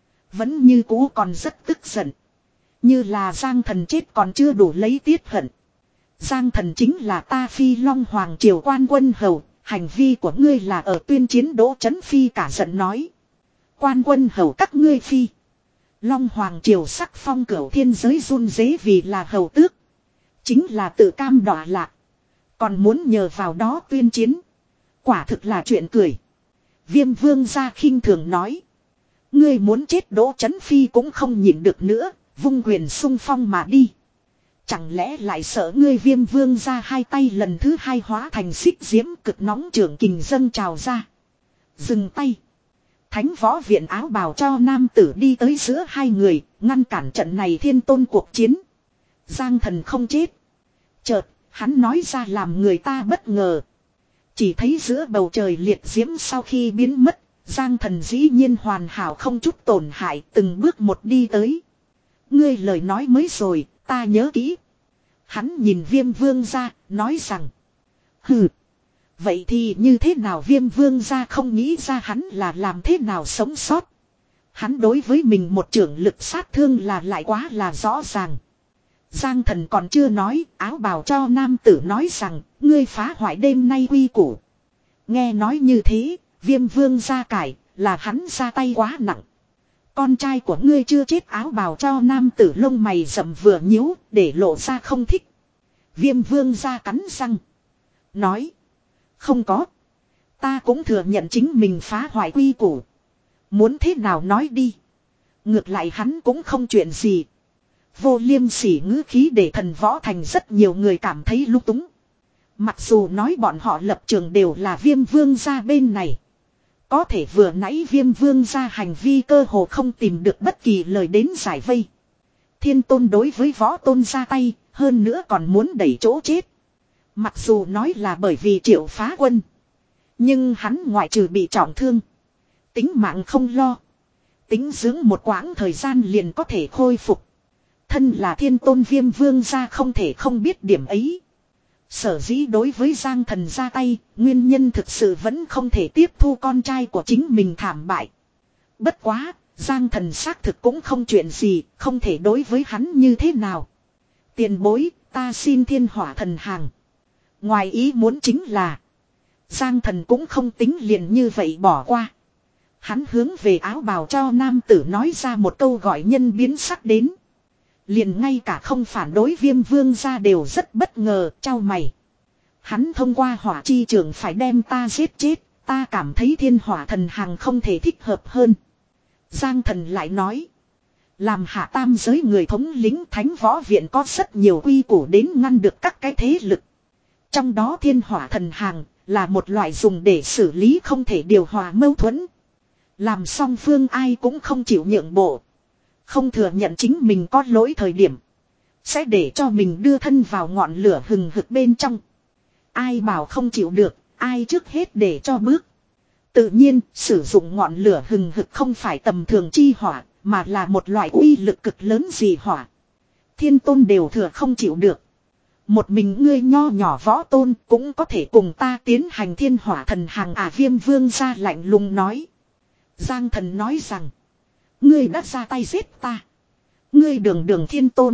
vẫn như cũ còn rất tức giận. Như là Giang Thần chết còn chưa đủ lấy tiết hận. Giang Thần chính là ta Phi Long Hoàng Triều quan quân hầu, hành vi của ngươi là ở tuyên chiến. Đỗ Chấn Phi cả giận nói: quan quân hầu các ngươi Phi Long Hoàng Triều sắc phong cửu thiên giới run rế vì là hầu tước, chính là tự cam đọa lạc, còn muốn nhờ vào đó tuyên chiến, quả thực là chuyện cười. Viêm Vương gia khinh thường nói: ngươi muốn chết. Đỗ Chấn Phi cũng không nhịn được nữa, vung quyền xung phong mà đi. Chẳng lẽ lại sợ ngươi? Viêm Vương gia hai tay lần thứ hai hóa thành xích diễm, cực nóng trưởng kình dâng trào ra. Dừng tay. Thánh Võ Viện áo bào cho nam tử đi tới giữa hai người, ngăn cản trận này thiên tôn cuộc chiến. Giang Thần không chết. Chợt, hắn nói ra làm người ta bất ngờ. Chỉ thấy giữa bầu trời liệt diễm sau khi biến mất, Giang Thần dĩ nhiên hoàn hảo không chút tổn hại, từng bước một đi tới. Ngươi lời nói mới rồi, ta nhớ kỹ. Hắn nhìn Viêm Vương gia, nói rằng: hừ, vậy thì như thế nào? Viêm Vương gia không nghĩ ra hắn là làm thế nào sống sót. Hắn đối với mình một trưởng lực sát thương là lại quá là rõ ràng. Giang Thần còn chưa nói, áo bào cho nam tử nói rằng: ngươi phá hoại đêm nay quy củ. Nghe nói như thế, Viêm Vương gia cải, Là hắn ra tay quá nặng. Con trai của ngươi chưa chết áo bào cho nam tử lông mày rậm vừa nhíu để lộ ra không thích. Viêm vương ra cắn răng. Nói. Không có. Ta cũng thừa nhận chính mình phá hoại quy củ. Muốn thế nào nói đi. Ngược lại hắn cũng không chuyện gì. Vô liêm sỉ ngữ khí để thần võ thành rất nhiều người cảm thấy lung túng. Mặc dù nói bọn họ lập trường đều là viêm vương gia bên này. Có thể vừa nãy viêm vương gia hành vi cơ hồ không tìm được bất kỳ lời đến giải vây. Thiên tôn đối với võ tôn ra tay, hơn nữa còn muốn đẩy chỗ chết. Mặc dù nói là bởi vì Triệu Phá Quân. Nhưng hắn ngoại trừ bị trọng thương. Tính mạng không lo. Tính dưỡng một quãng thời gian liền có thể khôi phục. Thân là thiên tôn viêm vương gia không thể không biết điểm ấy. Sở dĩ đối với Giang Thần ra tay, nguyên nhân thực sự vẫn không thể tiếp thu con trai của chính mình thảm bại. Bất quá, Giang Thần xác thực cũng không chuyện gì, không thể đối với hắn như thế nào. Tiền bối, ta xin thiên hỏa thần hàng. Ngoài ý muốn chính là, Giang Thần cũng không tính liền như vậy bỏ qua. Hắn hướng về áo bào cho nam tử nói ra một câu gọi nhân biến sắc đến. Liền ngay cả không phản đối viêm vương ra đều rất bất ngờ, trao mày. Hắn thông qua hỏa chi trường phải đem ta giết chết, ta cảm thấy thiên hỏa thần hàng không thể thích hợp hơn. Giang Thần lại nói. Làm hạ tam giới người thống lính thánh võ viện có rất nhiều quy củ đến ngăn được các cái thế lực. Trong đó thiên hỏa thần hàng là một loại dùng để xử lý không thể điều hòa mâu thuẫn. Làm song phương ai cũng không chịu nhượng bộ. Không thừa nhận chính mình có lỗi thời điểm. Sẽ để cho mình đưa thân vào ngọn lửa hừng hực bên trong. Ai bảo không chịu được, ai trước hết để cho bước. Tự nhiên, sử dụng ngọn lửa hừng hực không phải tầm thường chi hỏa, mà là một loại uy lực cực lớn gì hỏa. Thiên tôn đều thừa không chịu được. Một mình ngươi nho nhỏ võ tôn cũng có thể cùng ta tiến hành thiên hỏa thần hàng à, viêm vương ra lạnh lùng nói. Giang Thần nói rằng. Ngươi đã ra tay giết ta. Ngươi đường đường thiên tôn.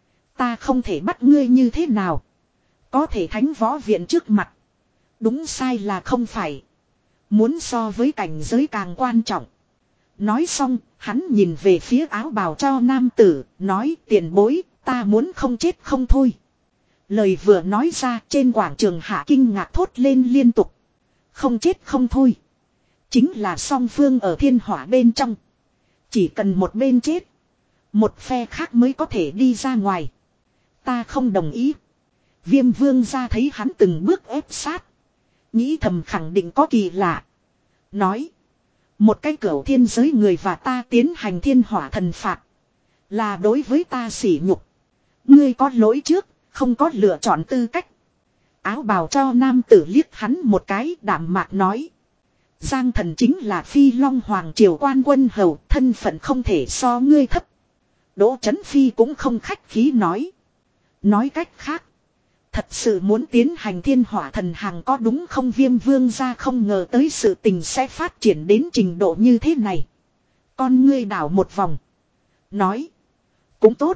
Ta không thể bắt ngươi như thế nào. Có thể thánh võ viện trước mặt. Đúng sai là không phải. Muốn so với cảnh giới càng quan trọng. Nói xong, hắn nhìn về phía áo bào cho nam tử, nói tiền bối, ta muốn không chết không thôi. Lời vừa nói ra trên quảng trường hạ kinh ngạc thốt lên liên tục. Không chết không thôi. Chính là song phương ở thiên hỏa bên trong. Chỉ cần một bên chết. Một phe khác mới có thể đi ra ngoài. Ta không đồng ý. Viêm vương ra thấy hắn từng bước ép sát. Nghĩ thầm khẳng định có kỳ lạ. Nói. Một cái cửu thiên giới người và ta tiến hành thiên hỏa thần phạt. Là đối với ta sỉ nhục. Ngươi có lỗi trước. Không có lựa chọn tư cách. Áo bào cho nam tử liếc hắn một cái đạm mạc nói. Giang Thần chính là Phi Long Hoàng triều quan quân hầu, thân phận không thể so ngươi thấp. Đỗ Chấn Phi cũng không khách khí nói. Nói cách khác. Thật sự muốn tiến hành thiên hỏa thần hàng có đúng không, viêm vương ra không ngờ tới sự tình sẽ phát triển đến trình độ như thế này. Con ngươi đảo một vòng. Nói. Cũng tốt.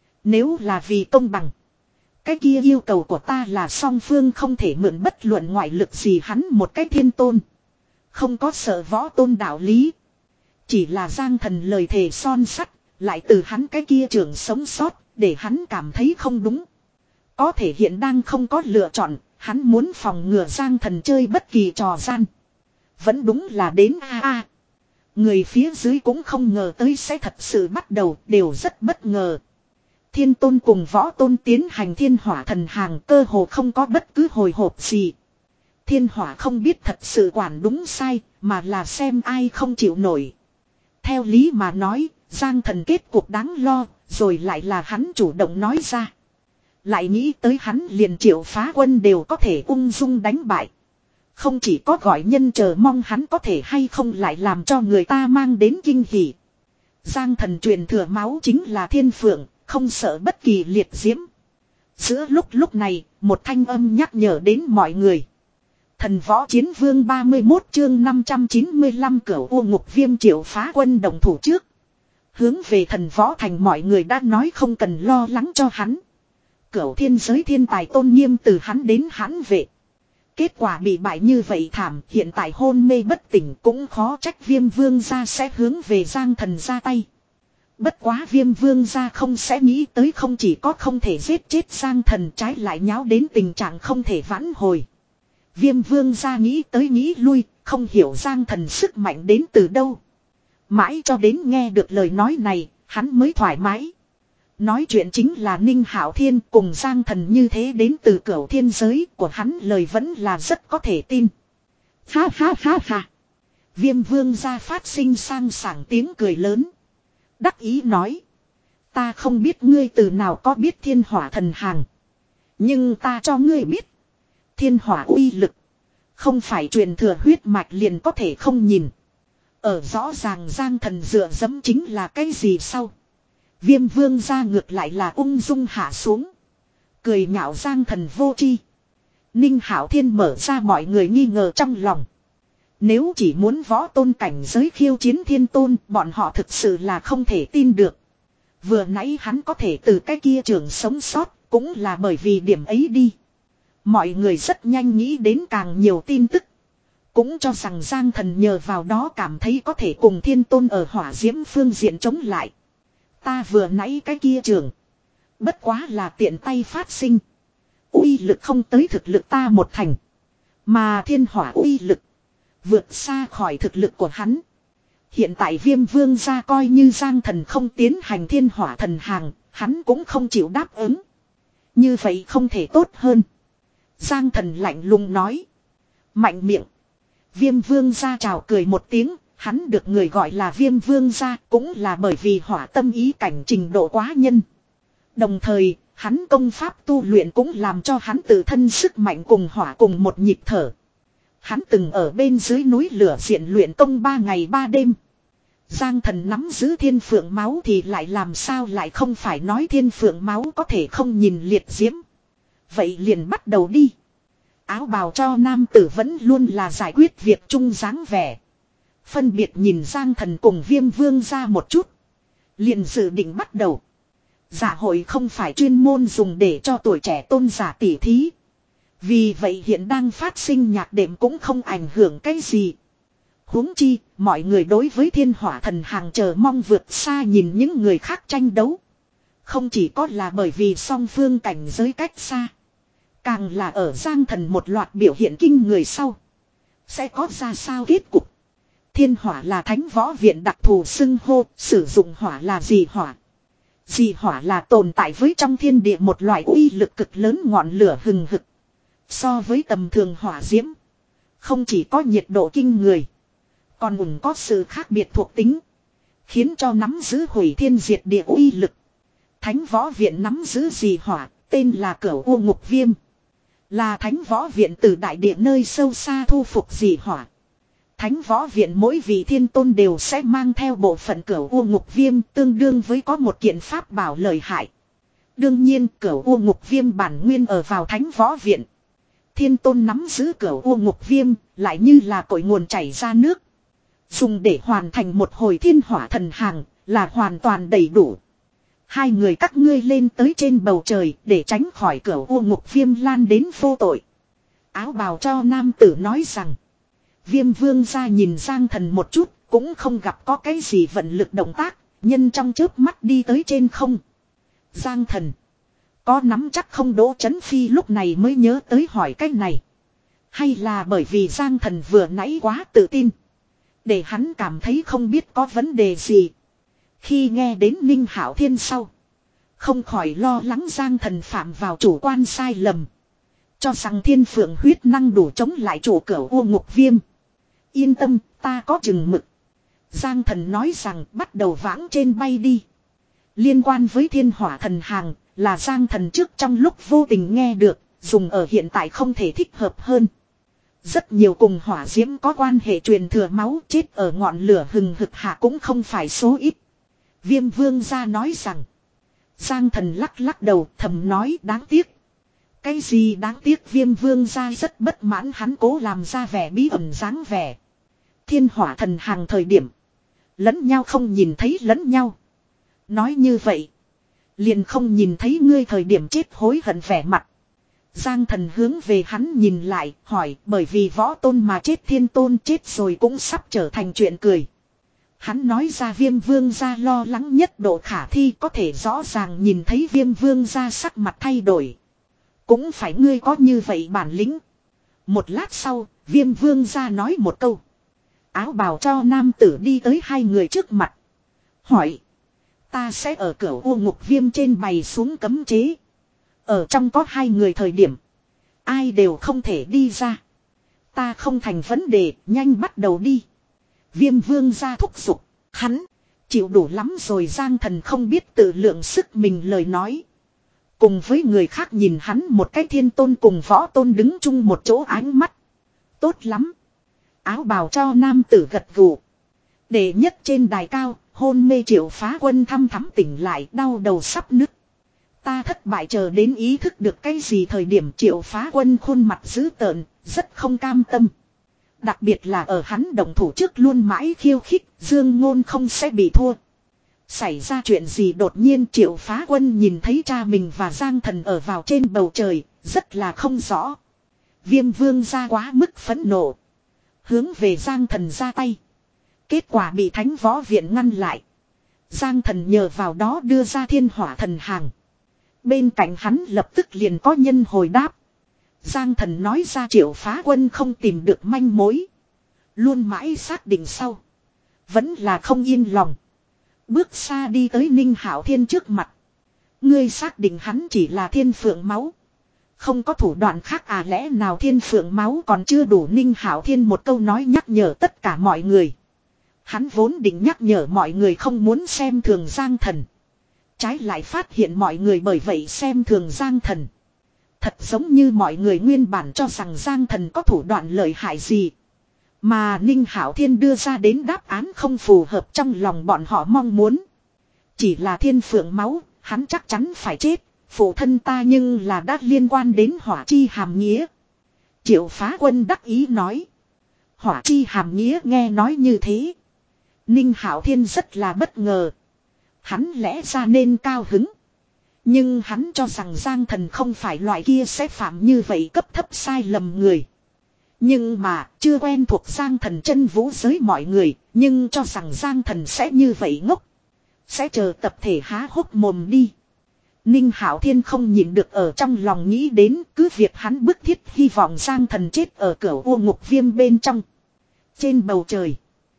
Nếu là vì công bằng. Cái kia yêu cầu của ta là song phương không thể mượn bất luận ngoại lực gì, hắn một cái thiên tôn. Không có sợ võ tôn đạo lý. Chỉ là Giang Thần lời thề son sắt. Lại từ hắn cái kia trường sống sót. Để hắn cảm thấy không đúng. Có thể hiện đang không có lựa chọn. Hắn muốn phòng ngừa Giang Thần chơi bất kỳ trò gian. Vẫn đúng là đến a a. Người phía dưới cũng không ngờ tới sẽ thật sự bắt đầu. Đều rất bất ngờ. Thiên tôn cùng võ tôn tiến hành thiên hỏa thần hàng cơ hồ không có bất cứ hồi hộp gì. Thiên hỏa không biết thật sự quản đúng sai, mà là xem ai không chịu nổi. Theo lý mà nói, Giang Thần kết cuộc đáng lo, rồi lại là hắn chủ động nói ra. Lại nghĩ tới hắn liền Triệu Phá Quân đều có thể ung dung đánh bại. Không chỉ có gọi nhân chờ mong hắn có thể hay không lại làm cho người ta mang đến kinh hỉ. Giang Thần truyền thừa máu chính là thiên phượng, không sợ bất kỳ liệt diễm. Giữa lúc lúc này, một thanh âm nhắc nhở đến mọi người. Thần võ chiến vương ba mươi mốt chương năm trăm chín mươi lăm cửu u ngục viêm Triệu Phá Quân đồng thủ trước. Hướng về thần võ thành mọi người đã nói không cần lo lắng cho hắn. Cửu thiên giới thiên tài tôn nghiêm từ hắn đến hãn vệ. Kết quả bị bại như vậy thảm, hiện tại hôn mê bất tỉnh cũng khó trách Viêm Vương gia sẽ hướng về Giang Thần ra tay. Bất quá Viêm Vương gia không sẽ nghĩ tới không chỉ có không thể giết chết Giang Thần, trái lại nháo đến tình trạng không thể vãn hồi. Viêm Vương gia nghĩ tới nghĩ lui, không hiểu Giang Thần sức mạnh đến từ đâu. Mãi cho đến nghe được lời nói này, hắn mới thoải mái. Nói chuyện chính là Ninh Hạo Thiên, cùng Giang Thần như thế đến từ cửu thiên giới, của hắn lời vẫn là rất có thể tin. Ha ha ha ha. Viêm Vương gia phát sinh sang sảng tiếng cười lớn. Đắc ý nói. Ta không biết ngươi từ nào có biết thiên hỏa thần hàng. Nhưng ta cho ngươi biết. Thiên hỏa uy lực. Không phải truyền thừa huyết mạch liền có thể không nhìn. Ở rõ ràng Giang Thần dựa dẫm chính là cái gì sau. Viêm Vương gia ngược lại là ung dung hạ xuống. Cười nhạo Giang Thần vô tri. Ninh Hạo Thiên mở ra mọi người nghi ngờ trong lòng. Nếu chỉ muốn võ tôn cảnh giới khiêu chiến thiên tôn, bọn họ thực sự là không thể tin được. Vừa nãy hắn có thể từ cái kia trường sống sót, cũng là bởi vì điểm ấy đi. Mọi người rất nhanh nghĩ đến càng nhiều tin tức. Cũng cho rằng Giang Thần nhờ vào đó cảm thấy có thể cùng thiên tôn ở hỏa diễm phương diện chống lại. Ta vừa nãy cái kia trường. Bất quá là tiện tay phát sinh. Uy lực không tới thực lực ta một thành. Mà thiên hỏa uy lực. Vượt xa khỏi thực lực của hắn. Hiện tại Viêm Vương gia coi như Giang Thần không tiến hành thiên hỏa thần hàng. Hắn cũng không chịu đáp ứng. Như vậy không thể tốt hơn. Giang Thần lạnh lùng nói. Mạnh miệng. Viêm Vương gia chào cười một tiếng. Hắn được người gọi là Viêm Vương gia cũng là bởi vì hỏa tâm ý cảnh trình độ quá nhân. Đồng thời, hắn công pháp tu luyện cũng làm cho hắn tự thân sức mạnh cùng hỏa cùng một nhịp thở. Hắn từng ở bên dưới núi lửa diện luyện công ba ngày ba đêm. Giang Thần nắm giữ thiên phượng máu thì lại làm sao lại không phải nói thiên phượng máu có thể không nhìn liệt diễm. Vậy liền bắt đầu đi. Áo bào cho nam tử vẫn luôn là giải quyết việc chung dáng vẻ. Phân biệt nhìn Giang Thần cùng Viêm Vương ra một chút. Liền dự định bắt đầu. Dạ hội không phải chuyên môn dùng để cho tuổi trẻ tôn giả tỉ thí. Vì vậy hiện đang phát sinh nhạc đệm cũng không ảnh hưởng cái gì. Huống chi, mọi người đối với thiên hỏa thần hàng chờ mong vượt xa nhìn những người khác tranh đấu. Không chỉ có là bởi vì song phương cảnh giới cách xa. Càng là ở Giang Thần một loạt biểu hiện kinh người sau. Sẽ có ra sao kết cục. Thiên hỏa là thánh võ viện đặc thù xưng hô, sử dụng hỏa là gì hỏa. Dị hỏa là tồn tại với trong thiên địa một loại uy lực cực lớn ngọn lửa hừng hực. So với tầm thường hỏa diễm. Không chỉ có nhiệt độ kinh người. Còn ủng có sự khác biệt thuộc tính. Khiến cho nắm giữ hủy thiên diệt địa uy lực. Thánh võ viện nắm giữ dị hỏa, tên là Cửu U Ngục Viêm. Là thánh võ viện từ đại địa nơi sâu xa thu phục dị hỏa. Thánh võ viện mỗi vị thiên tôn đều sẽ mang theo bộ phận Cửu U Ngục Viêm tương đương với có một kiện pháp bảo lợi hại. Đương nhiên Cửu U Ngục Viêm bản nguyên ở vào thánh võ viện. Thiên tôn nắm giữ Cửu U Ngục Viêm lại như là cội nguồn chảy ra nước. Dùng để hoàn thành một hồi thiên hỏa thần hàng là hoàn toàn đầy đủ. Hai người các ngươi lên tới trên bầu trời để tránh khỏi Cửu U Ngục Viêm lan đến vô tội. Áo bào cho nam tử nói rằng. Viêm Vương ra nhìn Giang Thần một chút, cũng không gặp có cái gì vận lực động tác, nhân trong chớp mắt đi tới trên không. Giang Thần, có nắm chắc không Đỗ Chấn Phi lúc này mới nhớ tới hỏi cái này. Hay là bởi vì Giang Thần vừa nãy quá tự tin, để hắn cảm thấy không biết có vấn đề gì. Khi nghe đến Ninh Hạo Thiên sau, không khỏi lo lắng Giang Thần phạm vào chủ quan sai lầm. Cho rằng thiên phượng huyết năng đủ chống lại chủ Cửu U Ngục Viêm. Yên tâm, ta có chừng mực. Giang Thần nói rằng bắt đầu vãng trên bay đi. Liên quan với thiên hỏa thần hàng, là Giang Thần trước trong lúc vô tình nghe được, dùng ở hiện tại không thể thích hợp hơn. Rất nhiều cùng hỏa diễm có quan hệ truyền thừa máu chết ở ngọn lửa hừng hực hạ cũng không phải số ít. Viêm Vương gia nói rằng. Giang Thần lắc lắc đầu thầm nói đáng tiếc. Cái gì đáng tiếc Viêm Vương gia rất bất mãn hắn cố làm ra vẻ bí ẩn dáng vẻ. Thiên hỏa thần hàng thời điểm. Lẫn nhau không nhìn thấy lẫn nhau. Nói như vậy. Liền không nhìn thấy ngươi thời điểm chết hối hận vẻ mặt. Giang Thần hướng về hắn nhìn lại, hỏi bởi vì võ tôn mà chết thiên tôn chết rồi cũng sắp trở thành chuyện cười. Hắn nói ra Viêm Vương gia lo lắng nhất độ khả thi, có thể rõ ràng nhìn thấy Viêm Vương gia sắc mặt thay đổi. Cũng phải ngươi có như vậy bản lĩnh. Một lát sau, Viêm Vương gia nói một câu. Áo bào cho nam tử đi tới hai người trước mặt. Hỏi. Ta sẽ ở cửa u ngục viêm trên bày xuống cấm chế. Ở trong có hai người thời điểm. Ai đều không thể đi ra. Ta không thành vấn đề, nhanh bắt đầu đi. Viêm Vương gia thúc giục. Hắn, chịu đủ lắm rồi. Giang Thần không biết tự lượng sức mình lời nói. Cùng với người khác nhìn hắn một cái thiên tôn cùng võ tôn đứng chung một chỗ ánh mắt. Tốt lắm. Áo bào cho nam tử gật gù. Đệ nhất trên đài cao, hôn mê Triệu Phá Quân thăm thắm tỉnh lại, đau đầu sắp nứt. Ta thất bại chờ đến ý thức được cái gì thời điểm Triệu Phá Quân khuôn mặt dữ tợn, rất không cam tâm. Đặc biệt là ở hắn động thủ trước luôn mãi khiêu khích, Dương Ngôn không sẽ bị thua. Xảy ra chuyện gì đột nhiên Triệu Phá Quân nhìn thấy cha mình và Giang Thần ở vào trên bầu trời, rất là không rõ. Viêm Vương gia quá mức phẫn nộ. Hướng về Giang Thần ra tay. Kết quả bị Thánh Võ Viện ngăn lại. Giang Thần nhờ vào đó đưa ra Thiên Hỏa Thần Hàng. Bên cạnh hắn lập tức liền có nhân hồi đáp. Giang Thần nói ra Triệu Phá Quân không tìm được manh mối. Luôn mãi xác định sau. Vẫn là không yên lòng. Bước xa đi tới Ninh Hạo Thiên trước mặt. Ngươi xác định hắn chỉ là thiên phượng máu. Không có thủ đoạn khác à, lẽ nào thiên phượng máu còn chưa đủ? Ninh Hạo Thiên một câu nói nhắc nhở tất cả mọi người. Hắn vốn định nhắc nhở mọi người không muốn xem thường Giang Thần. Trái lại phát hiện mọi người bởi vậy xem thường Giang Thần. Thật giống như mọi người nguyên bản cho rằng Giang Thần có thủ đoạn lợi hại gì. Mà Ninh Hạo Thiên đưa ra đến đáp án không phù hợp trong lòng bọn họ mong muốn. Chỉ là thiên phượng máu, hắn chắc chắn phải chết. Phụ thân ta nhưng là đã liên quan đến hỏa chi hàm nghĩa. Triệu Phá Quân đắc ý nói. Hỏa chi hàm nghĩa nghe nói như thế. Ninh Hạo Thiên rất là bất ngờ. Hắn lẽ ra nên cao hứng. Nhưng hắn cho rằng Giang Thần không phải loại kia sẽ phạm như vậy cấp thấp sai lầm người. Nhưng mà chưa quen thuộc Giang Thần chân vũ giới mọi người. Nhưng cho rằng Giang Thần sẽ như vậy ngốc. Sẽ chờ tập thể há hốc mồm đi. Ninh Hạo Thiên không nhịn được ở trong lòng nghĩ đến cứ việc hắn bức thiết hy vọng Giang Thần chết ở cửa u ngục viêm bên trong. Trên bầu trời.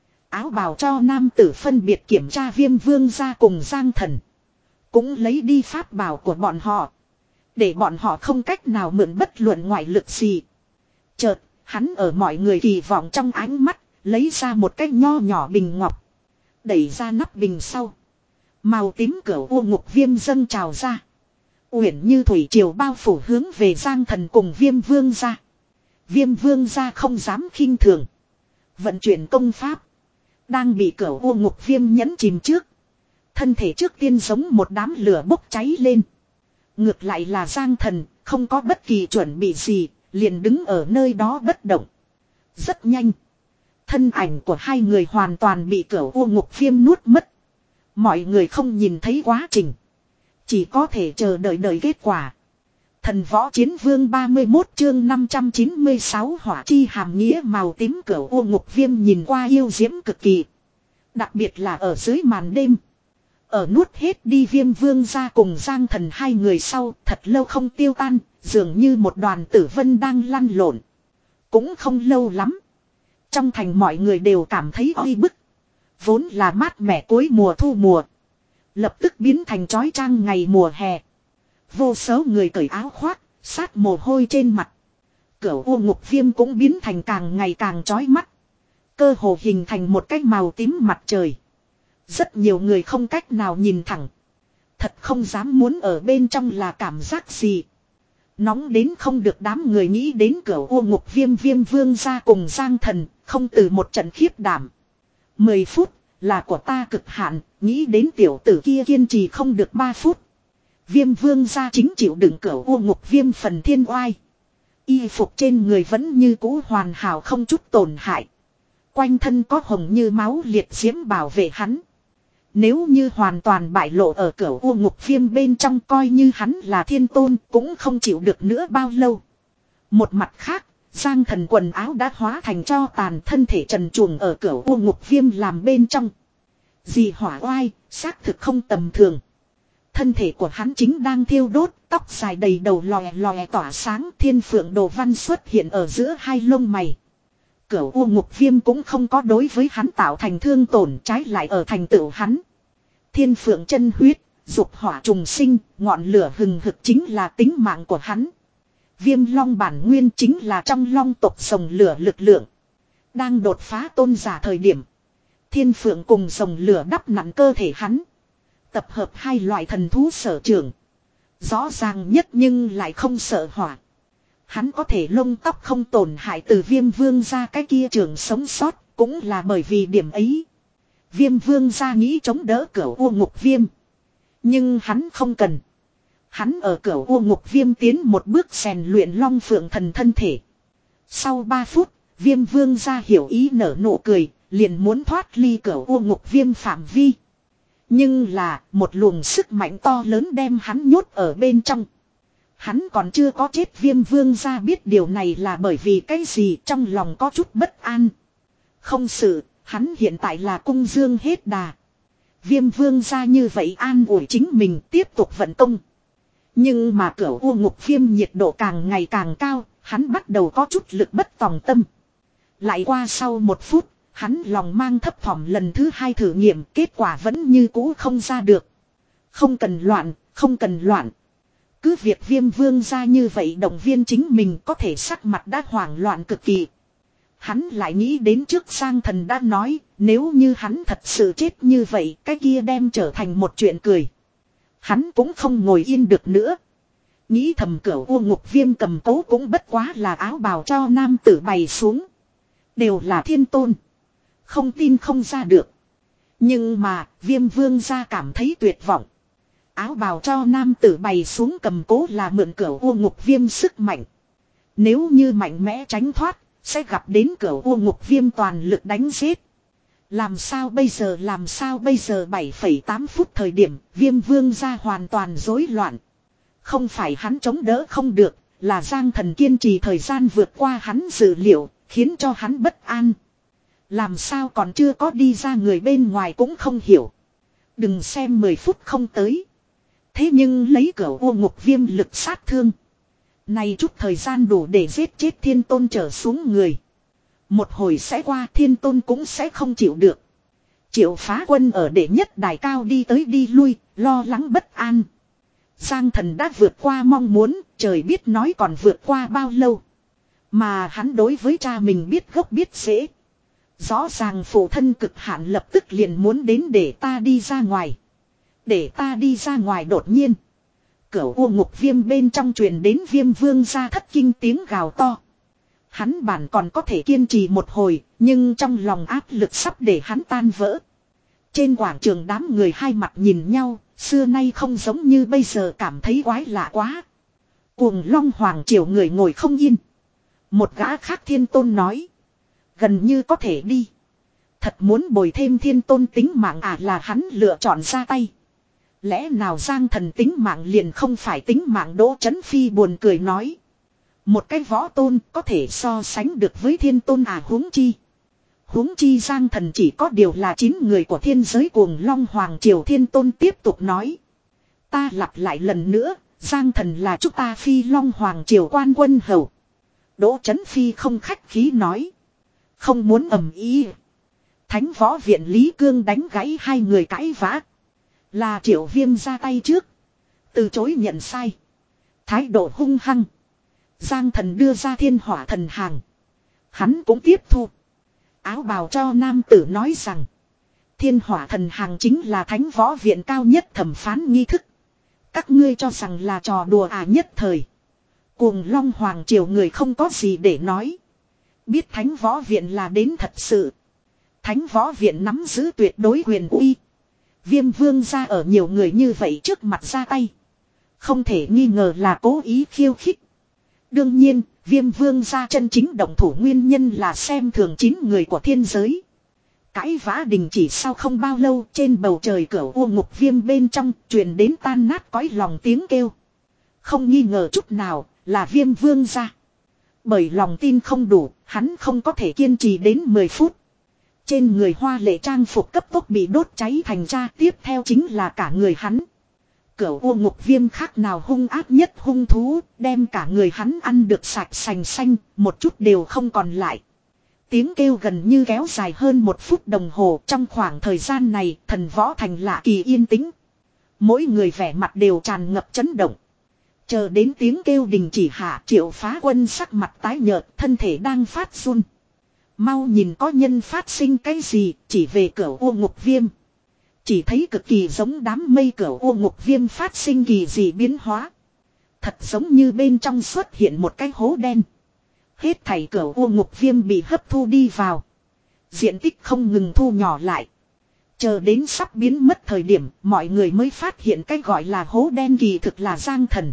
Áo bào cho nam tử phân biệt kiểm tra Viêm Vương gia cùng Giang Thần. Cũng lấy đi pháp bảo của bọn họ. Để bọn họ không cách nào mượn bất luận ngoại lực gì. Chợt, hắn ở mọi người kỳ vọng trong ánh mắt, lấy ra một cái nho nhỏ bình ngọc. Đẩy ra nắp bình sau. Màu tím cửa u ngục viêm dâng trào ra. Uyển như thủy triều bao phủ hướng về Giang Thần cùng Viêm Vương gia. Viêm Vương gia không dám khinh thường. Vận chuyển công pháp. Đang bị cửa u ngục viêm nhấn chìm trước. Thân thể trước tiên giống một đám lửa bốc cháy lên. Ngược lại là Giang Thần, không có bất kỳ chuẩn bị gì, liền đứng ở nơi đó bất động. Rất nhanh. Thân ảnh của hai người hoàn toàn bị cửa u ngục viêm nuốt mất. Mọi người không nhìn thấy quá trình. Chỉ có thể chờ đợi đợi kết quả. Thần Võ Chiến Vương ba mươi mốt chương năm trăm chín mươi sáu hỏa chi hàm nghĩa màu tím cửa u ngục viêm nhìn qua yêu diễm cực kỳ. Đặc biệt là ở dưới màn đêm. Ở nuốt hết đi Viêm Vương gia cùng Giang Thần hai người sau thật lâu không tiêu tan, dường như một đoàn tử vân đang lăn lộn. Cũng không lâu lắm. Trong thành mọi người đều cảm thấy oi bức. Vốn là mát mẻ cuối mùa thu mùa. Lập tức biến thành chói chang ngày mùa hè. Vô số người cởi áo khoác, sát mồ hôi trên mặt. Cửu u ngục viêm cũng biến thành càng ngày càng chói mắt. Cơ hồ hình thành một cái màu tím mặt trời. Rất nhiều người không cách nào nhìn thẳng. Thật không dám muốn ở bên trong là cảm giác gì. Nóng đến không được đám người nghĩ đến cửu u ngục viêm Viêm Vương gia cùng Giang Thần, không từ một trận khiếp đảm. Mười phút là của ta cực hạn, nghĩ đến tiểu tử kia kiên trì không được ba phút. Viêm Vương gia chính chịu đựng cửu u ngục viêm phần thiên oai. Y phục trên người vẫn như cũ hoàn hảo không chút tổn hại. Quanh thân có hồng như máu liệt diễm bảo vệ hắn. Nếu như hoàn toàn bại lộ ở Cửu U Ngục Viêm bên trong, coi như hắn là thiên tôn cũng không chịu được nữa bao lâu. Một mặt khác, Giang Thần quần áo đã hóa thành tro tàn, thân thể trần truồng ở Cửu U Ngục Viêm làm bên trong. Dì hỏa oai, xác thực không tầm thường. Thân thể của hắn chính đang thiêu đốt, tóc dài đầy đầu lòe lòe tỏa sáng, thiên phượng đồ văn xuất hiện ở giữa hai lông mày. Cửu U Ngục Viêm cũng không có đối với hắn tạo thành thương tổn, trái lại ở thành tựu hắn. Thiên phượng chân huyết, dục hỏa trùng sinh, ngọn lửa hừng hực chính là tính mạng của hắn. Viêm long bản nguyên chính là trong long tộc rồng lửa lực lượng. Đang đột phá tôn giả thời điểm, thiên phượng cùng rồng lửa đắp nặn cơ thể hắn. Tập hợp hai loại thần thú sở trường. Rõ ràng nhất nhưng lại không sợ hỏa. Hắn có thể lông tóc không tổn hại từ viêm vương ra cái kia trường sống sót, cũng là bởi vì điểm ấy. Viêm vương ra nghĩ chống đỡ Cửu U Ngục Viêm. Nhưng hắn không cần. Hắn ở Cửu U Ngục Viêm tiến một bước rèn luyện long phượng thần thân thể. Sau ba phút, viêm vương ra hiểu ý nở nụ cười, liền muốn thoát ly Cửu U Ngục Viêm phạm vi. Nhưng là một luồng sức mạnh to lớn đem hắn nhốt ở bên trong. Hắn còn chưa có chết, viêm vương ra biết điều này là bởi vì cái gì, trong lòng có chút bất an. Không sự, hắn hiện tại là cung dương hết đà. Viêm vương ra như vậy an ủi chính mình, tiếp tục vận công. Nhưng mà Cửu U Ngục Viêm nhiệt độ càng ngày càng cao, hắn bắt đầu có chút lực bất tòng tâm. Lại qua sau một phút, hắn lòng mang thấp thỏm lần thứ hai thử nghiệm, kết quả vẫn như cũ không ra được. Không cần loạn, không cần loạn. Cứ việc viêm vương ra như vậy động viên chính mình, có thể sắc mặt đã hoảng loạn cực kỳ. Hắn lại nghĩ đến trước Giang Thần đã nói, nếu như hắn thật sự chết như vậy, cái kia đem trở thành một chuyện cười. Hắn cũng không ngồi yên được nữa. Nghĩ thầm Cửu U Ngục Viêm cầm cố cũng bất quá là áo bào cho nam tử bày xuống. Đều là thiên tôn. Không tin không ra được. Nhưng mà viêm vương ra cảm thấy tuyệt vọng. Áo bào cho nam tử bày xuống cầm cố là mượn Cửu U Ngục Viêm sức mạnh. Nếu như mạnh mẽ tránh thoát, sẽ gặp đến Cửu U Ngục Viêm toàn lực đánh giết. Làm sao bây giờ, làm sao bây giờ? Bảy phẩy tám phút thời điểm, viêm vương ra hoàn toàn rối loạn. Không phải hắn chống đỡ không được, là Giang Thần kiên trì thời gian vượt qua hắn dự liệu, khiến cho hắn bất an. Làm sao còn chưa có đi ra, người bên ngoài cũng không hiểu. Đừng xem mười phút không tới. Thế nhưng lấy Cửu U Ngục Viêm lực sát thương. Này chút thời gian đủ để giết chết thiên tôn trở xuống người. Một hồi sẽ qua, thiên tôn cũng sẽ không chịu được. Triệu Phá Quân ở đệ nhất đài cao đi tới đi lui, lo lắng bất an. Giang Thần đã vượt qua mong muốn, trời biết nói còn vượt qua bao lâu. Mà hắn đối với cha mình biết gốc biết rễ. Rõ ràng phụ thân cực hạn lập tức liền muốn đến để ta đi ra ngoài. Để ta đi ra ngoài. Đột nhiên, Cửu U Ngục Viêm bên trong truyền đến viêm vương ra thất kinh tiếng gào to. Hắn bản còn có thể kiên trì một hồi, nhưng trong lòng áp lực sắp để hắn tan vỡ. Trên quảng trường đám người hai mặt nhìn nhau, xưa nay không giống như bây giờ cảm thấy quái lạ quá. Cuồng Long Hoàng Triều người ngồi không yên. Một gã khác thiên tôn nói. Gần như có thể đi. Thật muốn bồi thêm thiên tôn tính mạng à, là hắn lựa chọn ra tay. Lẽ nào Giang Thần tính mạng liền không phải tính mạng? Đỗ Chấn Phi buồn cười nói. Một cái võ tôn có thể so sánh được với thiên tôn à, huống chi. Huống chi Giang Thần chỉ có điều là chín người của thiên giới. Cuồng Long Hoàng Triều thiên tôn tiếp tục nói. Ta lặp lại lần nữa, Giang Thần là chúng ta Phi Long Hoàng Triều quan quân hầu. Đỗ Chấn Phi không khách khí nói. Không muốn ầm ý. Thánh Võ Viện Lý Cương đánh gãy hai người cãi vã. Là Triệu Viêm ra tay trước. Từ chối nhận sai. Thái độ hung hăng. Giang Thần đưa ra Thiên Hỏa Thần Hàng. Hắn cũng tiếp thu. Áo bào cho nam tử nói rằng. Thiên Hỏa Thần Hàng chính là Thánh Võ Viện cao nhất thẩm phán nghi thức. Các ngươi cho rằng là trò đùa à? Nhất thời. Cuồng Long Hoàng Triều người không có gì để nói. Biết Thánh Võ Viện là đến thật sự. Thánh Võ Viện nắm giữ tuyệt đối quyền uy. Viêm vương ra ở nhiều người như vậy trước mặt ra tay. Không thể nghi ngờ là cố ý khiêu khích. Đương nhiên, viêm vương ra chân chính động thủ nguyên nhân là xem thường chín người của thiên giới. Cãi vã đình chỉ sau không bao lâu, trên bầu trời Cửu U Ngục Viêm bên trong truyền đến tan nát cõi lòng tiếng kêu. Không nghi ngờ chút nào là Viêm Vương gia. Bởi lòng tin không đủ, hắn không có thể kiên trì đến mười phút. Trên người hoa lệ trang phục cấp tốc bị đốt cháy thành ra, tiếp theo chính là cả người hắn. Cửu U Ngục Viêm khác nào hung ác nhất hung thú, đem cả người hắn ăn được sạch sành xanh, một chút đều không còn lại. Tiếng kêu gần như kéo dài hơn một phút đồng hồ. Trong khoảng thời gian này, thần võ thành lạ kỳ yên tĩnh. Mỗi người vẻ mặt đều tràn ngập chấn động. Chờ đến tiếng kêu đình chỉ hạ, Triệu Phá Quân sắc mặt tái nhợt, thân thể đang phát run. Mau nhìn có nhân phát sinh cái gì, chỉ về Cửu U Ngục Viêm. Chỉ thấy cực kỳ giống đám mây Cửu U Ngục Viêm phát sinh kỳ dị biến hóa. Thật giống như bên trong xuất hiện một cái hố đen. Hết thảy Cửu U Ngục Viêm bị hấp thu đi vào. Diện tích không ngừng thu nhỏ lại. Chờ đến sắp biến mất thời điểm, mọi người mới phát hiện cái gọi là hố đen kỳ thực là Giang Thần.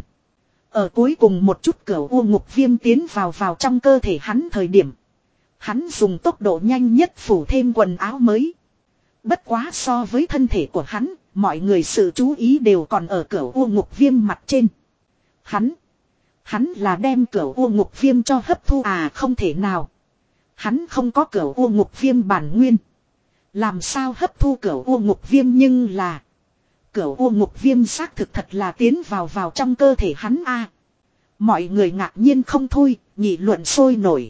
Ở cuối cùng một chút Cửu U Ngục Viêm tiến vào vào trong cơ thể hắn thời điểm. Hắn dùng tốc độ nhanh nhất phủ thêm quần áo mới. Bất quá so với thân thể của hắn, mọi người sự chú ý đều còn ở Cửu U Ngục Viêm mặt trên. Hắn, hắn là đem Cửu U Ngục Viêm cho hấp thu à, không thể nào. Hắn không có Cửu U Ngục Viêm bản nguyên. Làm sao hấp thu Cửu U Ngục Viêm, nhưng là Cửu U Ngục Viêm xác thực thật là tiến vào vào trong cơ thể hắn a. À. Mọi người ngạc nhiên không thôi, nghị luận sôi nổi.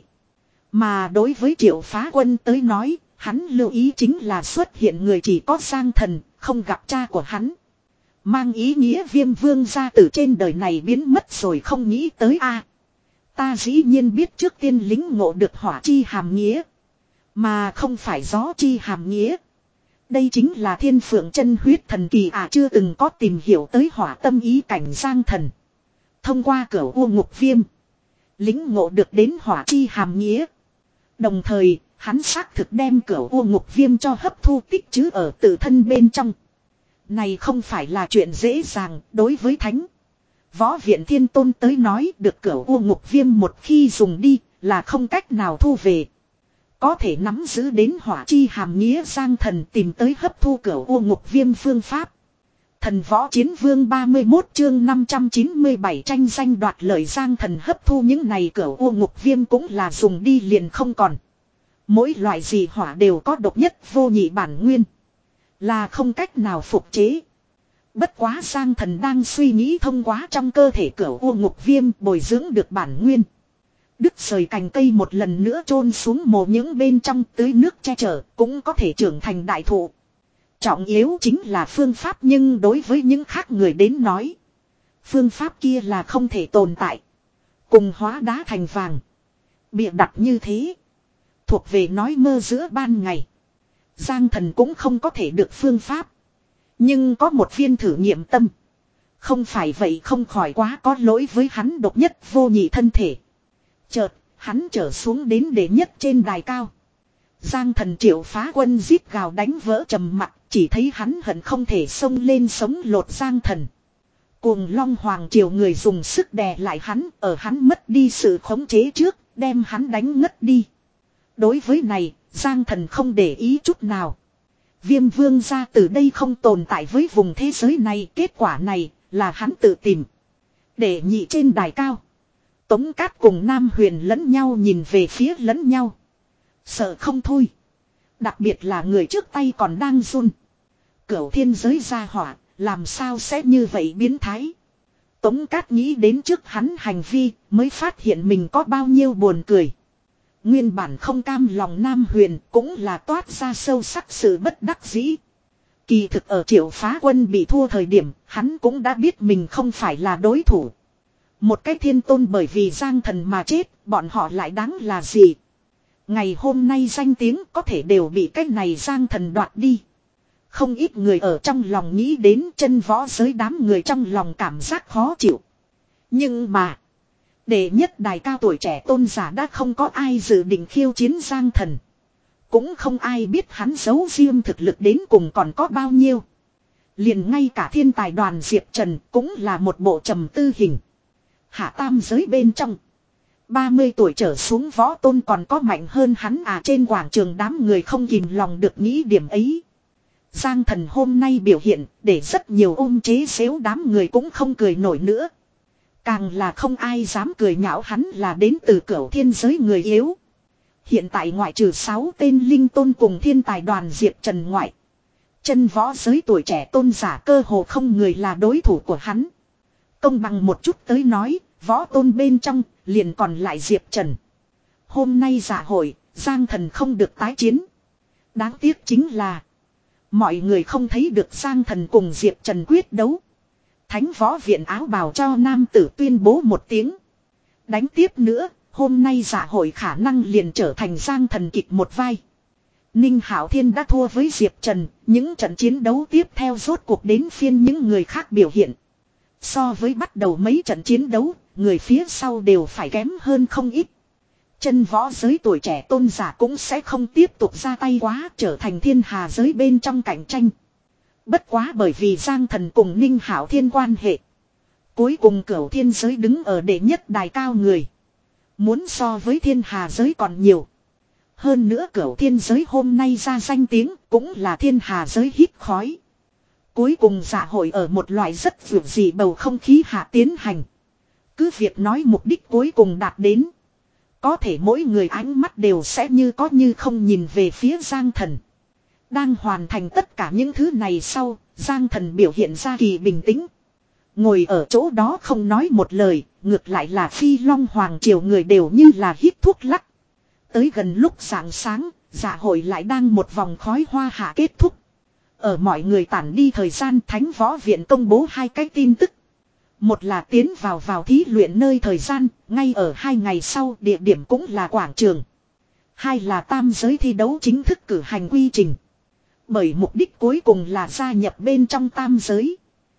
Mà đối với Triệu Phá Quân tới nói, hắn lưu ý chính là xuất hiện người chỉ có Giang Thần, không gặp cha của hắn. Mang ý nghĩa Viêm Vương gia từ trên đời này biến mất rồi, không nghĩ tới a. À. Ta dĩ nhiên biết trước tiên lính ngộ được hỏa chi hàm nghĩa. Mà không phải gió chi hàm nghĩa. Đây chính là thiên phượng chân huyết thần kỳ à, chưa từng có tìm hiểu tới hỏa tâm ý cảnh Giang Thần. Thông qua Cửu U Ngục Viêm, lính ngộ được đến hỏa chi hàm nghĩa. Đồng thời, hắn xác thực đem Cửu U Ngục Viêm cho hấp thu tích trữ ở tự thân bên trong. Này không phải là chuyện dễ dàng đối với Thánh Võ Viện Thiên Tôn tới nói, được Cửu U Ngục Viêm một khi dùng đi là không cách nào thu về. Có thể nắm giữ đến hỏa chi hàm nghĩa Giang Thần tìm tới hấp thu Cửu U Ngục Viêm phương pháp. Thần Võ Chiến Vương ba mươi mốt chương năm trăm chín mươi bảy tranh danh đoạt lợi. Giang Thần hấp thu những này Cửu U Ngục Viêm cũng là dùng đi liền không còn. Mỗi loại dị hỏa đều có độc nhất vô nhị bản nguyên, là không cách nào phục chế. Bất quá Giang Thần đang suy nghĩ thông qua trong cơ thể Cửu U Ngục Viêm bồi dưỡng được bản nguyên. Đứt rời cành cây một lần nữa chôn xuống mồ những bên trong, tưới nước che chở cũng có thể trưởng thành đại thụ. Trọng yếu chính là phương pháp, nhưng đối với những khác người đến nói, phương pháp kia là không thể tồn tại. Cùng hóa đá thành vàng, bịa đặt như thế, thuộc về nói mơ giữa ban ngày. Giang Thần cũng không có thể được phương pháp, nhưng có một viên thử nghiệm tâm. Không phải vậy không khỏi quá có lỗi với hắn độc nhất vô nhị thân thể. Chợt, hắn trở xuống đến đệ nhất trên đài cao. Giang Thần Triệu Phá Quân giết gào đánh vỡ trầm mặc, chỉ thấy hắn hận không thể xông lên sống lột Giang Thần. Cuồng Long Hoàng Triều người dùng sức đè lại hắn, ở hắn mất đi sự khống chế trước, đem hắn đánh ngất đi. Đối với này, Giang Thần không để ý chút nào. Viêm Vương gia từ đây không tồn tại với vùng thế giới này, kết quả này là hắn tự tìm. Để nhị trên đài cao, Tống Cát cùng Nam Huyền lẫn nhau nhìn về phía lẫn nhau, sợ không thôi. Đặc biệt là người trước tay còn đang run. Cửu thiên giới gia hỏa, làm sao sẽ như vậy biến thái. Tống Cát nghĩ đến trước hắn hành vi, mới phát hiện mình có bao nhiêu buồn cười. Nguyên bản không cam lòng Nam Huyền cũng là toát ra sâu sắc sự bất đắc dĩ. Kỳ thực ở Triệu Phá Quân bị thua thời điểm, hắn cũng đã biết mình không phải là đối thủ. Một cái thiên tôn bởi vì Giang Thần mà chết, bọn họ lại đáng là gì? Ngày hôm nay danh tiếng có thể đều bị cái này Giang Thần đoạt đi. Không ít người ở trong lòng nghĩ đến chân võ giới, đám người trong lòng cảm giác khó chịu. Nhưng mà, đệ nhất đài cao tuổi trẻ tôn giả đã không có ai dự định khiêu chiến Giang Thần. Cũng không ai biết hắn giấu riêng thực lực đến cùng còn có bao nhiêu. Liền ngay cả thiên tài Đoàn Diệp Trần cũng là một bộ trầm tư hình. Hạ tam giới bên trong, ba mươi tuổi trở xuống võ tôn còn có mạnh hơn hắn à, trên quảng trường đám người không kìm lòng được nghĩ điểm ấy. Giang Thần hôm nay biểu hiện để rất nhiều ôm chế xếu đám người cũng không cười nổi nữa. Càng là không ai dám cười nhạo hắn là đến từ cửu thiên giới người yếu. Hiện tại ngoại trừ sáu tên linh tôn cùng thiên tài đoàn Diệp Trần ngoại. Chân võ giới tuổi trẻ tôn giả cơ hồ không người là đối thủ của hắn. Công bằng một chút tới nói, võ tôn bên trong liền còn lại Diệp Trần. Hôm nay dạ hội, Giang Thần không được tái chiến. Đáng tiếc chính là mọi người không thấy được Giang Thần cùng Diệp Trần quyết đấu. Thánh võ viện áo bào cho nam tử tuyên bố một tiếng. Đánh tiếp nữa, hôm nay dạ hội khả năng liền trở thành Giang Thần kịch một vai. Ninh Hạo Thiên đã thua với Diệp Trần, những trận chiến đấu tiếp theo rốt cuộc đến phiên những người khác biểu hiện. So với bắt đầu mấy trận chiến đấu, người phía sau đều phải kém hơn không ít. Chân võ giới tuổi trẻ tôn giả cũng sẽ không tiếp tục ra tay quá, trở thành thiên hà giới bên trong cạnh tranh. Bất quá bởi vì Giang Thần cùng Ninh Hạo Thiên quan hệ. Cuối cùng cửu thiên giới đứng ở đệ nhất đài cao người. Muốn so với thiên hà giới còn nhiều. Hơn nữa cửu thiên giới hôm nay ra danh tiếng cũng là thiên hà giới hít khói. Cuối cùng dạ hội ở một loại rất vượt dị bầu không khí hạ tiến hành. Cứ việc nói mục đích cuối cùng đạt đến. Có thể mỗi người ánh mắt đều sẽ như có như không nhìn về phía Giang Thần. Đang hoàn thành tất cả những thứ này sau, Giang Thần biểu hiện ra kỳ bình tĩnh. Ngồi ở chỗ đó không nói một lời, ngược lại là Phi Long Hoàng Triều người đều như là hít thuốc lắc. Tới gần lúc sáng sáng, dạ hội lại đang một vòng khói hoa hạ kết thúc. Ở mọi người tản đi thời gian, Thánh Võ Viện công bố hai cái tin tức. Một là tiến vào vào thí luyện nơi thời gian, ngay ở hai ngày sau địa điểm cũng là quảng trường. Hai là tam giới thi đấu chính thức cử hành quy trình. Bởi mục đích cuối cùng là gia nhập bên trong tam giới.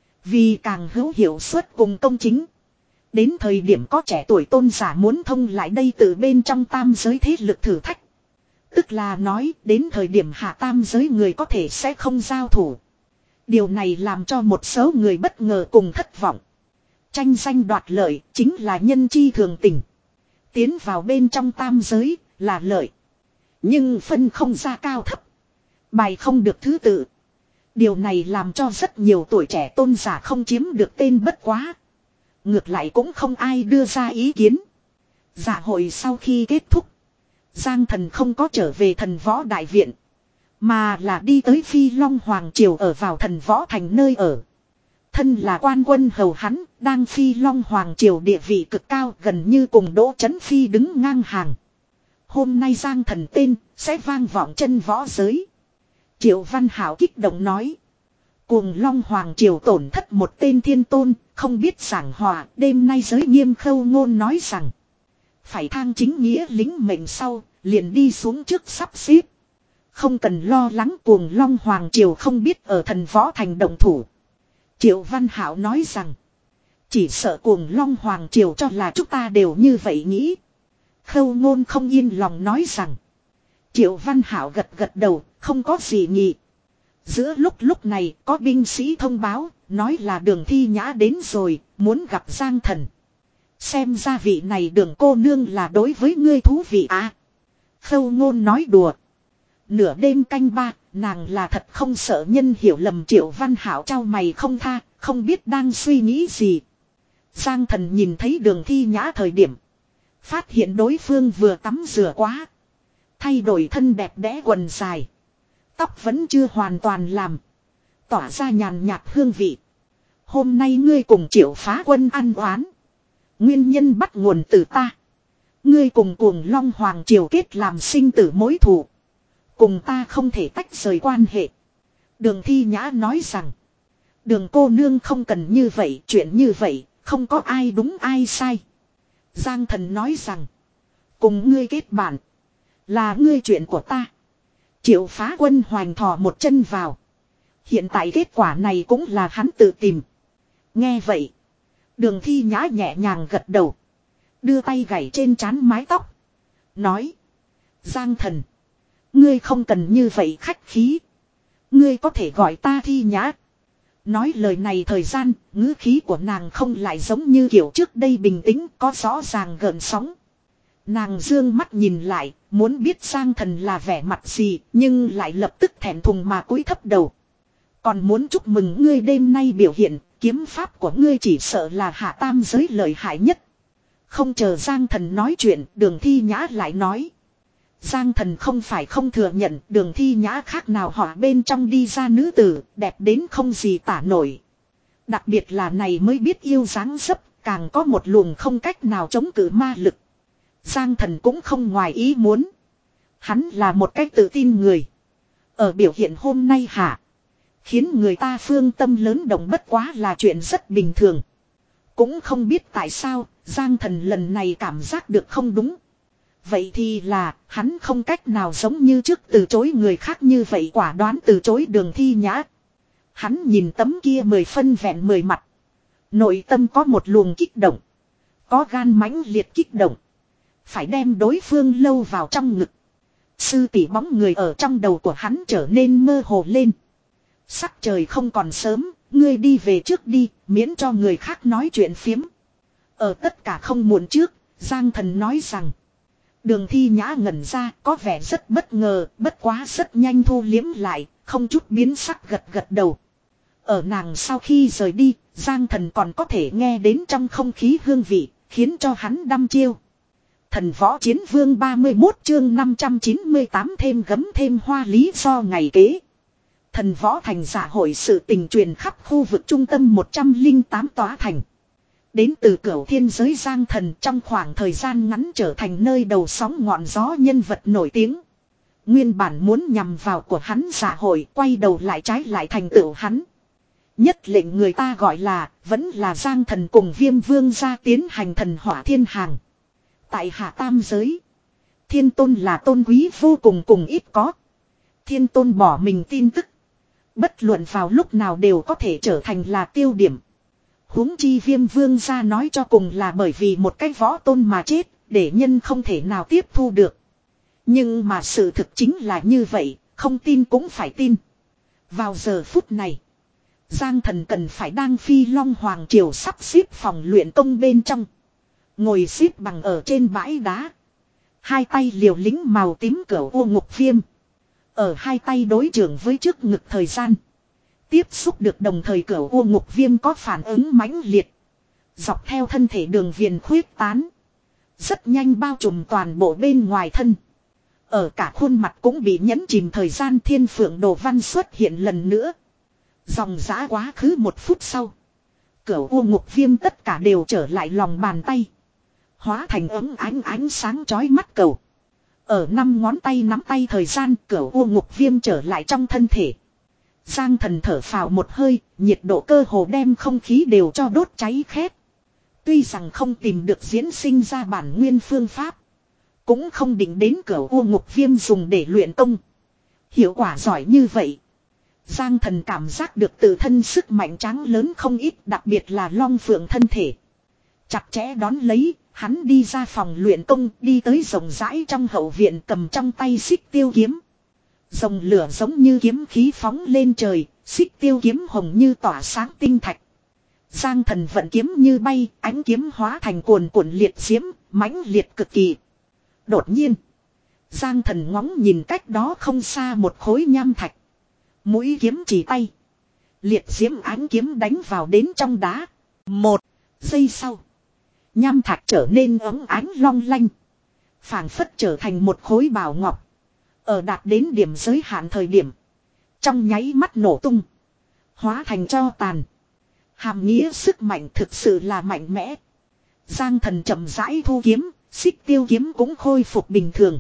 Vì càng hữu hiệu suất cùng công chính. Đến thời điểm có trẻ tuổi tôn giả muốn thông lại đây từ bên trong tam giới thế lực thử thách. Tức là nói đến thời điểm hạ tam giới người có thể sẽ không giao thủ. Điều này làm cho một số người bất ngờ cùng thất vọng. Tranh danh đoạt lợi chính là nhân chi thường tình. Tiến vào bên trong tam giới là lợi. Nhưng phân không ra cao thấp. Bài không được thứ tự. Điều này làm cho rất nhiều tuổi trẻ tôn giả không chiếm được tên bất quá. Ngược lại cũng không ai đưa ra ý kiến. Dạ hội sau khi kết thúc. Giang Thần không có trở về thần võ đại viện. Mà là đi tới Phi Long Hoàng Triều ở vào thần võ thành nơi ở. Thân là quan quân hầu hắn, đang Phi Long Hoàng Triều địa vị cực cao gần như cùng Đỗ Chấn Phi đứng ngang hàng. Hôm nay Giang Thần tên sẽ vang vọng chân võ giới. Triệu Văn Hảo kích động nói. Cuồng Long Hoàng Triều tổn thất một tên thiên tôn, không biết giảng hòa, đêm nay giới nghiêm khâu ngôn nói rằng. Phải thang chính nghĩa lính mệnh sau, liền đi xuống trước sắp xếp. Không cần lo lắng Cuồng Long Hoàng Triều không biết ở thần võ thành động thủ. Triệu Văn Hảo nói rằng. Chỉ sợ Cuồng Long Hoàng Triều cho là chúng ta đều như vậy nghĩ. Khâu ngôn không yên lòng nói rằng. Triệu Văn Hảo gật gật đầu, không có gì nhị. Giữa lúc lúc này có binh sĩ thông báo, nói là Đường Thi Nhã đến rồi, muốn gặp Giang Thần. Xem ra vị này Đường cô nương là đối với ngươi thú vị à. Khâu ngôn nói đùa. Nửa đêm canh ba, nàng là thật không sợ nhân hiểu lầm. Triệu Văn Hảo trao mày không tha, không biết đang suy nghĩ gì. Giang Thần nhìn thấy Đường Thi Nhã thời điểm. Phát hiện đối phương vừa tắm rửa quá. Thay đổi thân đẹp đẽ quần dài. Tóc vẫn chưa hoàn toàn làm. Tỏa ra nhàn nhạt hương vị. Hôm nay ngươi cùng Triệu Phá Quân ăn oán. Nguyên nhân bắt nguồn từ ta. Ngươi cùng Cuồng Long Hoàng Triều kết làm sinh tử mối thù. Cùng ta không thể tách rời quan hệ. Đường Thi Nhã nói rằng. Đường cô nương không cần như vậy. Chuyện như vậy không có ai đúng ai sai. Giang Thần nói rằng. Cùng ngươi kết bạn. Là ngươi chuyện của ta. Triệu Phá Quân hoành thò một chân vào. Hiện tại kết quả này cũng là hắn tự tìm. Nghe vậy. Đường Thi Nhã nhẹ nhàng gật đầu. Đưa tay gảy trên trán mái tóc. Nói. Giang Thần. Ngươi không cần như vậy khách khí. Ngươi có thể gọi ta Thi Nhã. Nói lời này thời gian, ngữ khí của nàng không lại giống như kiểu trước đây bình tĩnh, có rõ ràng gợn sóng. Nàng dương mắt nhìn lại, muốn biết Giang Thần là vẻ mặt gì, nhưng lại lập tức thẹn thùng mà cúi thấp đầu. Còn muốn chúc mừng ngươi đêm nay biểu hiện, kiếm pháp của ngươi chỉ sợ là hạ tam giới lợi hại nhất. Không chờ Giang Thần nói chuyện, Đường Thi Nhã lại nói. Giang Thần không phải không thừa nhận, Đường Thi Nhã khác nào họ bên trong đi ra nữ tử, đẹp đến không gì tả nổi. Đặc biệt là này mới biết yêu dáng dấp, càng có một luồng không cách nào chống cự ma lực. Giang Thần cũng không ngoài ý muốn. Hắn là một cách tự tin người. Ở biểu hiện hôm nay hả? Khiến người ta phương tâm lớn động bất quá là chuyện rất bình thường. Cũng không biết tại sao, Giang Thần lần này cảm giác được không đúng. Vậy thì là, hắn không cách nào giống như trước từ chối người khác như vậy quả đoán từ chối Đường Thi Nhã. Hắn nhìn tấm kia mười phân vẹn mười mặt. Nội tâm có một luồng kích động. Có gan mãnh liệt kích động. Phải đem đối phương lâu vào trong ngực. Sư tỷ bóng người ở trong đầu của hắn trở nên mơ hồ lên. Sắc trời không còn sớm, ngươi đi về trước đi, miễn cho người khác nói chuyện phiếm. Ở tất cả không muộn trước, Giang Thần nói rằng. Đường Thi Nhã ngẩn ra, có vẻ rất bất ngờ, bất quá rất nhanh thu liếm lại, không chút biến sắc gật gật đầu. Ở nàng sau khi rời đi, Giang Thần còn có thể nghe đến trong không khí hương vị, khiến cho hắn đăm chiêu. Thần Võ Chiến Vương ba mươi mốt chương năm trăm chín mươi tám thêm gấm thêm hoa lý do ngày kế. Thần Võ Thành dạ hội sự tình truyền khắp khu vực trung tâm một trăm lẻ tám tòa thành. Đến từ Cửu Thiên giới Giang Thần trong khoảng thời gian ngắn trở thành nơi đầu sóng ngọn gió nhân vật nổi tiếng. Nguyên bản muốn nhằm vào của hắn dạ hội quay đầu lại trái lại thành tựu hắn. Nhất lệnh người ta gọi là vẫn là Giang Thần cùng Viêm Vương gia tiến hành thần hỏa thiên hàng. Tại hạ tam giới, Thiên Tôn là tôn quý vô cùng cùng ít có. Thiên Tôn bỏ mình tin tức. Bất luận vào lúc nào đều có thể trở thành là tiêu điểm. Huống chi Viêm Vương gia nói cho cùng là bởi vì một cái võ tôn mà chết, để nhân không thể nào tiếp thu được. Nhưng mà sự thực chính là như vậy, không tin cũng phải tin. Vào giờ phút này, Giang Thần cần phải đang Phi Long Hoàng Triều sắp xếp phòng luyện công bên trong. Ngồi xếp bằng ở trên bãi đá. Hai tay liều lính màu tím cửu u ngục viêm. Ở hai tay đối trưởng với trước ngực thời gian. Tiếp xúc được đồng thời cửu u ngục viêm có phản ứng mãnh liệt. Dọc theo thân thể đường viền khuyết tán. Rất nhanh bao trùm toàn bộ bên ngoài thân. Ở cả khuôn mặt cũng bị nhấn chìm thời gian thiên phượng đồ văn xuất hiện lần nữa. Dòng dã quá khứ một phút sau. Cửu u ngục viêm tất cả đều trở lại lòng bàn tay. Hóa thành ấm ánh ánh sáng chói mắt cầu. Ở năm ngón tay nắm tay thời gian cửu u ngục viêm trở lại trong thân thể. Giang Thần thở phào một hơi, nhiệt độ cơ hồ đem không khí đều cho đốt cháy khét. Tuy rằng không tìm được diễn sinh ra bản nguyên phương pháp. Cũng không định đến cửu u ngục viêm dùng để luyện công. Hiệu quả giỏi như vậy. Giang Thần cảm giác được tự thân sức mạnh tráng lớn không ít, đặc biệt là long phượng thân thể. Chặt chẽ đón lấy, hắn đi ra phòng luyện công, đi tới rộng rãi trong hậu viện cầm trong tay xích tiêu kiếm. Rồng lửa giống như kiếm khí phóng lên trời, xích tiêu kiếm hồng như tỏa sáng tinh thạch. Giang Thần vận kiếm như bay, ánh kiếm hóa thành cuồn cuộn liệt diễm, mãnh liệt cực kỳ. Đột nhiên, Giang Thần ngóng nhìn cách đó không xa một khối nham thạch. Mũi kiếm chỉ tay. Liệt diễm ánh kiếm đánh vào đến trong đá. Một giây sau, nham thạch trở nên ấm ánh long lanh. Phảng phất trở thành một khối bảo ngọc. Ở đạt đến điểm giới hạn thời điểm. Trong nháy mắt nổ tung. Hóa thành tro tàn. Hàm nghĩa sức mạnh thực sự là mạnh mẽ. Giang Thần chậm rãi thu kiếm. Xích tiêu kiếm cũng khôi phục bình thường.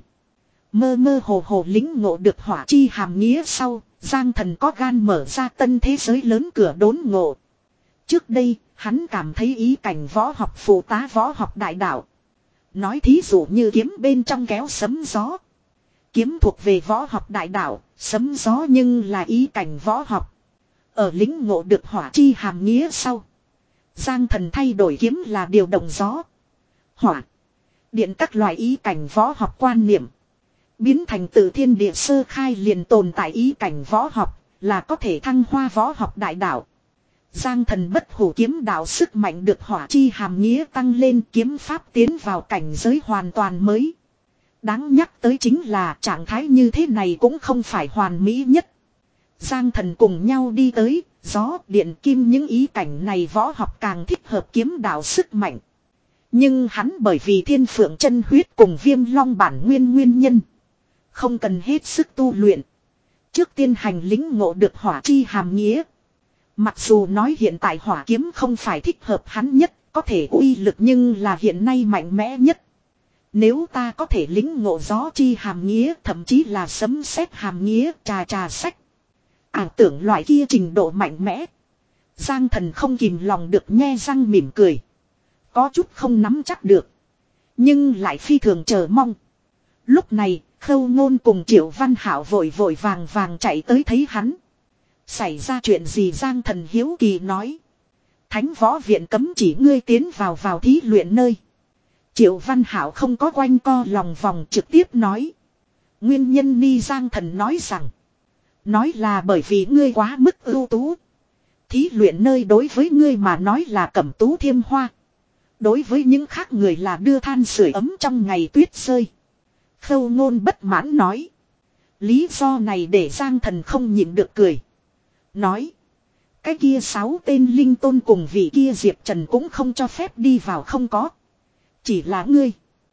Mơ mơ hồ hồ lính ngộ được hỏa chi hàm nghĩa sau. Giang Thần có gan mở ra tân thế giới lớn cửa đốn ngộ. Trước đây, hắn cảm thấy ý cảnh võ học phụ tá võ học đại đạo. Nói thí dụ như kiếm bên trong kéo sấm gió. Kiếm thuộc về võ học đại đạo, sấm gió nhưng là ý cảnh võ học. Ở lính ngộ được hỏa chi hàm nghĩa sau. Giang Thần thay đổi kiếm là điều động gió, hỏa, điện các loại ý cảnh võ học quan niệm. Biến thành từ thiên địa sơ khai liền tồn tại ý cảnh võ học, là có thể thăng hoa võ học đại đạo. Giang thần bất hủ kiếm đạo sức mạnh được hỏa chi hàm nghĩa tăng lên, kiếm pháp tiến vào cảnh giới hoàn toàn mới. Đáng nhắc tới chính là trạng thái như thế này cũng không phải hoàn mỹ nhất. Giang thần cùng nhau đi tới, gió, điện, kim những ý cảnh này võ học càng thích hợp kiếm đạo sức mạnh. Nhưng hắn bởi vì thiên phượng chân huyết cùng viêm long bản nguyên nguyên nhân. Không cần hết sức tu luyện. Trước tiên hành lính ngộ được hỏa chi hàm nghĩa. Mặc dù nói hiện tại hỏa kiếm không phải thích hợp hắn nhất, có thể uy lực nhưng là hiện nay mạnh mẽ nhất. Nếu ta có thể lính ngộ gió chi hàm nghĩa, thậm chí là sấm sét hàm nghĩa, trà trà sách. Ảo tưởng loại kia trình độ mạnh mẽ. Giang thần không kìm lòng được nhe răng mỉm cười. Có chút không nắm chắc được. Nhưng lại phi thường chờ mong. Lúc này, Khâu Ngôn cùng Triệu Văn Hảo vội vội vàng vàng chạy tới thấy hắn. Xảy ra chuyện gì? Giang thần hiếu kỳ nói. Thánh võ viện cấm chỉ ngươi tiến vào vào thí luyện nơi. Triệu Văn Hảo không có quanh co lòng vòng trực tiếp nói. Nguyên nhân ni Giang thần nói rằng. Nói là bởi vì ngươi quá mức ưu tú. Thí luyện nơi đối với ngươi mà nói là cẩm tú thiêm hoa. Đối với những khác người là đưa than sưởi ấm trong ngày tuyết rơi. Khâu Ngôn bất mãn nói. Lý do này để Giang thần không nhịn được cười. Nói. Cái kia sáu tên linh tôn cùng vị kia Diệp Trần cũng không cho phép đi vào không có. Chỉ là ngươi.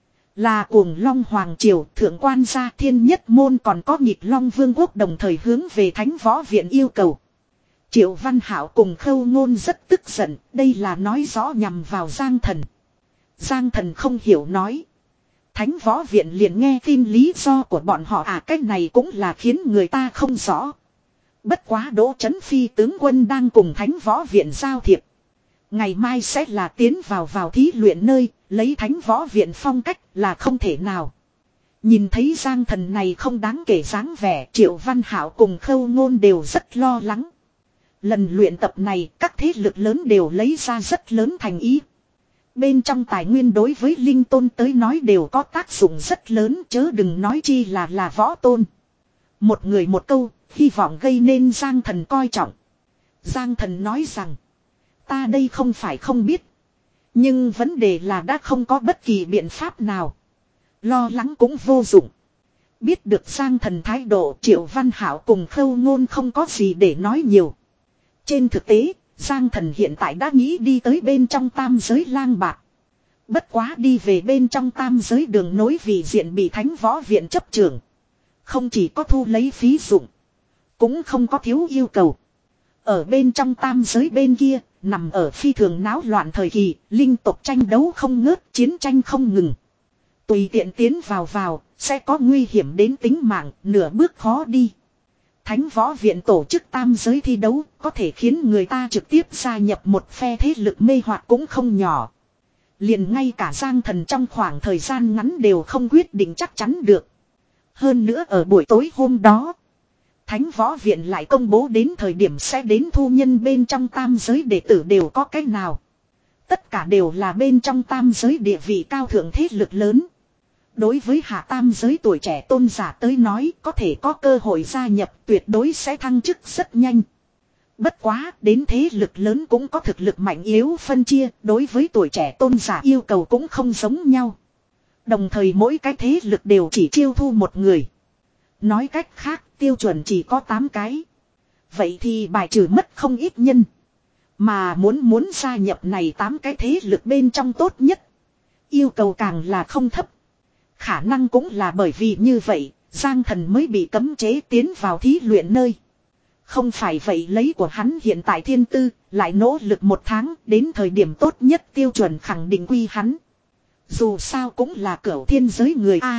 Là Cuồng Long Hoàng Triều, Thượng Quan gia Thiên Nhất Môn còn có Nghịch Long Vương quốc đồng thời hướng về Thánh Võ Viện yêu cầu. Triệu Văn Hảo cùng Khâu Ngôn rất tức giận, đây là nói rõ nhằm vào Giang thần. Giang thần không hiểu nói. Thánh Võ Viện liền nghe tin lý do của bọn họ à, cái này cũng là khiến người ta không rõ. Bất quá Đỗ Chấn Phi tướng quân đang cùng Thánh Võ Viện giao thiệp. Ngày mai sẽ là tiến vào vào thí luyện nơi, lấy Thánh Võ Viện phong cách là không thể nào. Nhìn thấy Giang thần này không đáng kể dáng vẻ, Triệu Văn Hảo cùng Khâu Ngôn đều rất lo lắng. Lần luyện tập này các thế lực lớn đều lấy ra rất lớn thành ý. Bên trong tài nguyên đối với linh tôn tới nói đều có tác dụng rất lớn, chớ đừng nói chi là là võ tôn. Một người một câu, hy vọng gây nên Giang thần coi trọng. Giang thần nói rằng, ta đây không phải không biết. Nhưng vấn đề là đã không có bất kỳ biện pháp nào. Lo lắng cũng vô dụng. Biết được Giang thần thái độ, Triệu Văn Hảo cùng Khâu Ngôn không có gì để nói nhiều. Trên thực tế, Giang thần hiện tại đã nghĩ đi tới bên trong tam giới lang bạc. Bất quá đi về bên trong tam giới đường nối vì diện bị Thánh Võ Viện chấp trưởng. Không chỉ có thu lấy phí dụng, cũng không có thiếu yêu cầu. Ở bên trong tam giới bên kia, nằm ở phi thường náo loạn thời kỳ, linh tộc tranh đấu không ngớt, chiến tranh không ngừng. Tùy tiện tiến vào vào, sẽ có nguy hiểm đến tính mạng, nửa bước khó đi. Thánh Võ Viện tổ chức tam giới thi đấu, có thể khiến người ta trực tiếp gia nhập một phe thế lực mê hoặc cũng không nhỏ. Liền ngay cả Giang thần trong khoảng thời gian ngắn đều không quyết định chắc chắn được. Hơn nữa ở buổi tối hôm đó, Thánh Võ Viện lại công bố đến thời điểm sẽ đến thu nhân bên trong tam giới đệ tử đều có cách nào. Tất cả đều là bên trong tam giới địa vị cao thượng thế lực lớn. Đối với hạ tam giới tuổi trẻ tôn giả tới nói, có thể có cơ hội gia nhập tuyệt đối sẽ thăng chức rất nhanh. Bất quá, đến thế lực lớn cũng có thực lực mạnh yếu phân chia, đối với tuổi trẻ tôn giả yêu cầu cũng không giống nhau. Đồng thời mỗi cái thế lực đều chỉ chiêu thu một người. Nói cách khác, tiêu chuẩn chỉ có tám cái. Vậy thì bài trừ mất không ít nhân. Mà muốn muốn gia nhập này tám cái thế lực bên trong tốt nhất. Yêu cầu càng là không thấp. Khả năng cũng là bởi vì như vậy, Giang thần mới bị cấm chế tiến vào thí luyện nơi. Không phải vậy lấy của hắn hiện tại thiên tư, lại nỗ lực một tháng, đến thời điểm tốt nhất tiêu chuẩn khẳng định quy hắn. Dù sao cũng là cửu thiên giới người A.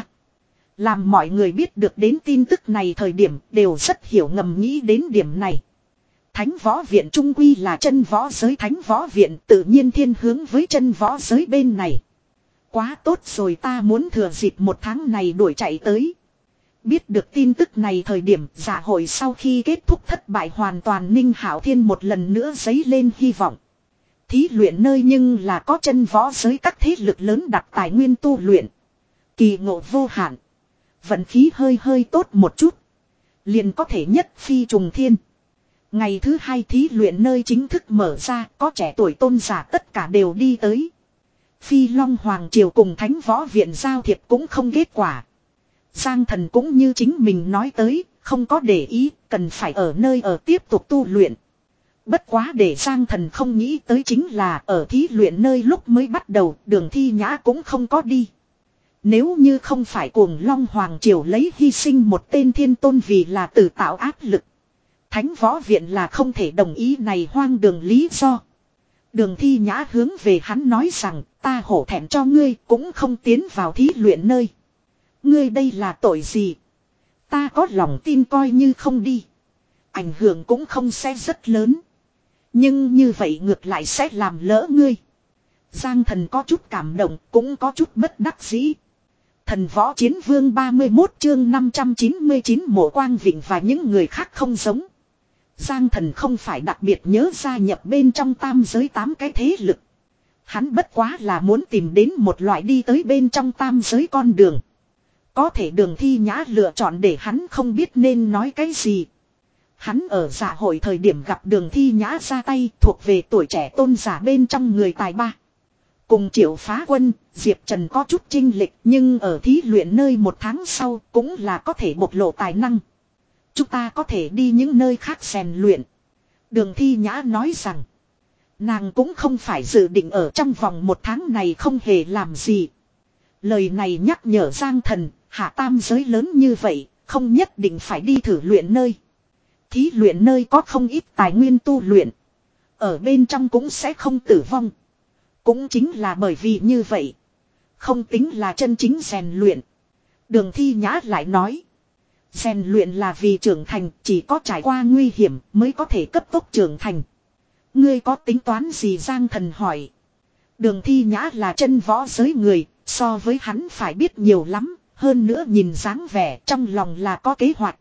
Làm mọi người biết được đến tin tức này thời điểm đều rất hiểu ngầm nghĩ đến điểm này. Thánh Võ Viện trung quy là chân võ giới, Thánh Võ Viện tự nhiên thiên hướng với chân võ giới bên này. Quá tốt rồi, ta muốn thừa dịp một tháng này đuổi chạy tới. Biết được tin tức này thời điểm dạ hội sau khi kết thúc thất bại hoàn toàn, Ninh Hạo Thiên một lần nữa dấy lên hy vọng. Thí luyện nơi nhưng là có chân võ giới các thế lực lớn đặt tài nguyên tu luyện. Kỳ ngộ vô hạn. Vận khí hơi hơi tốt một chút, liền có thể nhất phi trùng thiên. Ngày thứ hai thí luyện nơi chính thức mở ra, có trẻ tuổi tôn giả tất cả đều đi tới. Phi Long Hoàng Triều cùng Thánh Võ Viện giao thiệp cũng không kết quả. Giang Thần cũng như chính mình nói tới, không có để ý, cần phải ở nơi ở tiếp tục tu luyện. Bất quá để Giang Thần không nghĩ tới chính là ở thí luyện nơi lúc mới bắt đầu, Đường Thi Nhã cũng không có đi. Nếu như không phải Cuồng Long Hoàng Triều lấy hy sinh một tên thiên tôn vì là tự tạo áp lực, Thánh Võ Viện là không thể đồng ý này hoang đường lý do. Đường Thi Nhã hướng về hắn nói rằng, ta hổ thẹn cho ngươi cũng không tiến vào thí luyện nơi. Ngươi đây là tội gì? Ta có lòng tin coi như không đi. Ảnh hưởng cũng không sẽ rất lớn. Nhưng như vậy ngược lại sẽ làm lỡ ngươi. Giang Thần có chút cảm động, cũng có chút bất đắc dĩ. Thần Võ Chiến Vương ba mươi mốt chương năm trăm chín mươi chín Mộ Quang Vịnh và những người khác không giống. Giang Thần không phải đặc biệt nhớ gia nhập bên trong tam giới tám cái thế lực. Hắn bất quá là muốn tìm đến một loại đi tới bên trong tam giới con đường. Có thể Đường Thi Nhã lựa chọn để hắn không biết nên nói cái gì. Hắn ở dạ hội thời điểm gặp Đường Thi Nhã ra tay thuộc về tuổi trẻ tôn giả bên trong người tài ba. Cùng Triệu Phá Quân, Diệp Trần có chút chênh lệch nhưng ở thí luyện nơi một tháng sau cũng là có thể bộc lộ tài năng. Chúng ta có thể đi những nơi khác rèn luyện. Đường Thi Nhã nói rằng, nàng cũng không phải dự định ở trong vòng một tháng này không hề làm gì. Lời này nhắc nhở Giang Thần, hạ tam giới lớn như vậy, không nhất định phải đi thử luyện nơi. Thí luyện nơi có không ít tài nguyên tu luyện. Ở bên trong cũng sẽ không tử vong. Cũng chính là bởi vì như vậy. Không tính là chân chính rèn luyện. Đường Thi Nhã lại nói. Rèn luyện là vì trưởng thành, chỉ có trải qua nguy hiểm mới có thể cấp tốc trưởng thành. Ngươi có tính toán gì? Giang Thần hỏi. Đường Thi Nhã là chân võ giới người, so với hắn phải biết nhiều lắm, hơn nữa nhìn dáng vẻ trong lòng là có kế hoạch.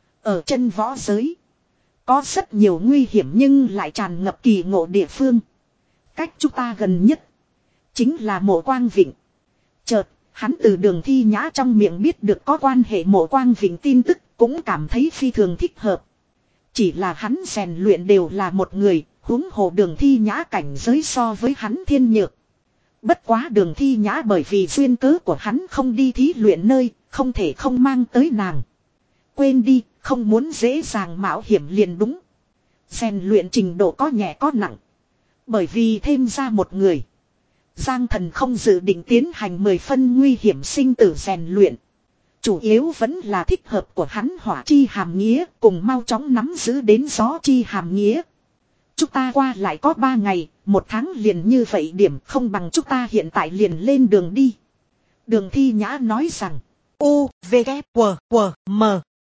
Ở chân võ giới, có rất nhiều nguy hiểm nhưng lại tràn ngập kỳ ngộ địa phương. Cách chúng ta gần nhất chính là Mộ Quang Vịnh. Chợt, hắn từ Đường Thi Nhã trong miệng biết được có quan hệ Mộ Quang Vịnh tin tức, cũng cảm thấy phi thường thích hợp. Chỉ là hắn rèn luyện đều là một người, huống hồ Đường Thi Nhã cảnh giới so với hắn thiên nhược. Bất quá Đường Thi Nhã bởi vì duyên cớ của hắn không đi thí luyện nơi, không thể không mang tới nàng. Quên đi, không muốn dễ dàng mạo hiểm liền đúng. Rèn luyện trình độ có nhẹ có nặng. Bởi vì thêm ra một người, Giang Thần không dự định tiến hành mười phân nguy hiểm sinh tử rèn luyện. Chủ yếu vẫn là thích hợp của hắn hỏa chi hàm nghĩa cùng mau chóng nắm giữ đến gió chi hàm nghĩa. Chúng ta qua lại có ba ngày, một tháng liền như vậy điểm không bằng chúng ta hiện tại liền lên đường đi. Đường Thi Nhã nói rằng, U, V, K, W, W, M.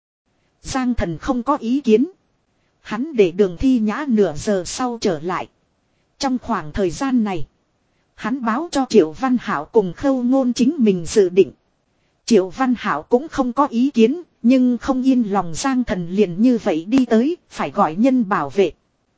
Giang Thần không có ý kiến. Hắn để Đường Thi Nhã nửa giờ sau trở lại. Trong khoảng thời gian này, hắn báo cho Triệu Văn Hảo cùng Khâu Ngôn chính mình dự định. Triệu Văn Hảo cũng không có ý kiến, nhưng không yên lòng Giang Thần liền như vậy đi tới, phải gọi nhân bảo vệ.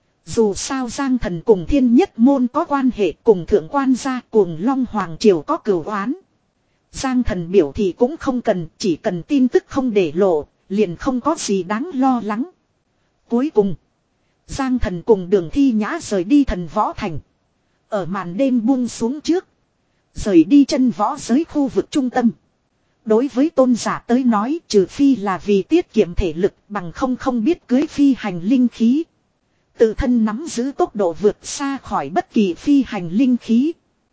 Dù sao Giang Thần cùng Thiên Nhất Môn có quan hệ, cùng Thượng Quan gia cùng Long Hoàng Triều có cửu oán. Giang Thần biểu thì cũng không cần, chỉ cần tin tức không để lộ, liền không có gì đáng lo lắng. Cuối cùng, Giang Thần cùng Đường Thi Nhã rời đi Thần Võ Thành. Ở màn đêm buông xuống trước, rời đi chân võ giới khu vực trung tâm. Đối với tôn giả tới nói, trừ phi là vì tiết kiệm thể lực, bằng không không biết cưới phi hành linh khí. Tự thân nắm giữ tốc độ vượt xa khỏi bất kỳ phi hành linh khí.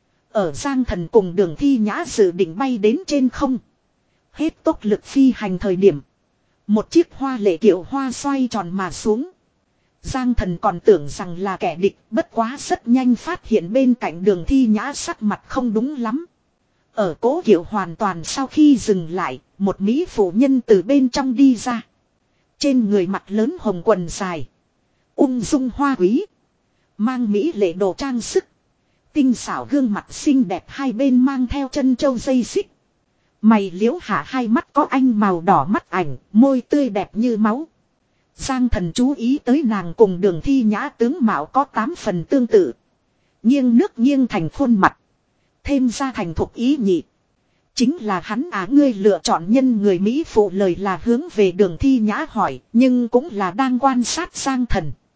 Ở Giang Thần cùng Đường Thi Nhã dự định bay đến trên không. Hết tốc lực phi hành thời điểm, một chiếc hoa lệ kiệu hoa xoay tròn mà xuống. Giang Thần còn tưởng rằng là kẻ địch, bất quá rất nhanh phát hiện bên cạnh Đường Thi Nhã sắc mặt không đúng lắm. Ở cố kiệu hoàn toàn sau khi dừng lại, một mỹ phụ nhân từ bên trong đi ra. Trên người mặt lớn hồng quần dài, ung dung hoa quý, mang mỹ lệ đồ trang sức. Tinh xảo gương mặt xinh đẹp hai bên mang theo chân châu dây xích. Mày liễu hạ hai mắt có anh màu đỏ mắt ảnh, môi tươi đẹp như máu. Giang Thần chú ý tới nàng cùng Đường Thi Nhã tướng mạo có tám phần tương tự. Nghiêng nước nghiêng thành khuôn mặt. Thêm ra thành thục ý nhị. Chính là hắn à, ngươi lựa chọn nhân người Mỹ phụ lời là hướng về Đường Thi Nhã hỏi, nhưng cũng là đang quan sát Giang Thần.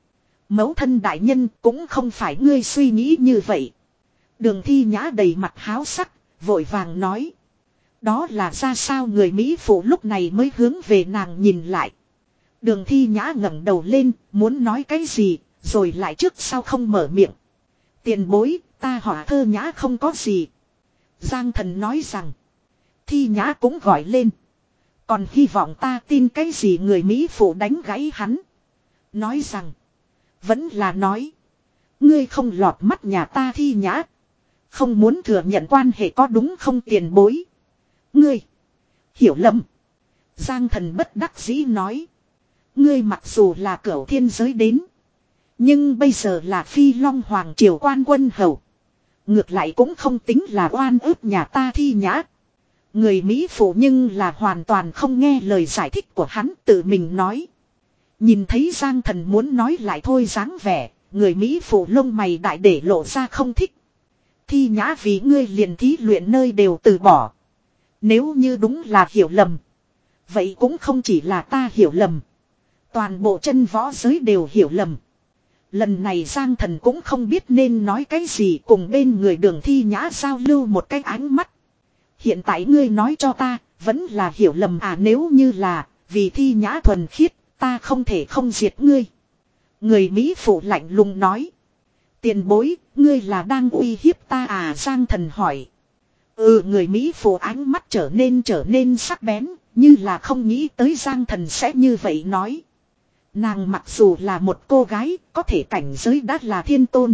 Mẫu thân đại nhân cũng không phải ngươi suy nghĩ như vậy. Đường Thi Nhã đầy mặt háo sắc, vội vàng nói. Đó là ra sao người Mỹ phụ lúc này mới hướng về nàng nhìn lại. Đường Thi Nhã ngẩng đầu lên, muốn nói cái gì, rồi lại trước sau không mở miệng. Tiền bối, ta họa thơ nhã không có gì. Giang Thần nói rằng. Thi Nhã cũng gọi lên. Còn hy vọng ta tin cái gì người Mỹ phụ đánh gãy hắn. Nói rằng. Vẫn là nói. Ngươi không lọt mắt nhà ta Thi Nhã. Không muốn thừa nhận quan hệ có đúng không tiền bối. Ngươi. Hiểu lầm. Giang Thần bất đắc dĩ nói. Ngươi mặc dù là cửu thiên giới đến. Nhưng bây giờ là Phi Long Hoàng Triều quan quân hầu. Ngược lại cũng không tính là oan ức nhà ta Thi Nhã. Người Mỹ phụ nhưng là hoàn toàn không nghe lời giải thích của hắn, tự mình nói. Nhìn thấy Giang Thần muốn nói lại thôi dáng vẻ, người Mỹ phụ lông mày đại để lộ ra không thích. Thi Nhã vì ngươi liền thí luyện nơi đều từ bỏ. Nếu như đúng là hiểu lầm. Vậy cũng không chỉ là ta hiểu lầm. Toàn bộ chân võ giới đều hiểu lầm. Lần này Giang Thần cũng không biết nên nói cái gì, cùng bên người Đường Thi Nhã giao lưu một cái ánh mắt. Hiện tại ngươi nói cho ta, vẫn là hiểu lầm à, nếu như là, vì Thi Nhã thuần khiết, ta không thể không diệt ngươi. Người Mỹ phụ lạnh lùng nói. Tiền bối, ngươi là đang uy hiếp ta à, Giang Thần hỏi. Ừ, người Mỹ phụ ánh mắt trở nên trở nên sắc bén, như là không nghĩ tới Giang Thần sẽ như vậy nói. Nàng mặc dù là một cô gái, có thể cảnh giới đã là thiên tôn.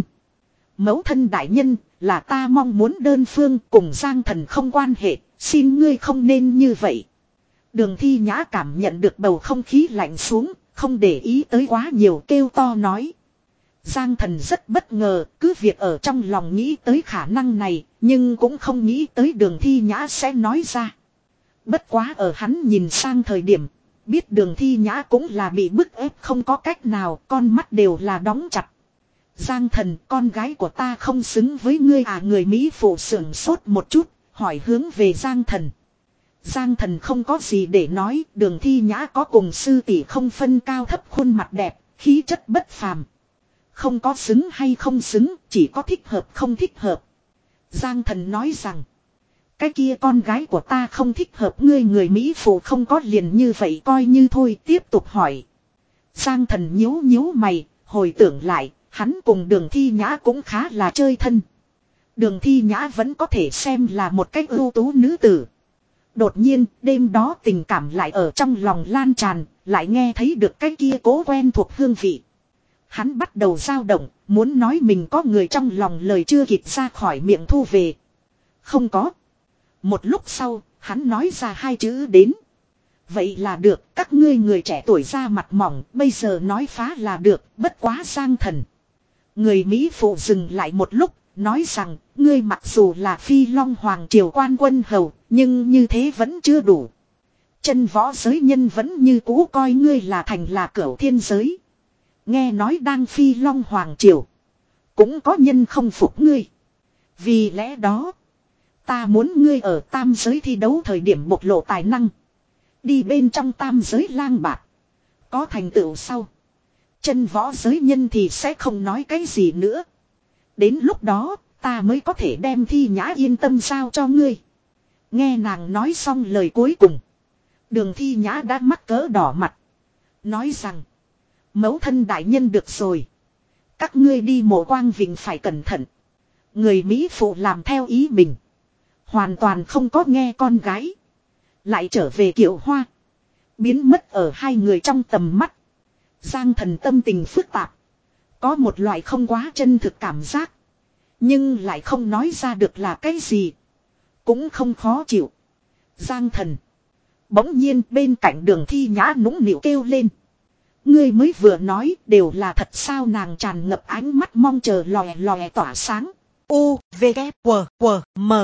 Mẫu thân đại nhân, là ta mong muốn đơn phương cùng Giang Thần không quan hệ, xin ngươi không nên như vậy. Đường Thi Nhã cảm nhận được bầu không khí lạnh xuống, không để ý tới quá nhiều, kêu to nói. Giang Thần rất bất ngờ, cứ việc ở trong lòng nghĩ tới khả năng này, nhưng cũng không nghĩ tới Đường Thi Nhã sẽ nói ra. Bất quá ở hắn nhìn sang thời điểm, biết Đường Thi Nhã cũng là bị bức ép không có cách nào, con mắt đều là đóng chặt. Giang Thần, con gái của ta không xứng với ngươi à, người Mỹ phụ sưởng sốt một chút, hỏi hướng về Giang Thần. Giang Thần không có gì để nói, Đường Thi Nhã có cùng sư tỷ không phân cao thấp, khuôn mặt đẹp, khí chất bất phàm. Không có xứng hay không xứng, chỉ có thích hợp không thích hợp. Giang Thần nói rằng, cái kia con gái của ta không thích hợp ngươi, người Mỹ phụ không có liền như vậy coi như thôi, tiếp tục hỏi. Giang Thần nhíu nhíu mày, hồi tưởng lại, hắn cùng Đường Thi Nhã cũng khá là chơi thân. Đường Thi Nhã vẫn có thể xem là một cách ưu tú nữ tử. Đột nhiên, đêm đó tình cảm lại ở trong lòng lan tràn, lại nghe thấy được cái kia cố quen thuộc hương vị. Hắn bắt đầu dao động, muốn nói mình có người trong lòng, lời chưa kịp ra khỏi miệng thu về. Không có. Một lúc sau, hắn nói ra hai chữ đến. Vậy là được, các ngươi người trẻ tuổi ra mặt mỏng, bây giờ nói phá là được, bất quá Giang Thần. Người Mỹ phụ dừng lại một lúc, nói rằng, ngươi mặc dù là Phi Long Hoàng Triều quan quân hầu, nhưng như thế vẫn chưa đủ. Chân võ giới nhân vẫn như cũ coi ngươi là thành là cửu thiên giới. Nghe nói đang Phi Long Hoàng Triều, cũng có nhân không phục ngươi. Vì lẽ đó, ta muốn ngươi ở tam giới thi đấu thời điểm bộc lộ tài năng. Đi bên trong tam giới lang bạc. Có thành tựu sau, chân võ giới nhân thì sẽ không nói cái gì nữa. Đến lúc đó, ta mới có thể đem Thi Nhã yên tâm giao cho ngươi. Nghe nàng nói xong lời cuối cùng, Đường Thi Nhã đã mắc cỡ đỏ mặt. Nói rằng, mẫu thân đại nhân được rồi. Các ngươi đi Mộ Quang Vịnh phải cẩn thận. Người Mỹ phụ làm theo ý mình. Hoàn toàn không có nghe con gái. Lại trở về Kiệu Hoa. Biến mất ở hai người trong tầm mắt. Giang Thần tâm tình phức tạp. Có một loại không quá chân thực cảm giác. Nhưng lại không nói ra được là cái gì. Cũng không khó chịu. Giang Thần. Bỗng nhiên bên cạnh Đường Thi Nhã nũng nịu kêu lên. Ngươi mới vừa nói đều là thật sao, nàng tràn ngập ánh mắt mong chờ lòe lòe tỏa sáng. U, V, K, W, W, M.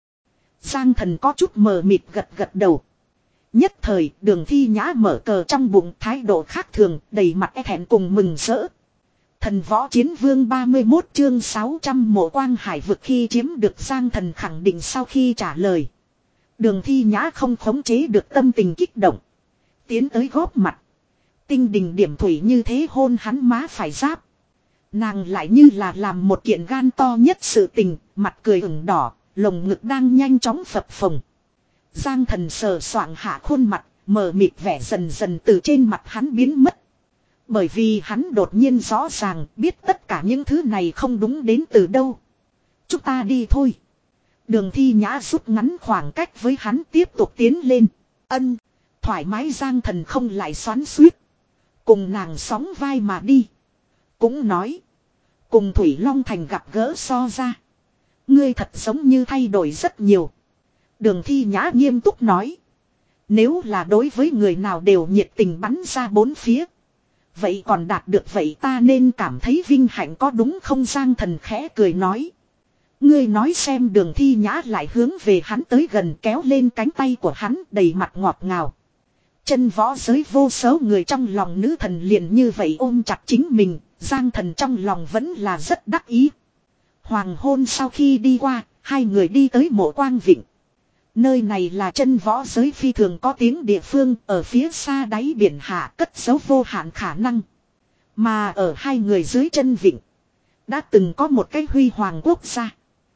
Giang Thần có chút mờ mịt gật gật đầu. Nhất thời Đường Thi Nhã mở cờ trong bụng, thái độ khác thường, đầy mặt e thẹn cùng mừng rỡ. Thần Võ Chiến Vương ba mươi mốt chương sáu trăm Mộ Quang Hải vực khi chiếm được Giang Thần khẳng định sau khi trả lời. Đường Thi Nhã không khống chế được tâm tình kích động. Tiến tới góp mặt. Tinh đình điểm thủy như thế hôn hắn má phải giáp. Nàng lại như là làm một kiện gan to nhất sự tình, mặt cười ửng đỏ, lồng ngực đang nhanh chóng phập phồng. Giang Thần sờ soạng hạ khuôn mặt, mờ mịt vẻ dần dần từ trên mặt hắn biến mất. Bởi vì hắn đột nhiên rõ ràng biết tất cả những thứ này không đúng đến từ đâu. Chúng ta đi thôi. Đường Thi Nhã rút ngắn khoảng cách với hắn tiếp tục tiến lên. Ân, thoải mái Giang Thần không lại xoắn xuýt. Cùng nàng sóng vai mà đi. Cũng nói. Cùng Thủy Long Thành gặp gỡ so ra. Ngươi thật giống như thay đổi rất nhiều. Đường Thi Nhã nghiêm túc nói. Nếu là đối với người nào đều nhiệt tình bắn ra bốn phía. Vậy còn đạt được vậy ta nên cảm thấy vinh hạnh có đúng không? Giang Thần khẽ cười nói. Ngươi nói xem. Đường Thi Nhã lại hướng về hắn tới gần, kéo lên cánh tay của hắn đầy mặt ngọt ngào. Chân võ giới vô số người trong lòng nữ thần liền như vậy ôm chặt chính mình. Giang Thần trong lòng vẫn là rất đắc ý. Hoàng hôn sau khi đi qua, hai người đi tới Mộ Quang Vịnh. Nơi này là chân võ giới phi thường có tiếng địa phương, ở phía xa đáy biển hạ cất giấu vô hạn khả năng. Mà ở hai người dưới chân vịnh, đã từng có một cái huy hoàng quốc gia.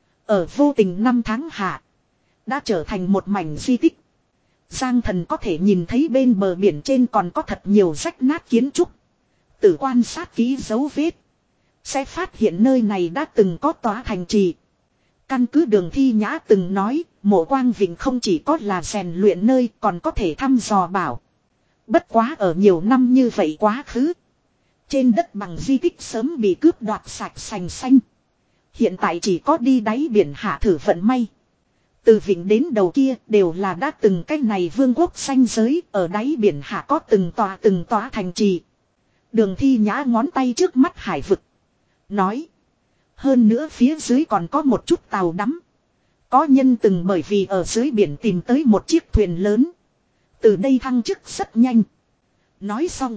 Ở vô tình năm tháng hạ, đã trở thành một mảnh di tích. Giang Thần có thể nhìn thấy bên bờ biển trên còn có thật nhiều rách nát kiến trúc. Từ quan sát kỹ dấu vết, sẽ phát hiện nơi này đã từng có tòa thành trì. Căn cứ Đường Thi Nhã từng nói, Mộ Quang Vịnh không chỉ có là rèn luyện nơi, còn có thể thăm dò bảo. Bất quá ở nhiều năm như vậy quá khứ, trên đất bằng di tích sớm bị cướp đoạt sạch sành xanh. Hiện tại chỉ có đi đáy biển hạ thử vận may. Từ vịnh đến đầu kia đều là đã từng cái này vương quốc xanh giới, ở đáy biển hạ có từng tòa từng tòa thành trì. Đường Thi Nhã ngón tay trước mắt hải vực. Nói. Hơn nữa phía dưới còn có một chút tàu đắm. Có nhân từng bởi vì ở dưới biển tìm tới một chiếc thuyền lớn. Từ đây thăng chức rất nhanh. Nói xong.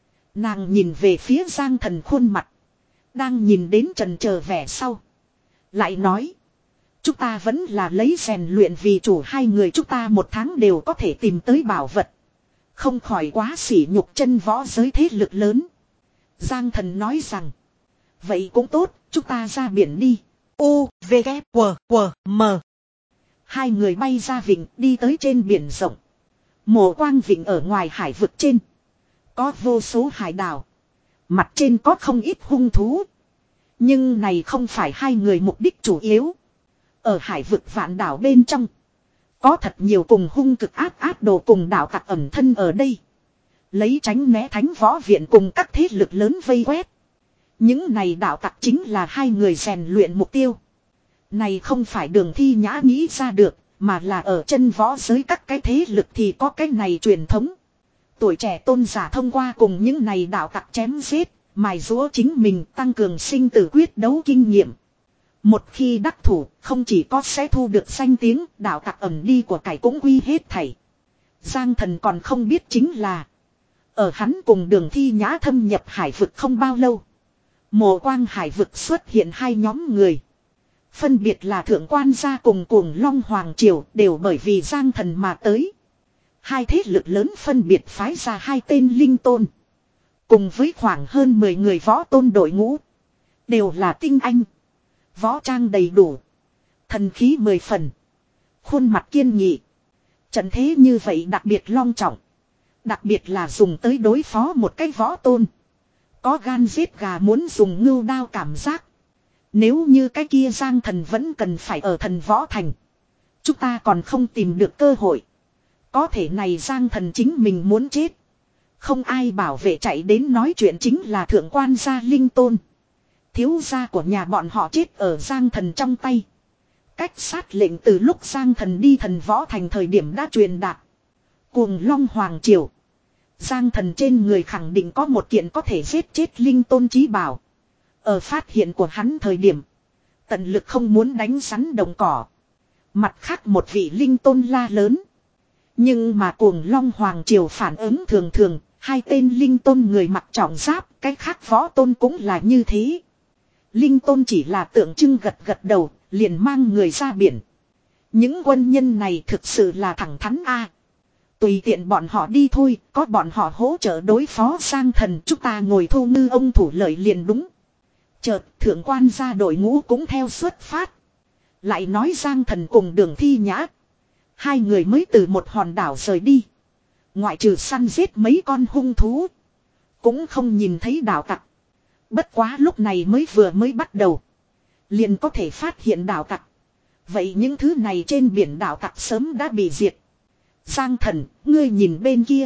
Nàng nhìn về phía Giang Thần khuôn mặt. Đang nhìn đến trần chờ vẻ sau. Lại nói. Chúng ta vẫn là lấy rèn luyện vì chủ, hai người chúng ta một tháng đều có thể tìm tới bảo vật. Không khỏi quá sỉ nhục chân võ giới thế lực lớn. Giang Thần nói rằng. Vậy cũng tốt, chúng ta ra biển đi. U, V, K, W, W, M. Hai người bay ra vịnh đi tới trên biển rộng. Mộ Quang Vịnh ở ngoài hải vực trên. Có vô số hải đảo. Mặt trên có không ít hung thú. Nhưng này không phải hai người mục đích chủ yếu. Ở hải vực vạn đảo bên trong. Có thật nhiều cùng hung cực áp áp đồ cùng đảo tặc ẩn thân ở đây. Lấy tránh né thánh võ viện cùng các thế lực lớn vây quét. Những này đạo tặc chính là hai người rèn luyện mục tiêu. Này không phải Đường Thi Nhã nghĩ ra được, mà là ở chân võ giới các cái thế lực thì có cái này truyền thống. Tuổi trẻ tôn giả thông qua cùng những này đạo tặc chém giết, mài giũa chính mình tăng cường sinh tử quyết đấu kinh nghiệm. Một khi đắc thủ, không chỉ có sẽ thu được danh tiếng, đạo tặc ẩn đi của cải cũng quy hết thảy. Giang Thần còn không biết chính là, ở hắn cùng Đường Thi Nhã thâm nhập hải vực không bao lâu. Mộ Quang hải vực xuất hiện hai nhóm người. Phân biệt là Thượng Quan gia cùng Cuồng Long Hoàng Triều, đều bởi vì Giang Thần mà tới. Hai thế lực lớn phân biệt phái ra hai tên linh tôn. Cùng với khoảng hơn mười người võ tôn đội ngũ. Đều là tinh anh. Võ trang đầy đủ. Thần khí mười phần. Khuôn mặt kiên nghị. Trận thế như vậy đặc biệt long trọng. Đặc biệt là dùng tới đối phó một cái võ tôn. Có gan giết gà muốn dùng ngưu đao cảm giác. Nếu như cái kia Giang Thần vẫn cần phải ở thần võ thành. Chúng ta còn không tìm được cơ hội. Có thể này Giang Thần chính mình muốn chết. Không ai bảo vệ chạy đến nói chuyện chính là Thượng Quan gia linh tôn. Thiếu gia của nhà bọn họ chết ở Giang Thần trong tay. Cách sát lệnh từ lúc Giang Thần đi thần võ thành thời điểm đã truyền đạt. Cuồng Long Hoàng Triều. Giang Thần trên người khẳng định có một kiện có thể giết chết linh tôn chí bảo. Ở phát hiện của hắn thời điểm. Tận lực không muốn đánh rắn đồng cỏ. Mặt khác một vị linh tôn la lớn. Nhưng mà Cuồng Long Hoàng Triều phản ứng thường thường. Hai tên linh tôn người mặc trọng giáp. Cái khác võ tôn cũng là như thế. Linh tôn chỉ là tượng trưng gật gật đầu. Liền mang người ra biển. Những quân nhân này thực sự là thẳng thắn a. Tùy tiện bọn họ đi thôi, có bọn họ hỗ trợ đối phó Giang Thần, chúng ta ngồi thu ngư ông thủ lợi liền đúng. Chợt thượng quan gia đội ngũ cũng theo xuất phát. Lại nói Giang Thần cùng Đường Thi Nhã. Hai người mới từ một hòn đảo rời đi. Ngoại trừ săn giết mấy con hung thú. Cũng không nhìn thấy đảo tặc. Bất quá lúc này mới vừa mới bắt đầu. Liền có thể phát hiện đảo tặc. Vậy những thứ này trên biển đảo tặc sớm đã bị diệt. Giang Thần, ngươi nhìn bên kia.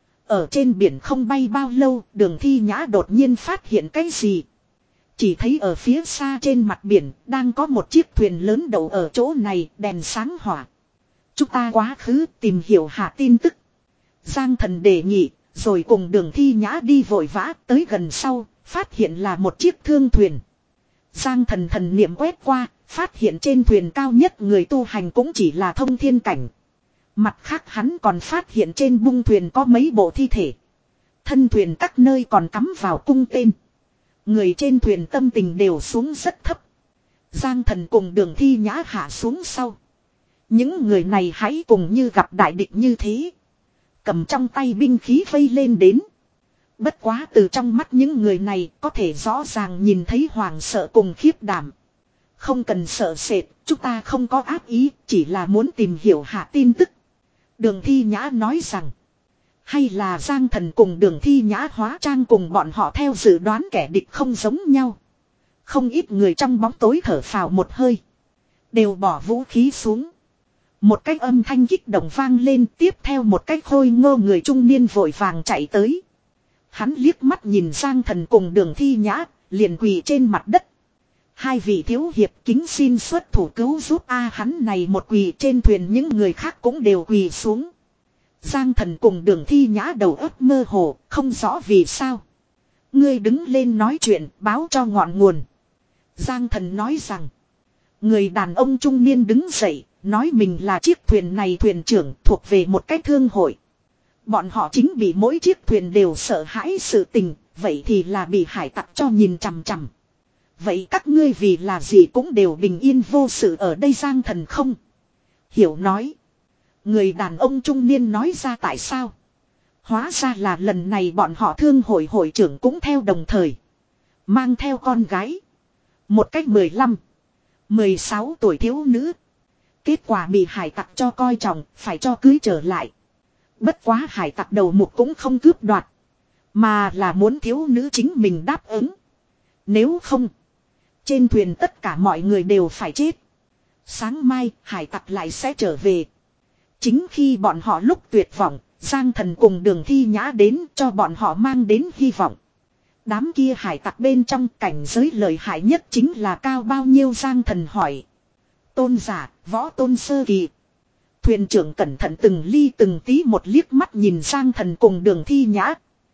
Ở trên biển không bay bao lâu, Đường Thi Nhã đột nhiên phát hiện cái gì. Chỉ thấy ở phía xa trên mặt biển, đang có một chiếc thuyền lớn đậu ở chỗ này, đèn sáng hỏa. Chúng ta quá khứ tìm hiểu hạ tin tức. Giang Thần đề nghị, rồi cùng Đường Thi Nhã đi vội vã tới gần sau, phát hiện là một chiếc thương thuyền. Giang Thần thần niệm quét qua, phát hiện trên thuyền cao nhất người tu hành cũng chỉ là thông thiên cảnh. Mặt khác hắn còn phát hiện trên bung thuyền có mấy bộ thi thể. Thân thuyền các nơi còn cắm vào cung tên. Người trên thuyền tâm tình đều xuống rất thấp. Giang Thần cùng Đường Thi Nhã hạ xuống sau. Những người này hãy cùng như gặp đại địch như thế. Cầm trong tay binh khí vây lên đến. Bất quá từ trong mắt những người này có thể rõ ràng nhìn thấy hoàng sợ cùng khiếp đảm. Không cần sợ sệt, chúng ta không có ác ý, chỉ là muốn tìm hiểu hạ tin tức. Đường Thi Nhã nói rằng. Hay là Giang Thần cùng Đường Thi Nhã hóa trang cùng bọn họ theo dự đoán kẻ địch không giống nhau. Không ít người trong bóng tối thở phào một hơi. Đều bỏ vũ khí xuống. Một cái âm thanh kích động vang lên, tiếp theo một cái khôi ngô người trung niên vội vàng chạy tới. Hắn liếc mắt nhìn Giang Thần cùng Đường Thi Nhã, liền quỳ trên mặt đất. Hai vị thiếu hiệp kính xin xuất thủ cứu giúp a. Hắn này một quỳ trên thuyền, những người khác cũng đều quỳ xuống. Giang Thần cùng Đường Thi Nhã đầu óc mơ hồ, không rõ vì sao. Ngươi đứng lên nói chuyện, báo cho ngọn nguồn. Giang Thần nói rằng. Người đàn ông trung niên đứng dậy, nói mình là chiếc thuyền này thuyền trưởng, thuộc về một cái thương hội. Bọn họ chính bị mỗi chiếc thuyền đều sợ hãi sự tình, vậy thì là bị hải tặc cho nhìn chằm chằm. Vậy các ngươi vì là gì cũng đều bình yên vô sự ở đây. Giang Thần không hiểu nói. Người đàn ông trung niên nói ra tại sao. Hóa ra là lần này bọn họ thương hội hội trưởng cũng theo đồng thời. Mang theo con gái. Một cách mười lăm, mười sáu tuổi thiếu nữ. Kết quả bị hải tặc cho coi trọng, phải cho cưới trở lại. Bất quá hải tặc đầu mục cũng không cướp đoạt. Mà là muốn thiếu nữ chính mình đáp ứng. Nếu không, trên thuyền tất cả mọi người đều phải chết. Sáng mai hải tặc lại sẽ trở về. Chính khi bọn họ lúc tuyệt vọng, Giang Thần cùng Đường Thi Nhã đến cho bọn họ mang đến hy vọng. Đám kia hải tặc bên trong cảnh giới lợi hại nhất chính là cao bao nhiêu. Giang Thần hỏi. Tôn giả, võ tôn sơ kỳ. Thuyền trưởng cẩn thận từng ly từng tí một liếc mắt nhìn Giang Thần cùng Đường Thi Nhã.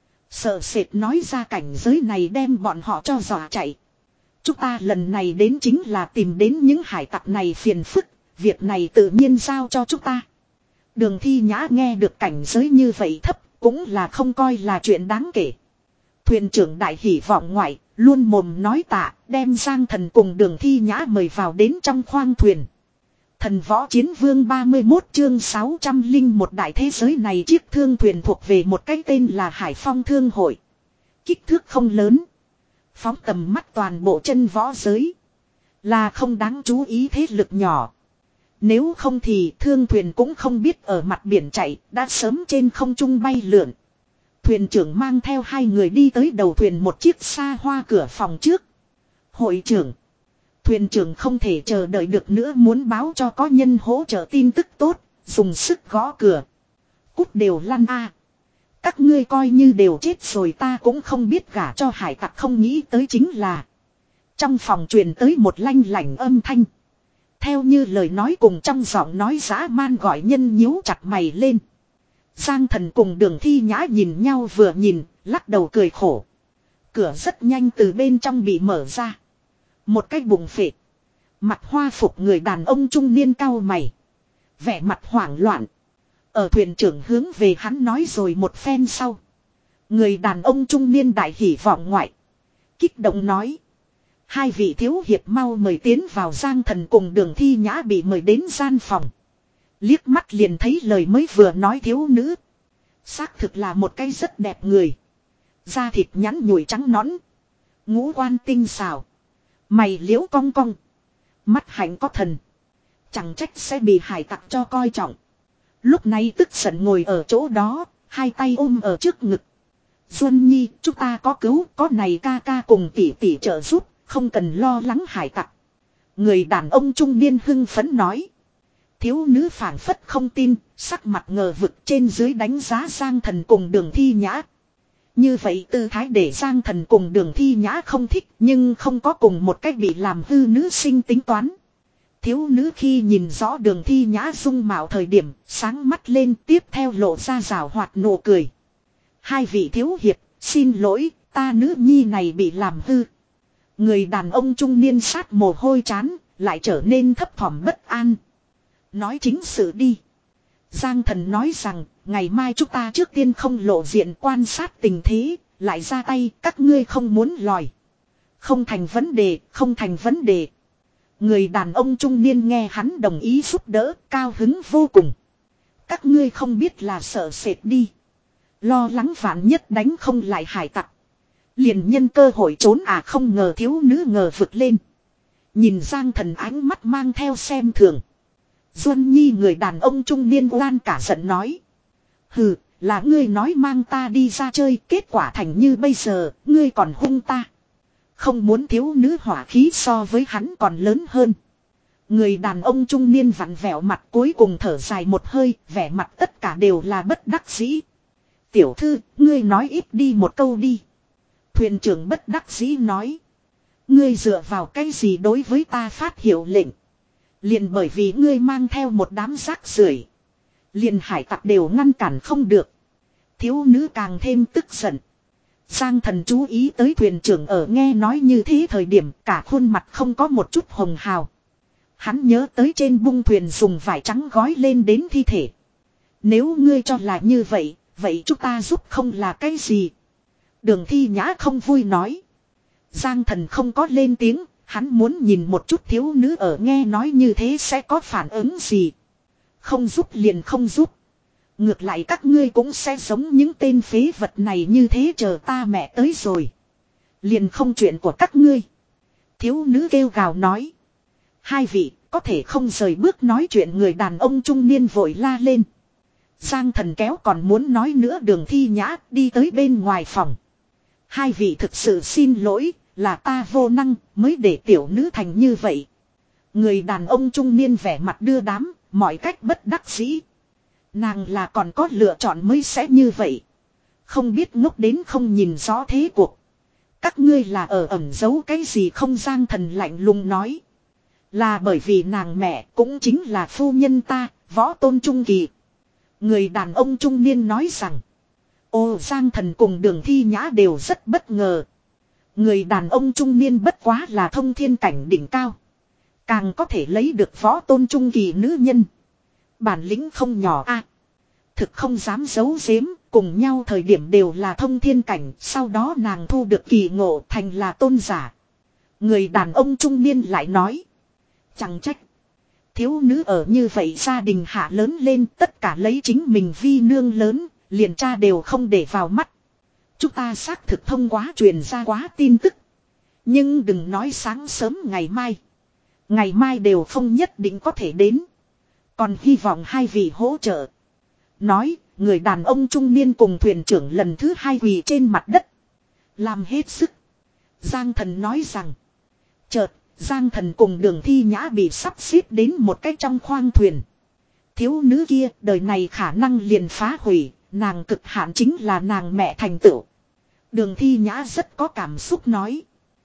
Sợ sệt nói ra cảnh giới này đem bọn họ cho dọa chạy. Chúng ta lần này đến chính là tìm đến những hải tặc này phiền phức. Việc này tự nhiên giao cho chúng ta. Đường Thi Nhã nghe được cảnh giới như vậy thấp, cũng là không coi là chuyện đáng kể. Thuyền trưởng đại hỉ vọng ngoại, luôn mồm nói tạ, đem Giang Thần cùng Đường Thi Nhã mời vào đến trong khoang thuyền. Thần võ chiến vương ba mươi mốt chương sáu trăm linh một đại thế giới này chiếc thương thuyền thuộc về một cái tên là Hải Phong Thương Hội. Kích thước không lớn. Phóng tầm mắt toàn bộ chân võ giới. Là không đáng chú ý thế lực nhỏ. Nếu không thì thương thuyền cũng không biết ở mặt biển chạy, đã sớm trên không trung bay lượn. Thuyền trưởng mang theo hai người đi tới đầu thuyền một chiếc xa hoa cửa phòng trước. Hội trưởng. Thuyền trưởng không thể chờ đợi được nữa, muốn báo cho có nhân hỗ trợ tin tức tốt, dùng sức gõ cửa. Cút đều lăn a. Các ngươi coi như đều chết rồi ta cũng không biết gả cho hải tặc. Không nghĩ tới chính là. Trong phòng truyền tới một lanh lảnh âm thanh. Theo như lời nói cùng trong giọng nói dã man gọi nhân nhíu chặt mày lên. Giang Thần cùng Đường Thi Nhã nhìn nhau vừa nhìn, lắc đầu cười khổ. Cửa rất nhanh từ bên trong bị mở ra. Một cái bụng phệ. Mặt hoa phục người đàn ông trung niên cau mày. Vẻ mặt hoảng loạn. Ở thuyền trưởng hướng về hắn nói rồi một phen sau. Người đàn ông trung niên đại hỉ vọng ngoại. Kích động nói. Hai vị thiếu hiệp mau mời tiến vào. Giang Thần cùng Đường Thi Nhã bị mời đến gian phòng. Liếc mắt liền thấy lời mới vừa nói thiếu nữ. Xác thực là một cái rất đẹp người. Da thịt nhắn nhủi trắng nõn. Ngũ quan tinh xảo. Mày liễu cong cong. Mắt hạnh có thần. Chẳng trách sẽ bị hải tặc cho coi trọng. Lúc này tức giận ngồi ở chỗ đó. Hai tay ôm ở trước ngực. Duân Nhi, chúng ta có cứu, có này ca ca cùng tỷ tỷ trợ giúp, không cần lo lắng hải tặc. Người đàn ông trung niên hưng phấn nói. Thiếu nữ phảng phất không tin, sắc mặt ngờ vực trên dưới đánh giá Giang Thần cùng Đường Thi Nhã. Như vậy tư thái để Giang Thần cùng Đường Thi Nhã không thích, nhưng không có cùng một cách bị làm hư nữ sinh tính toán. Thiếu nữ khi nhìn rõ Đường Thi Nhã dung mạo thời điểm, sáng mắt lên, tiếp theo lộ ra rào hoạt nụ cười. Hai vị thiếu hiệp, xin lỗi, ta nữ nhi này bị làm hư. Người đàn ông trung niên sát mồ hôi chán, lại trở nên thấp thỏm bất an. Nói chính sự đi. Giang Thần nói rằng, ngày mai chúng ta trước tiên không lộ diện quan sát tình thế, lại ra tay, các ngươi không muốn lòi. Không thành vấn đề, không thành vấn đề. Người đàn ông trung niên nghe hắn đồng ý giúp đỡ, cao hứng vô cùng. Các ngươi không biết là sợ sệt đi. Lo lắng vạn nhất đánh không lại hải tặc. Liền nhân cơ hội trốn à, không ngờ thiếu nữ ngờ vực lên. Nhìn Giang Thần ánh mắt mang theo xem thường. Duân Nhi người đàn ông trung niên oan cả giận nói. Hừ, là ngươi nói mang ta đi ra chơi, kết quả thành như bây giờ, ngươi còn hung ta. Không muốn thiếu nữ hỏa khí so với hắn còn lớn hơn. Người đàn ông trung niên vặn vẹo mặt cuối cùng thở dài một hơi, vẻ mặt tất cả đều là bất đắc dĩ. Tiểu thư, ngươi nói ít đi một câu đi. Thuyền trưởng bất đắc dĩ nói. Ngươi dựa vào cái gì đối với ta phát hiệu lệnh. Liền bởi vì ngươi mang theo một đám rác rưởi, liền hải tặc đều ngăn cản không được. Thiếu nữ càng thêm tức giận. Giang Thần chú ý tới thuyền trưởng ở nghe nói như thế thời điểm cả khuôn mặt không có một chút hồng hào. Hắn nhớ tới trên bung thuyền dùng vải trắng gói lên đến thi thể. Nếu ngươi cho là như vậy, vậy chúng ta giúp không là cái gì? Đường Thi Nhã không vui nói. Giang Thần không có lên tiếng, hắn muốn nhìn một chút thiếu nữ ở nghe nói như thế sẽ có phản ứng gì. Không giúp liền không giúp. Ngược lại các ngươi cũng sẽ giống những tên phế vật này như thế, chờ ta mẹ tới rồi. Liền không chuyện của các ngươi. Thiếu nữ kêu gào nói. Hai vị có thể không rời bước nói chuyện, người đàn ông trung niên vội la lên. Giang Thần kéo còn muốn nói nữa Đường Thi Nhã đi tới bên ngoài phòng. Hai vị thực sự xin lỗi, là ta vô năng mới để tiểu nữ thành như vậy. Người đàn ông trung niên vẻ mặt đưa đám, mọi cách bất đắc dĩ. Nàng là còn có lựa chọn mới sẽ như vậy. Không biết ngốc đến không nhìn rõ thế cuộc. Các ngươi là ở ẩn giấu cái gì không? Giang Thần lạnh lùng nói. Là bởi vì nàng mẹ cũng chính là phu nhân ta, Võ Tôn Trung Kỳ. Người đàn ông trung niên nói rằng. Ô, Giang Thần cùng Đường Thi Nhã đều rất bất ngờ. Người đàn ông trung niên bất quá là thông thiên cảnh đỉnh cao. Càng có thể lấy được Võ Tôn Trung Kỳ nữ nhân. Bản lĩnh không nhỏ a. Thực không dám giấu giếm, cùng nhau thời điểm đều là thông thiên cảnh, sau đó nàng thu được kỳ ngộ thành là tôn giả. Người đàn ông trung niên lại nói. Chẳng trách. Thiếu nữ ở như vậy gia đình hạ lớn lên, tất cả lấy chính mình vi nương lớn, liền cha đều không để vào mắt. Chúng ta xác thực thông quá truyền ra quá tin tức. Nhưng đừng nói sáng sớm ngày mai. Ngày mai đều không nhất định có thể đến. Còn hy vọng hai vị hỗ trợ. Nói, người đàn ông trung niên cùng thuyền trưởng lần thứ hai quỳ trên mặt đất. Làm hết sức. Giang Thần nói rằng. Chợt, Giang Thần cùng Đường Thi Nhã bị sắp xếp đến một cái trong khoang thuyền. Thiếu nữ kia, đời này khả năng liền phá hủy, nàng cực hạn chính là nàng mẹ thành tựu. Đường Thi Nhã rất có cảm xúc nói.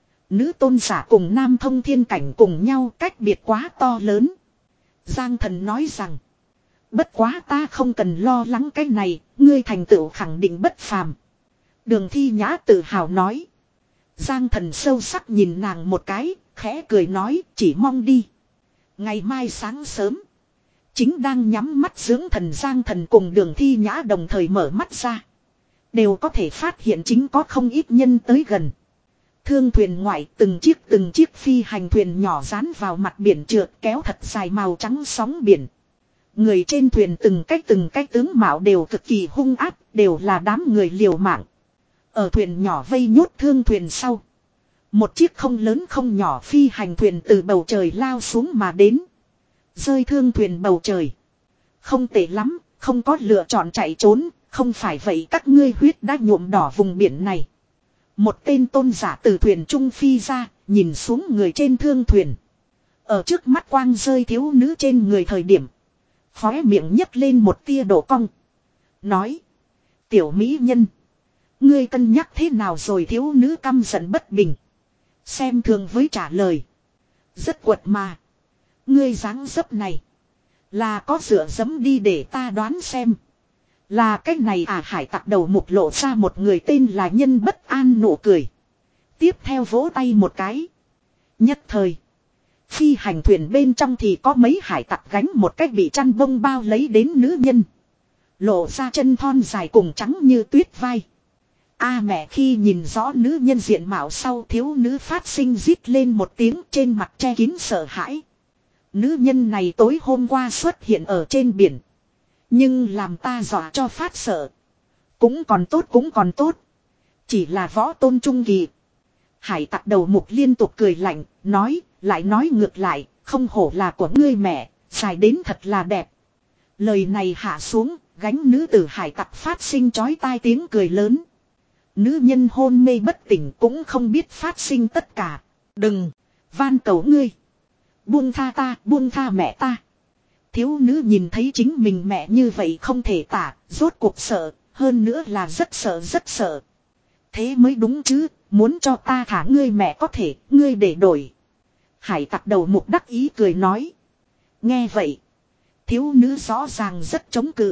Nữ tôn giả cùng nam thông thiên cảnh cùng nhau cách biệt quá to lớn. Giang Thần nói rằng. Bất quá ta không cần lo lắng cái này, ngươi thành tựu khẳng định bất phàm. Đường Thi Nhã tự hào nói. Giang Thần sâu sắc nhìn nàng một cái, khẽ cười nói chỉ mong đi. Ngày mai sáng sớm. Chính đang nhắm mắt dưỡng thần Giang Thần cùng Đường Thi Nhã đồng thời mở mắt ra. Đều có thể phát hiện chính có không ít nhân tới gần. Thương thuyền ngoại từng chiếc từng chiếc phi hành thuyền nhỏ dán vào mặt biển trượt kéo thật dài màu trắng sóng biển. Người trên thuyền từng cách từng cách tướng mạo đều cực kỳ hung ác, đều là đám người liều mạng. Ở thuyền nhỏ vây nhốt thương thuyền sau. Một chiếc không lớn không nhỏ phi hành thuyền từ bầu trời lao xuống mà đến. Rơi thương thuyền bầu trời. Không tệ lắm, không có lựa chọn chạy trốn, không phải vậy các ngươi huyết đã nhuộm đỏ vùng biển này. Một tên tôn giả từ thuyền trung phi ra, nhìn xuống người trên thương thuyền. Ở trước mắt quang rơi thiếu nữ trên người thời điểm. Khóe miệng nhấc lên một tia độ cong. Nói. Tiểu mỹ nhân. Ngươi cân nhắc thế nào rồi thiếu nữ căm giận bất bình. Xem thường với trả lời. Rất quật mà. Ngươi dáng dấp này. Là có dựa dẫm đi để ta đoán xem. Là cách này à hải tặc đầu mục lộ ra một người tên là nhân bất an nụ cười. Tiếp theo vỗ tay một cái. Nhất thời. Phi hành thuyền bên trong thì có mấy hải tặc gánh một cách bị chăn bông bao lấy đến nữ nhân. Lộ ra chân thon dài cùng trắng như tuyết vai. A mẹ khi nhìn rõ nữ nhân diện mạo sau thiếu nữ phát sinh rít lên một tiếng trên mặt che kín sợ hãi. Nữ nhân này tối hôm qua xuất hiện ở trên biển. Nhưng làm ta dọa cho phát sợ. Cũng còn tốt cũng còn tốt. Chỉ là võ tôn trung kỳ. Hải tặc đầu mục liên tục cười lạnh, nói, lại nói ngược lại, không hổ là của ngươi mẹ, dài đến thật là đẹp. Lời này hạ xuống, gánh nữ tử hải tặc phát sinh chói tai tiếng cười lớn. Nữ nhân hôn mê bất tỉnh cũng không biết phát sinh tất cả. Đừng, van cầu ngươi. Buông tha ta, buông tha mẹ ta. Thiếu nữ nhìn thấy chính mình mẹ như vậy không thể tả, rốt cuộc sợ, hơn nữa là rất sợ rất sợ. Thế mới đúng chứ, muốn cho ta thả ngươi mẹ có thể, ngươi để đổi. Hải tặc đầu mục đắc ý cười nói. Nghe vậy, thiếu nữ rõ ràng rất chống cự.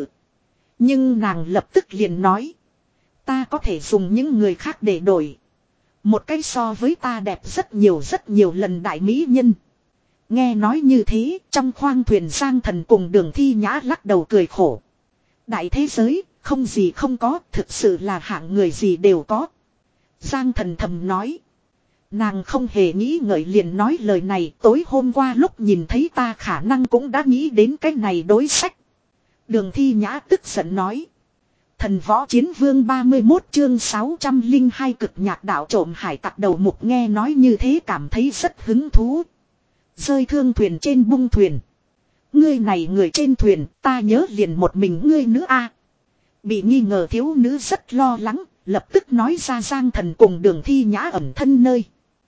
Nhưng nàng lập tức liền nói. Ta có thể dùng những người khác để đổi. Một cái so với ta đẹp rất nhiều rất nhiều lần đại mỹ nhân. Nghe nói như thế, trong khoang thuyền Giang Thần cùng Đường Thi Nhã lắc đầu cười khổ. Đại thế giới, không gì không có, thực sự là hạng người gì đều có. Giang Thần thầm nói. Nàng không hề nghĩ ngợi liền nói lời này, tối hôm qua lúc nhìn thấy ta khả năng cũng đã nghĩ đến cái này đối sách. Đường Thi Nhã tức giận nói. Thần võ chiến vương ba mươi mốt chương sáu trăm lẻ hai cực nhạc đạo trộm hải tặc đầu mục nghe nói như thế cảm thấy rất hứng thú. Rơi thương thuyền trên bung thuyền. Ngươi này người trên thuyền, ta nhớ liền một mình ngươi nữa a. Bị nghi ngờ thiếu nữ rất lo lắng, lập tức nói ra Giang Thần cùng Đường Thi Nhã ẩn thân nơi.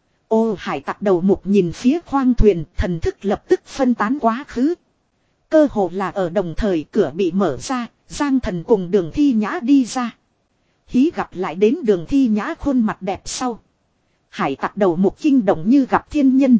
Ô hải tặc đầu mục nhìn phía khoang thuyền, thần thức lập tức phân tán quá khứ. Cơ hồ là ở đồng thời cửa bị mở ra, Giang Thần cùng Đường Thi Nhã đi ra. Hí gặp lại đến Đường Thi Nhã khuôn mặt đẹp sau. Hải tặc đầu mục kinh động như gặp thiên nhân.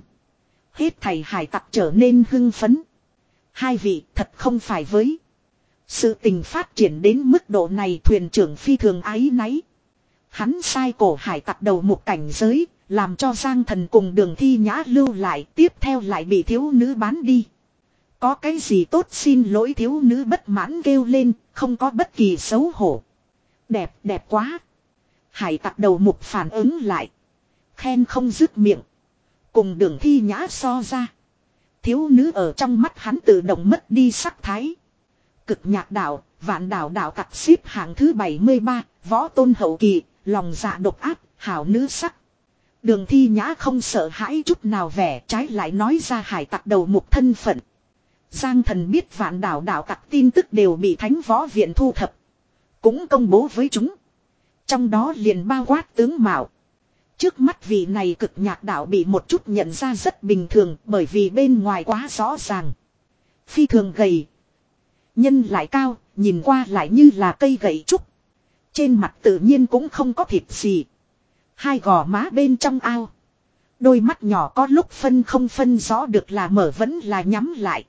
Hết thầy hải tặc trở nên hưng phấn. Hai vị thật không phải với. Sự tình phát triển đến mức độ này thuyền trưởng phi thường áy náy. Hắn sai cổ hải tặc đầu mục cảnh giới, làm cho Giang Thần cùng Đường Thi Nhã lưu lại, tiếp theo lại bị thiếu nữ bán đi. Có cái gì tốt xin lỗi thiếu nữ bất mãn kêu lên, không có bất kỳ xấu hổ. Đẹp, đẹp quá. Hải tặc đầu mục phản ứng lại. Khen không dứt miệng. Cùng Đường Thi Nhã so ra. Thiếu nữ ở trong mắt hắn tự động mất đi sắc thái. Cực nhạc đạo, vạn đạo đạo tặc xếp hạng thứ bảy mươi ba, võ tôn hậu kỳ, lòng dạ độc ác, hảo nữ sắc. Đường Thi Nhã không sợ hãi chút nào vẻ, trái lại nói ra hải tặc đầu mục thân phận. Giang Thần biết vạn đạo đạo tặc tin tức đều bị Thánh Võ Viện thu thập. Cũng công bố với chúng. Trong đó liền bao quát tướng mạo. Trước mắt vị này cực nhạc đạo bị một chút nhận ra rất bình thường bởi vì bên ngoài quá rõ ràng. Phi thường gầy. Nhân lại cao, nhìn qua lại như là cây gậy trúc. Trên mặt tự nhiên cũng không có thịt gì. Hai gò má bên trong ao. Đôi mắt nhỏ có lúc phân không phân rõ được là mở vẫn là nhắm lại.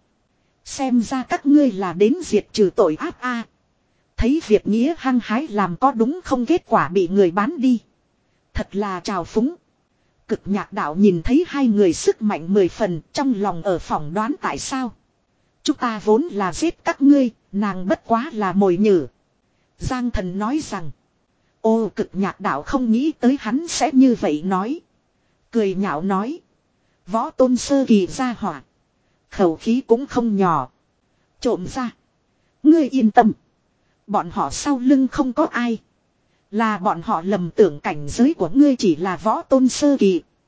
Xem ra các ngươi là đến diệt trừ tội ác a. Thấy việc nghĩa hăng hái làm có đúng không kết quả bị người bán đi. Thật là trào phúng. Cực nhạc đạo nhìn thấy hai người sức mạnh mười phần trong lòng ở phỏng đoán tại sao. Chúng ta vốn là giết các ngươi, nàng bất quá là mồi nhử. Giang Thần nói rằng. Ô cực nhạc đạo không nghĩ tới hắn sẽ như vậy nói. Cười nhạo nói. Võ tôn sơ kỳ ra hỏa. Khẩu khí cũng không nhỏ. Trộm ra. Ngươi yên tâm. Bọn họ sau lưng không có ai. Là bọn họ lầm tưởng cảnh giới của ngươi chỉ là võ tôn sơ kỳ.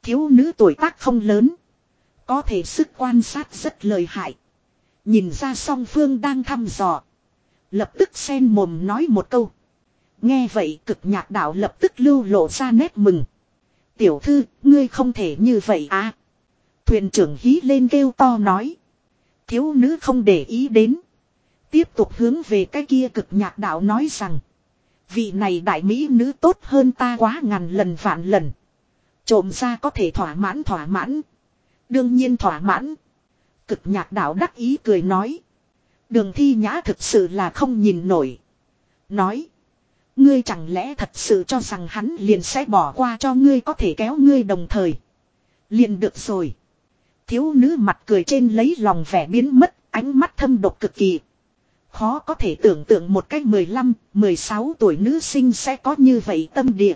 Thiếu nữ tuổi tác không lớn. Có thể sức quan sát rất lợi hại. Nhìn ra song phương đang thăm dò. Lập tức xen mồm nói một câu. Nghe vậy cực nhạc đạo lập tức lưu lộ ra nét mừng. Tiểu thư, ngươi không thể như vậy à. Thuyền trưởng hí lên kêu to nói. Thiếu nữ không để ý đến. Tiếp tục hướng về cái kia cực nhạc đạo nói rằng. Vị này đại mỹ nữ tốt hơn ta quá ngàn lần vạn lần. Trộm ra có thể thỏa mãn thỏa mãn. Đương nhiên thỏa mãn. Cực nhạc đạo đắc ý cười nói. Đường Thi Nhã thực sự là không nhìn nổi. Nói. Ngươi chẳng lẽ thật sự cho rằng hắn liền sẽ bỏ qua cho ngươi có thể kéo ngươi đồng thời. Liền được rồi. Thiếu nữ mặt cười trên lấy lòng vẻ biến mất, ánh mắt thâm độc cực kỳ. Khó có thể tưởng tượng một cách mười lăm, mười sáu tuổi nữ sinh sẽ có như vậy tâm địa.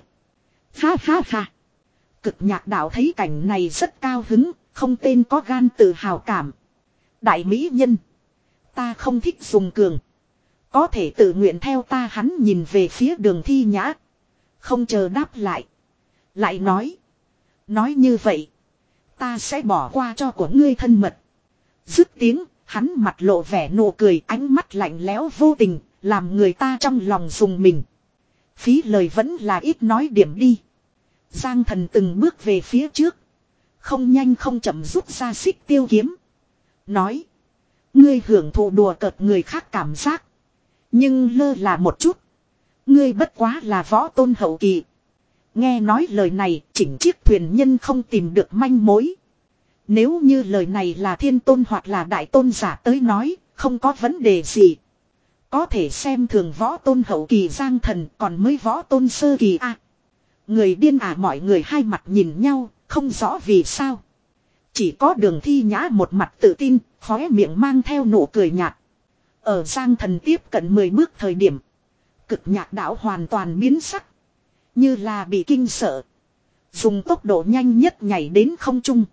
Ha ha ha. Cực nhạc đạo thấy cảnh này rất cao hứng, không tên có gan tự hào cảm. Đại mỹ nhân. Ta không thích dùng cường. Có thể tự nguyện theo ta hắn nhìn về phía Đường Thi Nhã. Không chờ đáp lại. Lại nói. Nói như vậy. Ta sẽ bỏ qua cho của ngươi thân mật. Dứt tiếng, hắn mặt lộ vẻ nụ cười, ánh mắt lạnh lẽo vô tình, làm người ta trong lòng dùng mình. Phí lời vẫn là ít nói điểm đi. Giang Thần từng bước về phía trước. Không nhanh không chậm rút ra xích tiêu kiếm. Nói. Ngươi hưởng thụ đùa cợt người khác cảm giác. Nhưng lơ là một chút. Ngươi bất quá là võ tôn hậu kỳ. Nghe nói lời này, chỉnh chiếc thuyền nhân không tìm được manh mối. Nếu như lời này là thiên tôn hoặc là đại tôn giả tới nói, không có vấn đề gì. Có thể xem thường võ tôn hậu kỳ Giang Thần còn mới võ tôn sơ kỳ à. Người điên à, mọi người hai mặt nhìn nhau, không rõ vì sao. Chỉ có Đường Thi Nhã một mặt tự tin, khóe miệng mang theo nụ cười nhạt. Ở Giang Thần tiếp cận mười bước thời điểm. Cực nhạc đạo hoàn toàn biến sắc. Như là bị kinh sợ. Dùng tốc độ nhanh nhất nhảy đến không trung.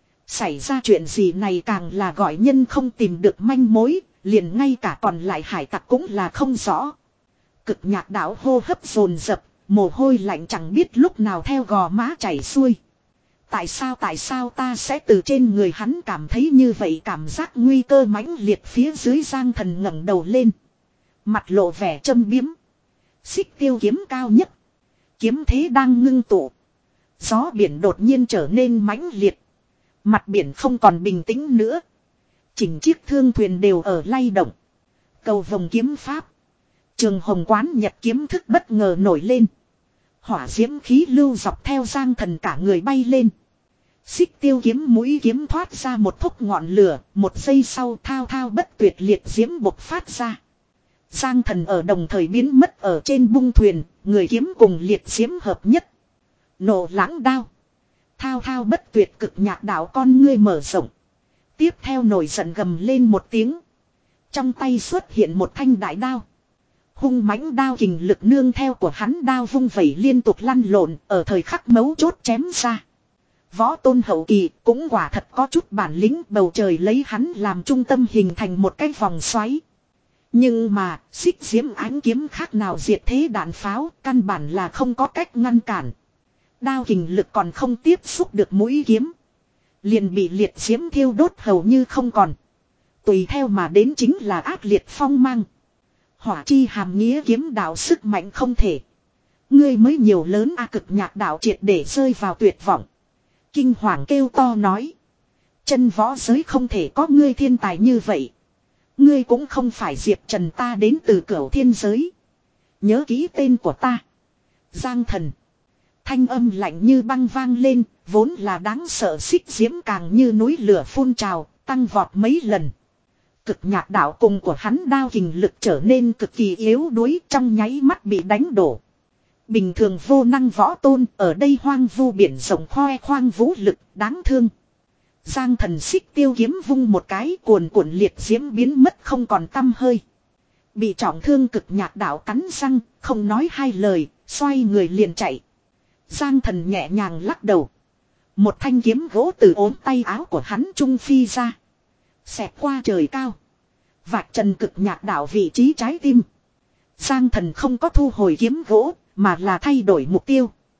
Xảy ra chuyện gì này càng là gọi nhân không tìm được manh mối. Liền ngay cả còn lại hải tặc cũng là không rõ. Cực nhạc đạo hô hấp dồn dập. Mồ hôi lạnh chẳng biết lúc nào theo gò má chảy xuôi. Tại sao tại sao ta sẽ từ trên người hắn cảm thấy như vậy, cảm giác nguy cơ mãnh liệt phía dưới. Giang Thần ngẩng đầu lên. Mặt lộ vẻ châm biếm. Xích tiêu kiếm cao nhất. Kiếm thế đang ngưng tụ. Gió biển đột nhiên trở nên mãnh liệt. Mặt biển không còn bình tĩnh nữa. Chỉnh chiếc thương thuyền đều ở lay động. Cầu vồng kiếm pháp. Trường Hồng Quán Nhật kiếm thức bất ngờ nổi lên. Hỏa diễm khí lưu dọc theo Giang Thần cả người bay lên. Xích tiêu kiếm mũi kiếm thoát ra một thốc ngọn lửa. Một giây sau thao thao bất tuyệt liệt diễm bộc phát ra. Giang Thần ở đồng thời biến mất ở trên bung thuyền. Người kiếm cùng liệt diễm hợp nhất. Nổ lãng đao. Thao thao bất tuyệt cực nhạc đạo con ngươi mở rộng. Tiếp theo nổi giận gầm lên một tiếng. Trong tay xuất hiện một thanh đại đao. Hung mãnh đao kình lực nương theo của hắn đao vung vẩy liên tục lăn lộn ở thời khắc mấu chốt chém ra. Võ tôn hậu kỳ cũng quả thật có chút bản lĩnh, bầu trời lấy hắn làm trung tâm hình thành một cái vòng xoáy. Nhưng mà xích diễm ánh kiếm khác nào diệt thế đạn pháo, căn bản là không có cách ngăn cản. Đao kình lực còn không tiếp xúc được mũi kiếm. Liền bị liệt diễm thiêu đốt hầu như không còn. Tùy theo mà đến chính là ác liệt phong mang. Hỏa chi hàm nghĩa kiếm đạo sức mạnh không thể. Ngươi mới nhiều lớn a. Cực nhạc đạo triệt để rơi vào tuyệt vọng. Kinh hoàng kêu to nói. Chân võ giới không thể có ngươi thiên tài như vậy. Ngươi cũng không phải Diệp Trần, ta đến từ Cửu Thiên giới. Nhớ kỹ tên của ta. Giang Thần. Thanh âm lạnh như băng vang lên, vốn là đáng sợ xích diễm càng như núi lửa phun trào, tăng vọt mấy lần. Cực nhạc đạo cùng của hắn đao kình lực trở nên cực kỳ yếu đuối, trong nháy mắt bị đánh đổ. Bình thường vô năng võ tôn ở đây hoang vu biển rộng khoe khoang vũ lực đáng thương. Giang Thần xích tiêu kiếm vung một cái, cuồn cuộn liệt diễm biến mất không còn tăm hơi. Bị trọng thương cực nhạc đạo cắn răng, không nói hai lời, xoay người liền chạy. Giang Thần nhẹ nhàng lắc đầu. Một thanh kiếm gỗ từ ốm tay áo của hắn trung phi ra. Xẹt qua trời cao. Vạch trần cực nhạc đạo vị trí trái tim. Giang Thần không có thu hồi kiếm gỗ, mà là thay đổi mục tiêu.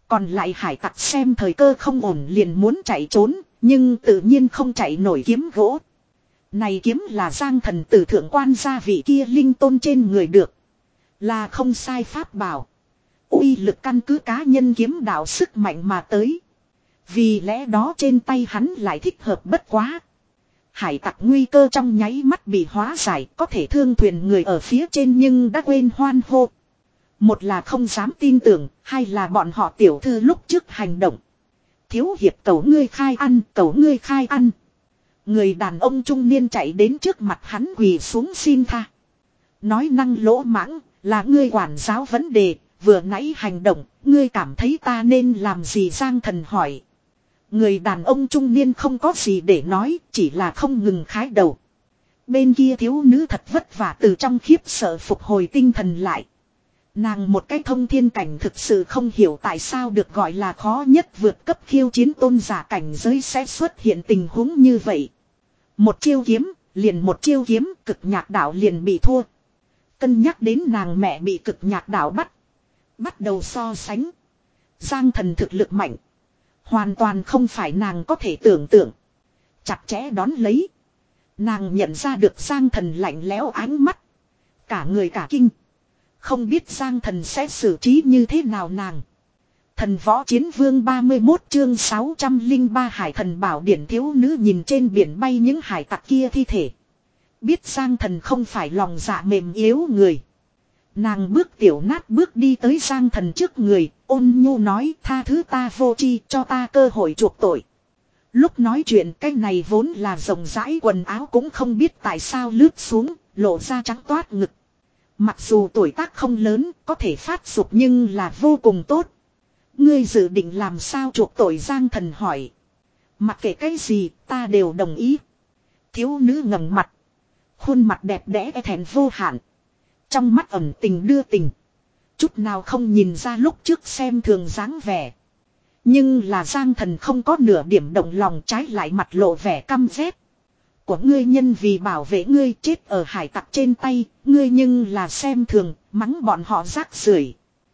Còn lại hải tặc xem thời cơ không ổn liền muốn chạy trốn, nhưng tự nhiên không chạy nổi kiếm gỗ. Này kiếm là Giang Thần từ thượng quan gia vị kia linh tôn trên người được. Là không sai pháp bảo. Uy lực căn cứ cá nhân kiếm đạo sức mạnh mà tới. Vì lẽ đó trên tay hắn lại thích hợp bất quá. Hải tặc nguy cơ trong nháy mắt bị hóa giải, có thể thương thuyền người ở phía trên nhưng đã quên hoan hô. Một là không dám tin tưởng, hai là bọn họ tiểu thư lúc trước hành động. Thiếu hiệp cầu ngươi khai ăn, cầu ngươi khai ăn. Người đàn ông trung niên chạy đến trước mặt hắn quỳ xuống xin tha. Nói năng lỗ mãng, là ngươi quản giáo vấn đề, vừa nãy hành động, ngươi cảm thấy ta nên làm gì? Giang Thần hỏi. Người đàn ông trung niên không có gì để nói, chỉ là không ngừng khái đầu. Bên kia thiếu nữ thật vất vả từ trong khiếp sợ phục hồi tinh thần lại. Nàng một cái thông thiên cảnh thực sự không hiểu tại sao được gọi là khó nhất vượt cấp khiêu chiến tôn giả cảnh giới sẽ xuất hiện tình huống như vậy. Một chiêu kiếm, liền một chiêu kiếm, cực nhạc đạo liền bị thua. Cân nhắc đến nàng mẹ bị cực nhạc đạo bắt. Bắt đầu so sánh. Giang Thần thực lực mạnh. Hoàn toàn không phải nàng có thể tưởng tượng. Chặt chẽ đón lấy. Nàng nhận ra được Giang Thần lạnh lẽo ánh mắt. Cả người cả kinh. Không biết Giang Thần sẽ xử trí như thế nào nàng. Thần võ chiến vương ba mươi mốt chương sáu trăm lẻ ba hải thần bảo điển thiếu nữ nhìn trên biển bay những hải tặc kia thi thể. Biết Giang Thần không phải lòng dạ mềm yếu người. Nàng bước tiểu nát bước đi tới Giang Thần trước người, ôn nhu nói tha thứ ta vô tri, cho ta cơ hội chuộc tội. Lúc nói chuyện cái này vốn là rộng rãi quần áo cũng không biết tại sao lướt xuống, lộ ra trắng toát ngực. Mặc dù tuổi tác không lớn, có thể phát dục nhưng là vô cùng tốt. Ngươi dự định làm sao chuộc tội? Giang Thần hỏi. Mặc kệ cái gì, ta đều đồng ý. Thiếu nữ ngẩng mặt. Khuôn mặt đẹp đẽ e thẹn vô hạn. Trong mắt ẩn tình đưa tình. Chút nào không nhìn ra lúc trước xem thường dáng vẻ. Nhưng là Giang Thần không có nửa điểm động lòng, trái lại mặt lộ vẻ căm ghét. Của ngươi nhân vì bảo vệ ngươi chết ở hải tặc trên tay, ngươi nhưng là xem thường, mắng bọn họ rác rưởi.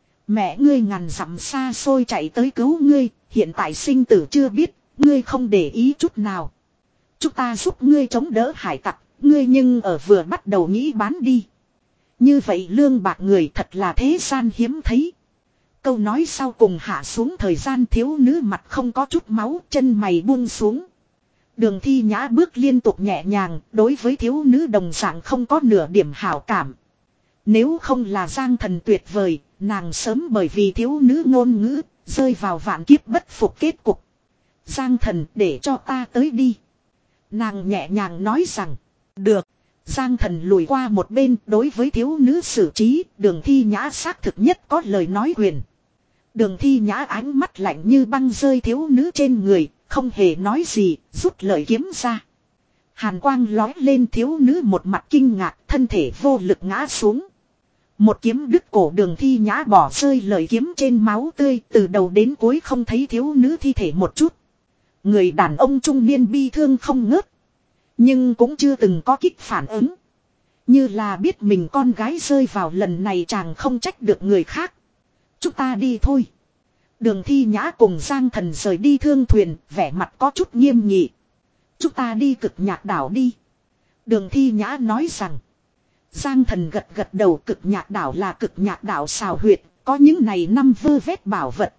Mẹ ngươi ngàn dặm xa xôi chạy tới cứu ngươi, hiện tại sinh tử chưa biết, ngươi không để ý chút nào. Chúng ta giúp ngươi chống đỡ hải tặc, ngươi nhưng ở vừa bắt đầu nghĩ bán đi. Như vậy lương bạc người thật là thế gian hiếm thấy. Câu nói sau cùng hạ xuống thời gian thiếu nữ mặt không có chút máu, chân mày buông xuống. Đường Thi Nhã bước liên tục nhẹ nhàng, đối với thiếu nữ đồng dạng không có nửa điểm hảo cảm. Nếu không là Giang Thần tuyệt vời, nàng sớm bởi vì thiếu nữ ngôn ngữ, rơi vào vạn kiếp bất phục kết cục. Giang Thần, để cho ta tới đi. Nàng nhẹ nhàng nói rằng, được. Giang Thần lùi qua một bên, đối với thiếu nữ xử trí, Đường Thi Nhã xác thực nhất có lời nói quyền. Đường Thi Nhã ánh mắt lạnh như băng rơi thiếu nữ trên người, không hề nói gì, rút lợi kiếm ra. Hàn quang lói lên, thiếu nữ một mặt kinh ngạc, thân thể vô lực ngã xuống. Một kiếm đứt cổ, Đường Thi Nhã bỏ rơi lợi kiếm trên máu tươi, từ đầu đến cuối không thấy thiếu nữ thi thể một chút. Người đàn ông trung niên bi thương không ngớt. Nhưng cũng chưa từng có kích phản ứng. Như là biết mình con gái rơi vào lần này chàng không trách được người khác. Chúng ta đi thôi. Đường Thi Nhã cùng Giang Thần rời đi thương thuyền, vẻ mặt có chút nghiêm nghị. Chúng ta đi cực nhạc đảo đi. Đường Thi Nhã nói rằng. Giang Thần gật gật đầu. Cực nhạc đảo là cực nhạc đảo xào huyệt, có những này năm vơ vét bảo vật.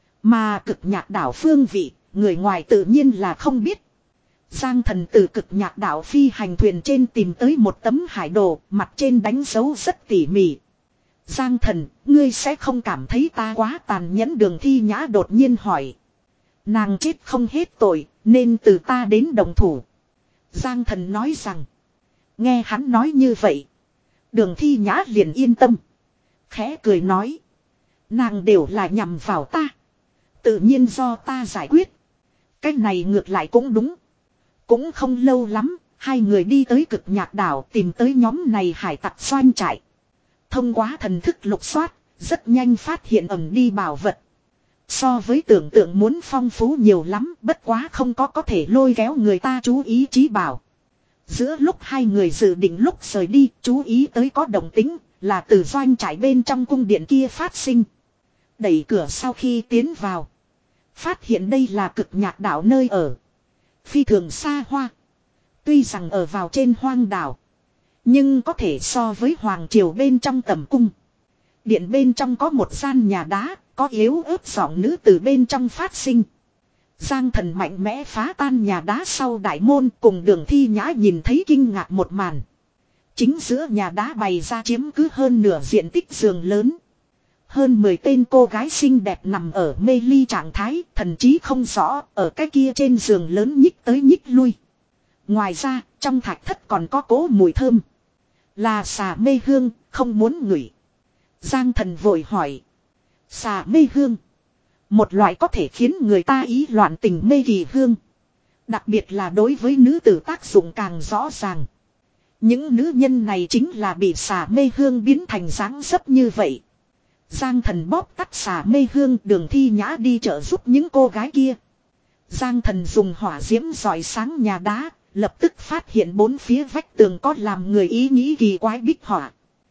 Mà cực nhạc đảo phương vị, người ngoài tự nhiên là không biết. Giang Thần từ cực nhạc đảo phi hành thuyền trên tìm tới một tấm hải đồ, mặt trên đánh dấu rất tỉ mỉ. Giang Thần, ngươi sẽ không cảm thấy ta quá tàn nhẫn? Đường Thi Nhã đột nhiên hỏi. Nàng chết không hết tội, nên từ ta đến đồng thủ. Giang Thần nói rằng. Nghe hắn nói như vậy. Đường Thi Nhã liền yên tâm. Khẽ cười nói. Nàng đều là nhằm vào ta. Tự nhiên do ta giải quyết. Cái này ngược lại cũng đúng. Cũng không lâu lắm, hai người đi tới cực nhạc đảo, tìm tới nhóm này hải tặc doanh trại. Thông qua thần thức lục soát, rất nhanh phát hiện ẩn đi bảo vật. So với tưởng tượng muốn phong phú nhiều lắm, bất quá không có có thể lôi kéo người ta chú ý trí bảo. Giữa lúc hai người dự định lúc rời đi, chú ý tới có động tính, là từ doanh trại bên trong cung điện kia phát sinh. Đẩy cửa sau khi tiến vào. Phát hiện đây là cực nhạc đảo nơi ở. Phi thường xa hoa. Tuy rằng ở vào trên hoang đảo. Nhưng có thể so với hoàng triều bên trong tầm cung. Điện bên trong có một gian nhà đá. Có yếu ớt giọng nữ từ bên trong phát sinh. Giang Thần mạnh mẽ phá tan nhà đá sau đại môn, cùng Đường Thi Nhã nhìn thấy kinh ngạc một màn. Chính giữa nhà đá bày ra chiếm cứ hơn nửa diện tích giường lớn. Hơn mười tên cô gái xinh đẹp nằm ở mê ly trạng thái, thần trí không rõ, ở cái kia trên giường lớn nhích tới nhích lui. Ngoài ra, trong thạch thất còn có cỗ mùi thơm. Là xà mê hương, không muốn ngửi. Giang Thần vội hỏi. Xà mê hương. Một loại có thể khiến người ta ý loạn tình mê kỳ hương. Đặc biệt là đối với nữ tử tác dụng càng rõ ràng. Những nữ nhân này chính là bị xà mê hương biến thành dáng dấp như vậy. Giang Thần bóp tắt xà mê hương, Đường Thi Nhã đi trợ giúp những cô gái kia. Giang Thần dùng hỏa diễm rọi sáng nhà đá, lập tức phát hiện bốn phía vách tường có làm người ý nghĩ kỳ quái bích họa.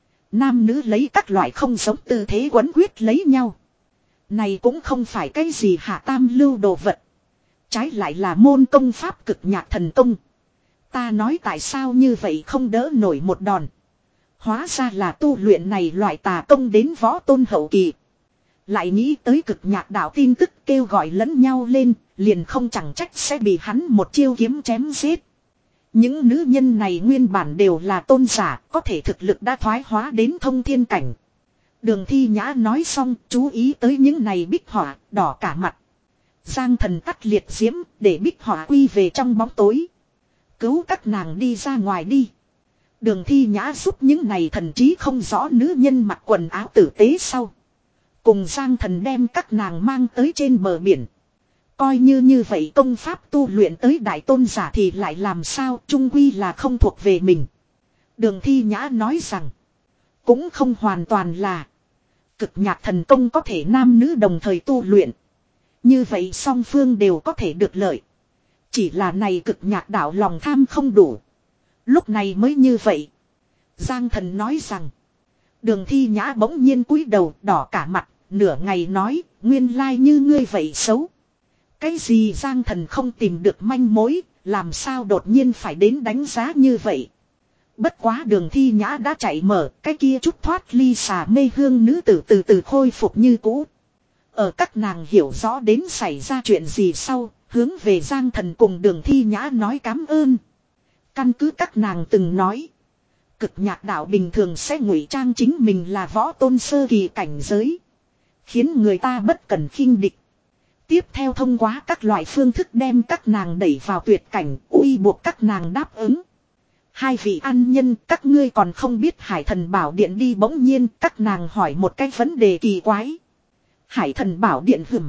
Nam nữ lấy các loại không giống tư thế quấn quyết lấy nhau. Này cũng không phải cái gì hạ tam lưu đồ vật. Trái lại là môn công pháp cực nhạc thần công. Ta nói tại sao như vậy không đỡ nổi một đòn. Hóa ra là tu luyện này loại tà công đến võ tôn hậu kỳ. Lại nghĩ tới cực nhạc đạo tin tức kêu gọi lẫn nhau lên, liền không chẳng trách sẽ bị hắn một chiêu kiếm chém giết. Những nữ nhân này nguyên bản đều là tôn giả, có thể thực lực đã thoái hóa đến thông thiên cảnh. Đường Thi Nhã nói xong, chú ý tới những này bích họa, đỏ cả mặt. Giang Thần tắt liệt diễm, để bích họa quy về trong bóng tối. Cứu các nàng đi ra ngoài đi. Đường Thi Nhã giúp những này thần trí không rõ nữ nhân mặc quần áo tử tế sau. Cùng Giang Thần đem các nàng mang tới trên bờ biển. Coi như như vậy công pháp tu luyện tới đại tôn giả thì lại làm sao, trung quy là không thuộc về mình. Đường Thi Nhã nói rằng, cũng không hoàn toàn là cực nhạc thần công có thể nam nữ đồng thời tu luyện. Như vậy song phương đều có thể được lợi. Chỉ là này cực nhạc đạo lòng tham không đủ. Lúc này mới như vậy. Giang Thần nói rằng. Đường Thi Nhã bỗng nhiên cúi đầu đỏ cả mặt. Nửa ngày nói nguyên lai như ngươi vậy xấu. Cái gì Giang Thần không tìm được manh mối. Làm sao đột nhiên phải đến đánh giá như vậy. Bất quá Đường Thi Nhã đã chạy mở. Cái kia chút thoát ly xà mê hương nữ tử từ từ khôi phục như cũ. Ở các nàng hiểu rõ đến xảy ra chuyện gì sau. Hướng về Giang Thần cùng Đường Thi Nhã nói cám ơn. Căn cứ các nàng từng nói. Cực nhạc đạo bình thường sẽ ngụy trang chính mình là võ tôn sơ kỳ cảnh giới. Khiến người ta bất cần khinh địch. Tiếp theo thông qua các loại phương thức đem các nàng đẩy vào tuyệt cảnh, uy buộc các nàng đáp ứng. Hai vị ăn nhân, các ngươi còn không biết Hải Thần Bảo Điện đi, bỗng nhiên các nàng hỏi một cái vấn đề kỳ quái. Hải Thần Bảo Điện hửm.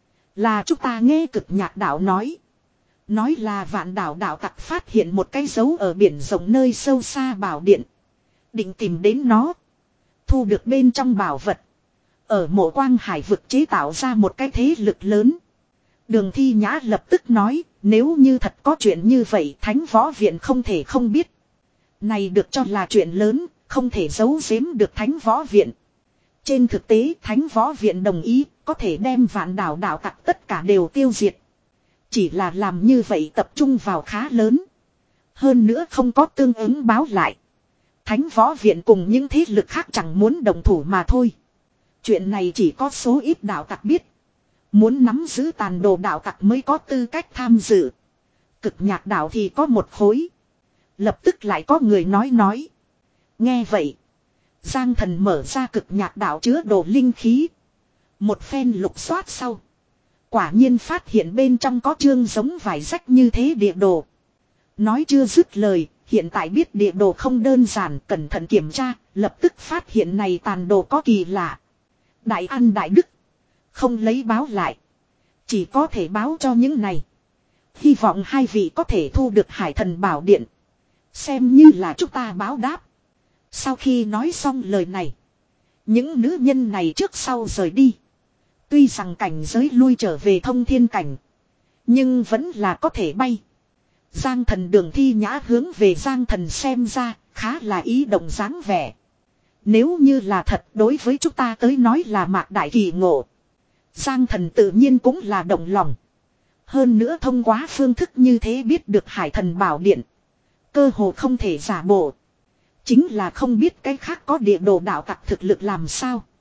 Là chúng ta nghe cực nhạc đạo nói. Nói là vạn đảo đạo tặc phát hiện một cái dấu ở biển rộng nơi sâu xa bảo điện. Định tìm đến nó. Thu được bên trong bảo vật. Ở mộ quang hải vực chế tạo ra một cái thế lực lớn. Đường Thi Nhã lập tức nói. Nếu như thật có chuyện như vậy Thánh Võ Viện không thể không biết. Này được cho là chuyện lớn. Không thể giấu giếm được Thánh Võ Viện. Trên thực tế Thánh Võ Viện đồng ý. Có thể đem vạn đảo đạo tặc tất cả đều tiêu diệt. Chỉ là làm như vậy tập trung vào khá lớn. Hơn nữa không có tương ứng báo lại. Thánh Võ Viện cùng những thế lực khác chẳng muốn đồng thủ mà thôi. Chuyện này chỉ có số ít đạo tặc biết. Muốn nắm giữ tàn đồ đạo tặc mới có tư cách tham dự. Cực nhạc đạo thì có một khối. Lập tức lại có người nói nói. Nghe vậy. Giang Thần mở ra cực nhạc đạo chứa đồ linh khí. Một phen lục soát sau. Quả nhiên phát hiện bên trong có chương giống vải rách như thế địa đồ. Nói chưa dứt lời, hiện tại biết địa đồ không đơn giản, cẩn thận kiểm tra, lập tức phát hiện này tàn đồ có kỳ lạ. Đại ăn đại đức. Không lấy báo lại. Chỉ có thể báo cho những này. Hy vọng hai vị có thể thu được Hải Thần Bảo Điện. Xem như là chúng ta báo đáp. Sau khi nói xong lời này. Những nữ nhân này trước sau rời đi. Tuy rằng cảnh giới lui trở về thông thiên cảnh. Nhưng vẫn là có thể bay. Giang Thần Đường Thi Nhã hướng về Giang Thần xem ra. Khá là ý động dáng vẻ. Nếu như là thật đối với chúng ta tới nói là mạc đại kỳ ngộ. Giang thần tự nhiên cũng là động lòng. Hơn nữa thông qua phương thức như thế biết được hải thần bảo điện. Cơ hồ không thể giả bộ. Chính là không biết cái khác có địa đồ đạo tặc thực lực làm sao.